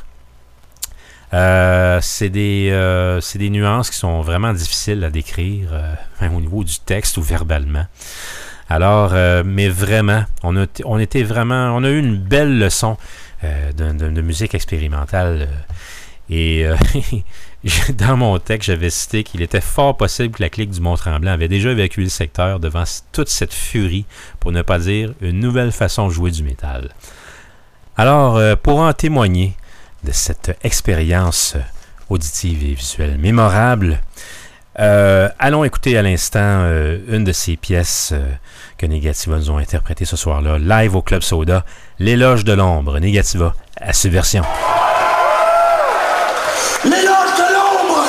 C'est des nuances qui sont vraiment difficiles à décrire, même au niveau du texte ou verbalement. Alors, mais vraiment, on a eu une belle leçon de musique expérimentale. Et dans mon texte, j'avais cité qu'il était fort possible que la clique du Mont-Tremblant avait déjà évacué le secteur devant toute cette furie, pour ne pas dire une nouvelle façon de jouer du métal. Alors, pour en témoigner de cette expérience auditive et visuelle mémorable, allons écouter à l'instant une de ces pièces que Negativa nous ont interprétées ce soir-là, live au Club Soda, L'éloge de l'ombre, Negativa à Subversion. L'éloge de l'ombre!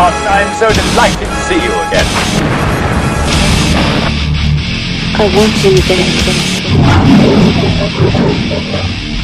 Martin. I'm so delighted to see you again. I want you dead.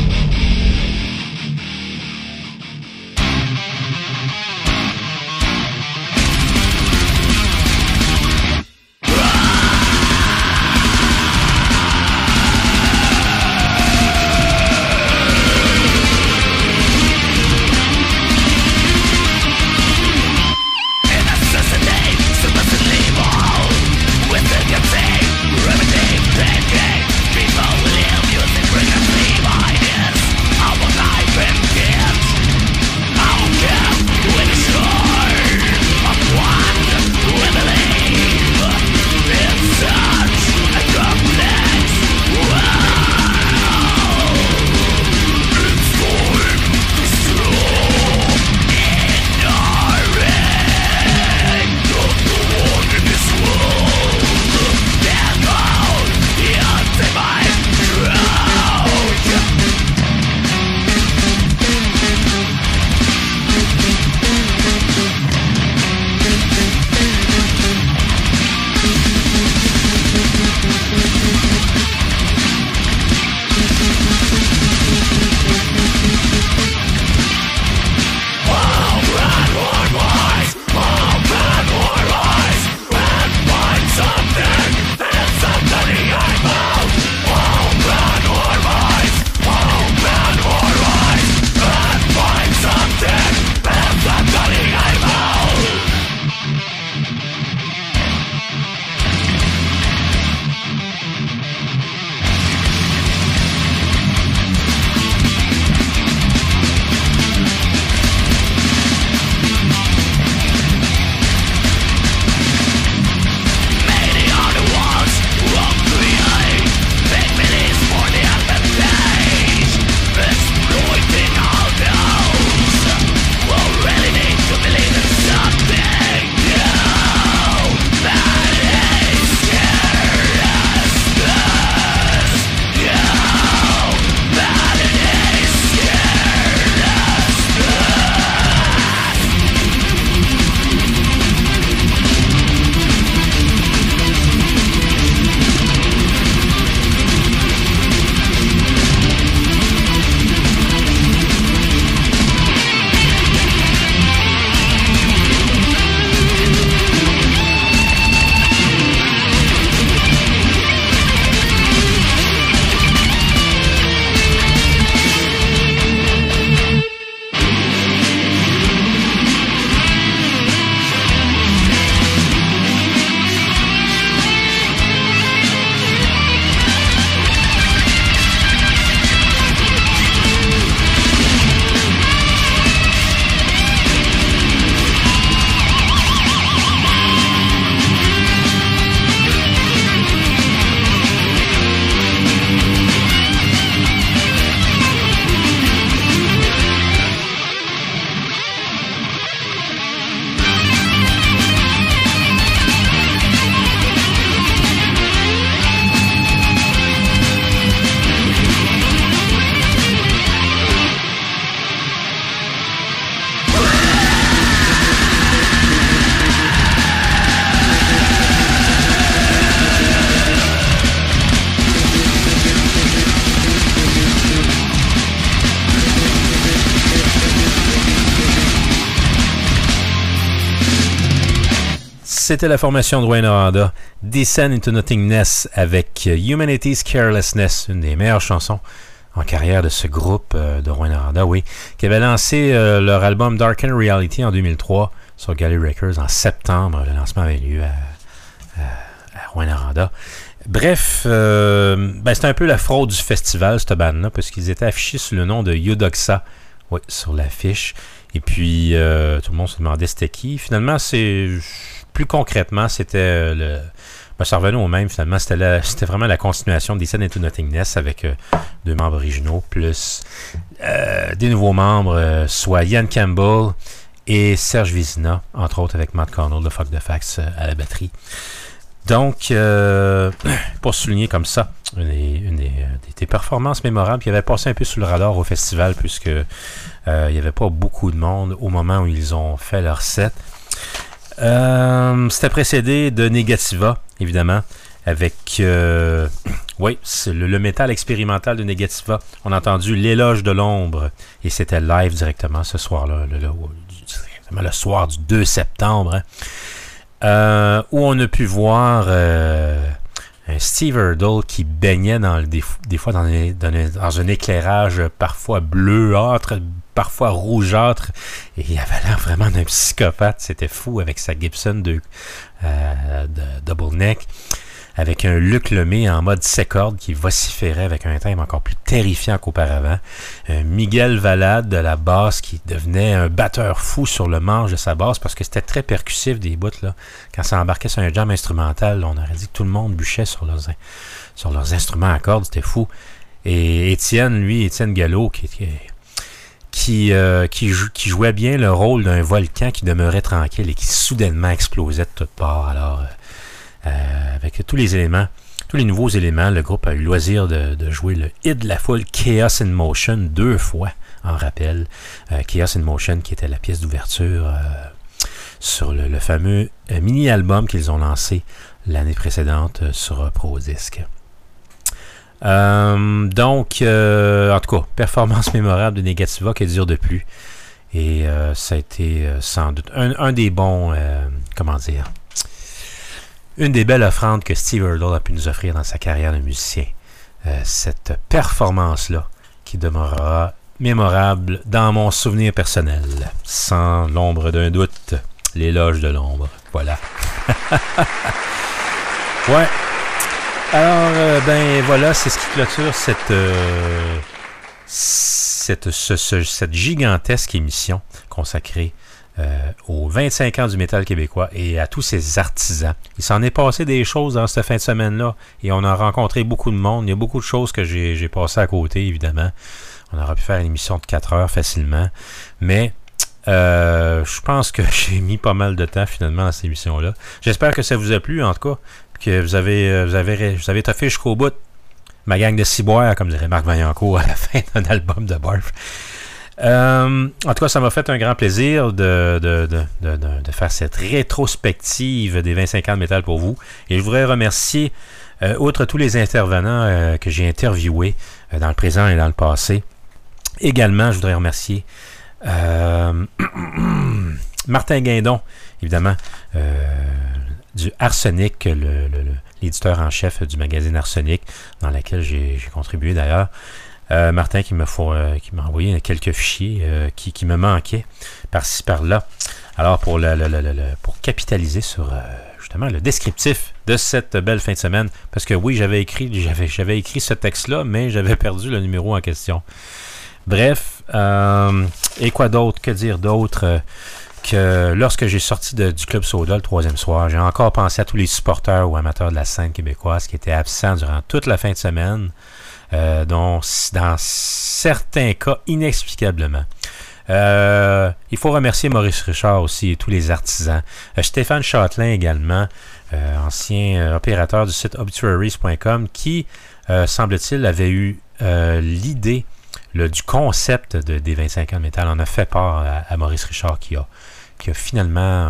C'était la formation de Rouyn-Noranda, Descend into Nothingness avec Humanity's Carelessness, une des meilleures chansons en carrière de ce groupe de Rouyn-Noranda, oui, qui avait lancé leur album Darkened Reality en 2003 sur Galley Records en septembre. Le lancement avait lieu à Rouyn-Noranda. Bref, c'était un peu la fraude du festival, cette bande-là, parce qu'ils étaient affichés sous le nom de Eudoxa, oui, sur l'affiche. Et puis, tout le monde se demandait c'était qui. Finalement, plus concrètement, c'était ça revenait au même, finalement. C'était vraiment la continuation des Descend into Nothingness avec 2 membres originaux, plus des nouveaux membres, soit Ian Campbell et Serge Vizina, entre autres avec Matt Connell de Fuck the Facts à la batterie. Donc, pour souligner comme ça, une des performances mémorables qui avait passé un peu sous le radar au festival, puisque il n'y avait pas beaucoup de monde au moment où ils ont fait leur set. C'était précédé de Negativa, évidemment, avec c'est le métal expérimental de Negativa. On a entendu L'éloge de l'ombre, et c'était live directement ce soir-là, le soir du 2 septembre, hein, où on a pu voir un Steve Hurdle qui baignait des fois dans un éclairage parfois bleuâtre, parfois rougeâtre, et il avait l'air vraiment d'un psychopathe. C'était fou avec sa Gibson de double neck, avec un Luc Lemay en mode sécorde qui vociférait avec un timbre encore plus terrifiant qu'auparavant. Miguel Valade de la basse qui devenait un batteur fou sur le manche de sa basse parce que c'était très percussif des bouts, là. Quand ça embarquait sur un jam instrumental, on aurait dit que tout le monde bûchait sur leurs instruments à cordes, c'était fou. Et Étienne Gallo qui jouait bien le rôle d'un volcan qui demeurait tranquille et qui soudainement explosait de toutes parts. Alors, avec tous les nouveaux éléments, le groupe a eu le loisir de jouer le hit de la foule Chaos in Motion 2 fois, en rappel. Chaos in Motion qui était la pièce d'ouverture sur le fameux mini-album qu'ils ont lancé l'année précédente sur Prodisc. Donc, en tout cas, performance mémorable de Negativa qui dure de plus. Et ça a été sans doute un des bons, une des belles offrandes que Steve Hurdle a pu nous offrir dans sa carrière de musicien. Cette performance-là qui demeurera mémorable dans mon souvenir personnel. Sans l'ombre d'un doute, l'éloge de l'ombre. Voilà. Ouais. Alors, voilà, c'est ce qui clôture cette gigantesque émission consacrée aux 25 ans du métal québécois et à tous ces artisans. Il s'en est passé des choses dans cette fin de semaine-là et on a rencontré beaucoup de monde. Il y a beaucoup de choses que j'ai passées à côté, évidemment. On aurait pu faire une émission de 4 heures facilement, mais je pense que j'ai mis pas mal de temps finalement dans cette émission-là. J'espère que ça vous a plu, en tout cas, que vous avez toffé jusqu'au bout. Ma gang de ciboires, comme dirait Marc Vaillancourt à la fin d'un album de Barf. En tout cas, ça m'a fait un grand plaisir de faire cette rétrospective des 25 ans de métal pour vous. Et je voudrais remercier, outre tous les intervenants que j'ai interviewés dans le présent et dans le passé, également, je voudrais remercier Martin Guindon, évidemment, du Arsenic, l'éditeur en chef du magazine Arsenic, dans lequel j'ai contribué d'ailleurs. Martin qui m'a envoyé quelques fichiers qui me manquaient par-ci par-là. Alors pour capitaliser sur justement le descriptif de cette belle fin de semaine, parce que oui, j'avais écrit ce texte-là, mais j'avais perdu le numéro en question. Bref, et quoi d'autre, que dire d'autre que lorsque j'ai sorti du Club Soda le 3e soir, j'ai encore pensé à tous les supporters ou amateurs de la scène québécoise qui étaient absents durant toute la fin de semaine, dont dans certains cas inexplicablement. Il faut remercier Maurice Richard aussi et tous les artisans. Stéphane Châtelain également, ancien opérateur du site obituaries.com qui, semble-t-il, avait eu l'idée du concept des 25 ans de métal. On a fait part à Maurice Richard qui a finalement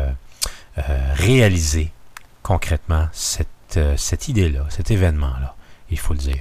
réalisé concrètement cette idée-là, cet événement-là, il faut le dire.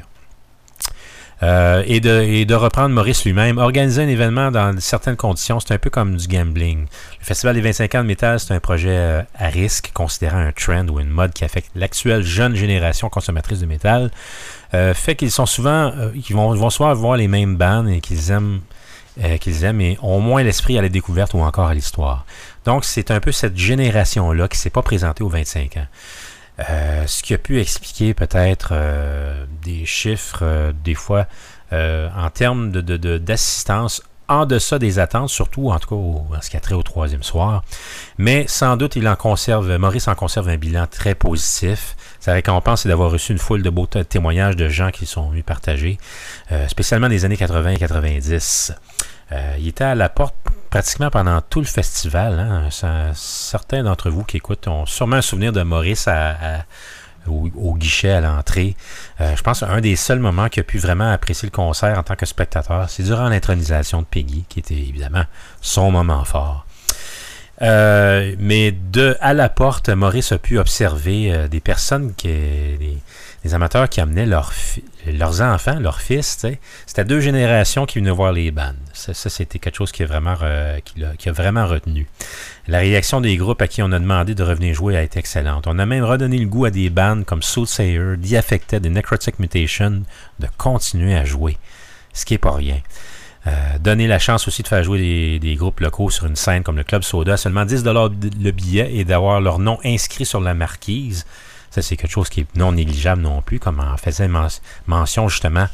Et de reprendre Maurice lui-même, organiser un événement dans certaines conditions, c'est un peu comme du gambling. Le Festival des 25 ans de métal, c'est un projet à risque, considérant un trend ou une mode qui affecte l'actuelle jeune génération consommatrice de métal, fait qu'ils sont souvent, ils vont souvent voir les mêmes bands et qu'ils aiment et ont moins l'esprit à la découverte ou encore à l'histoire. Donc, c'est un peu cette génération-là qui ne s'est pas présentée aux 25 ans. Ce qui a pu expliquer peut-être des chiffres, des fois, en termes d'assistance en deçà des attentes, surtout en tout cas en ce qui a trait au 3e soir. Mais sans doute, Maurice en conserve un bilan très positif. Sa récompense, c'est d'avoir reçu une foule de beaux témoignages de gens qui sont venus partager, spécialement des années 80 et 90. Il était à la porte pratiquement pendant tout le festival. Hein. Certains d'entre vous qui écoutent ont sûrement un souvenir de Maurice au guichet à l'entrée. Je pense qu'un des seuls moments qu'il a pu vraiment apprécier le concert en tant que spectateur, c'est durant l'intronisation de Peggy, qui était évidemment son moment fort. Mais à la porte, Maurice a pu observer des personnes, des amateurs qui amenaient leurs enfants, leurs fils. T'sais. C'était 2 générations qui venaient voir les bands. Ça c'était quelque chose qui a vraiment retenu. La réaction des groupes à qui on a demandé de revenir jouer a été excellente. On a même redonné le goût à des bands comme Soothsayer, The Affected et Necrotic Mutation de continuer à jouer. Ce qui n'est pas rien. Donner la chance aussi de faire jouer des groupes locaux sur une scène comme le Club Soda à seulement 10$ le billet et d'avoir leur nom inscrit sur la marquise. Ça, c'est quelque chose qui est non négligeable non plus, comme en faisait mention justement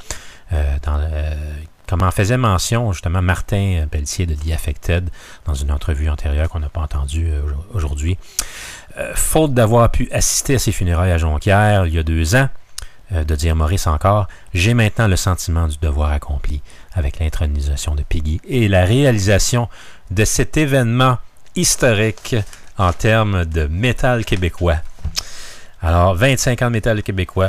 Martin Pelletier de The Affected dans une entrevue antérieure qu'on n'a pas entendue aujourd'hui. Faute d'avoir pu assister à ses funérailles à Jonquière il y a 2 ans, de dire Maurice encore, j'ai maintenant le sentiment du devoir accompli avec l'intronisation de Piggy et la réalisation de cet événement historique en termes de métal québécois. Alors, 25 ans de métal québécois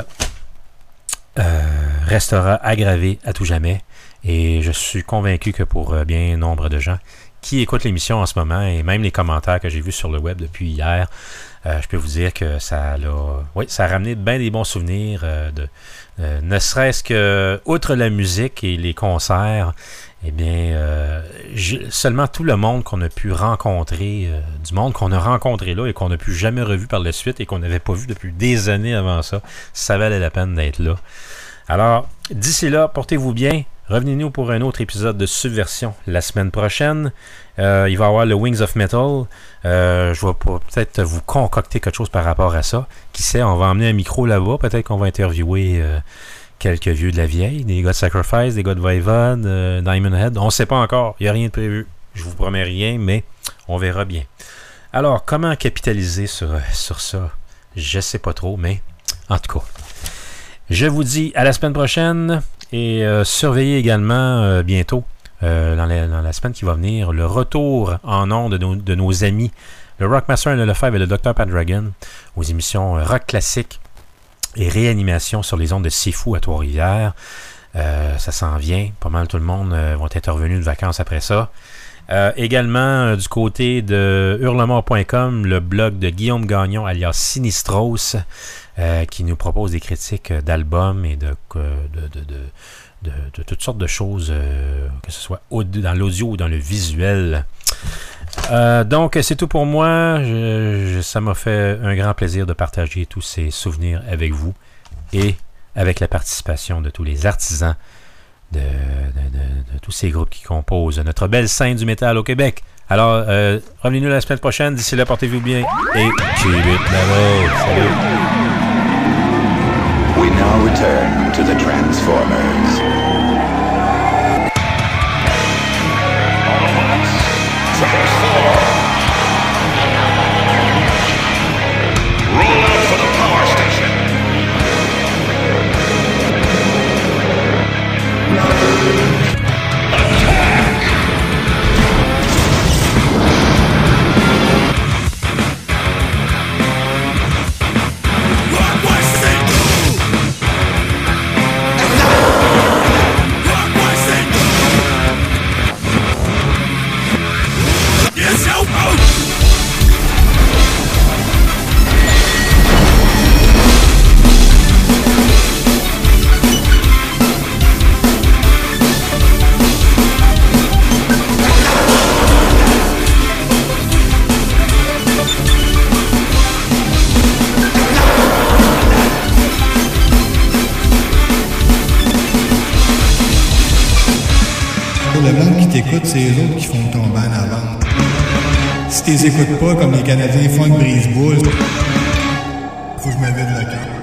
restera aggravé à tout jamais. Et je suis convaincu que pour bien nombre de gens qui écoutent l'émission en ce moment, et même les commentaires que j'ai vus sur le web depuis hier, je peux vous dire que ça a ramené bien des bons souvenirs, ne serait-ce que, outre la musique et les concerts, eh bien, seulement tout le monde qu'on a pu rencontrer, du monde qu'on a rencontré là et qu'on n'a plus jamais revu par la suite et qu'on n'avait pas vu depuis des années avant ça, ça valait la peine d'être là. Alors, d'ici là, portez-vous bien. Revenez-nous pour un autre épisode de Subversion la semaine prochaine. Il va y avoir le Wings of Metal. Je vais peut-être vous concocter quelque chose par rapport à ça. Qui sait, on va emmener un micro là-bas. Peut-être qu'on va interviewer quelques vieux de la vieille, des gars de Sacrifice, des gars de Voivod, Diamond Head. On ne sait pas encore. Il n'y a rien de prévu. Je vous promets rien, mais on verra bien. Alors, comment capitaliser sur ça? Je ne sais pas trop, mais en tout cas, je vous dis à la semaine prochaine. Et surveillez également bientôt, dans la semaine qui va venir, le retour en ondes de nos amis, le Rockmaster et le Lefebvre et le Dr. Pat Dragon, aux émissions rock classique et réanimation sur les ondes de C'est Fou à Trois-Rivières. Ça s'en vient. Pas mal tout le monde vont être revenus de vacances après ça. Également, du côté de hurlemort.com, le blog de Guillaume Gagnon, alias Sinistros, qui nous propose des critiques d'albums et de toutes sortes de choses, que ce soit dans l'audio ou dans le visuel. Donc, c'est tout pour moi. Ça m'a fait un grand plaisir de partager tous ces souvenirs avec vous et avec la participation de tous les artisans de tous ces groupes qui composent notre belle scène du métal au Québec. Alors, revenez-nous la semaine prochaine. D'ici là, portez-vous bien et keep it level. Salut! We now return to the Transformers. Roll out for the power station. Le monde qui t'écoute, c'est les autres qui font ton ban à vente. Si t'es écoutes pas comme les Canadiens font de brise-boule, faut que je me vide le camp.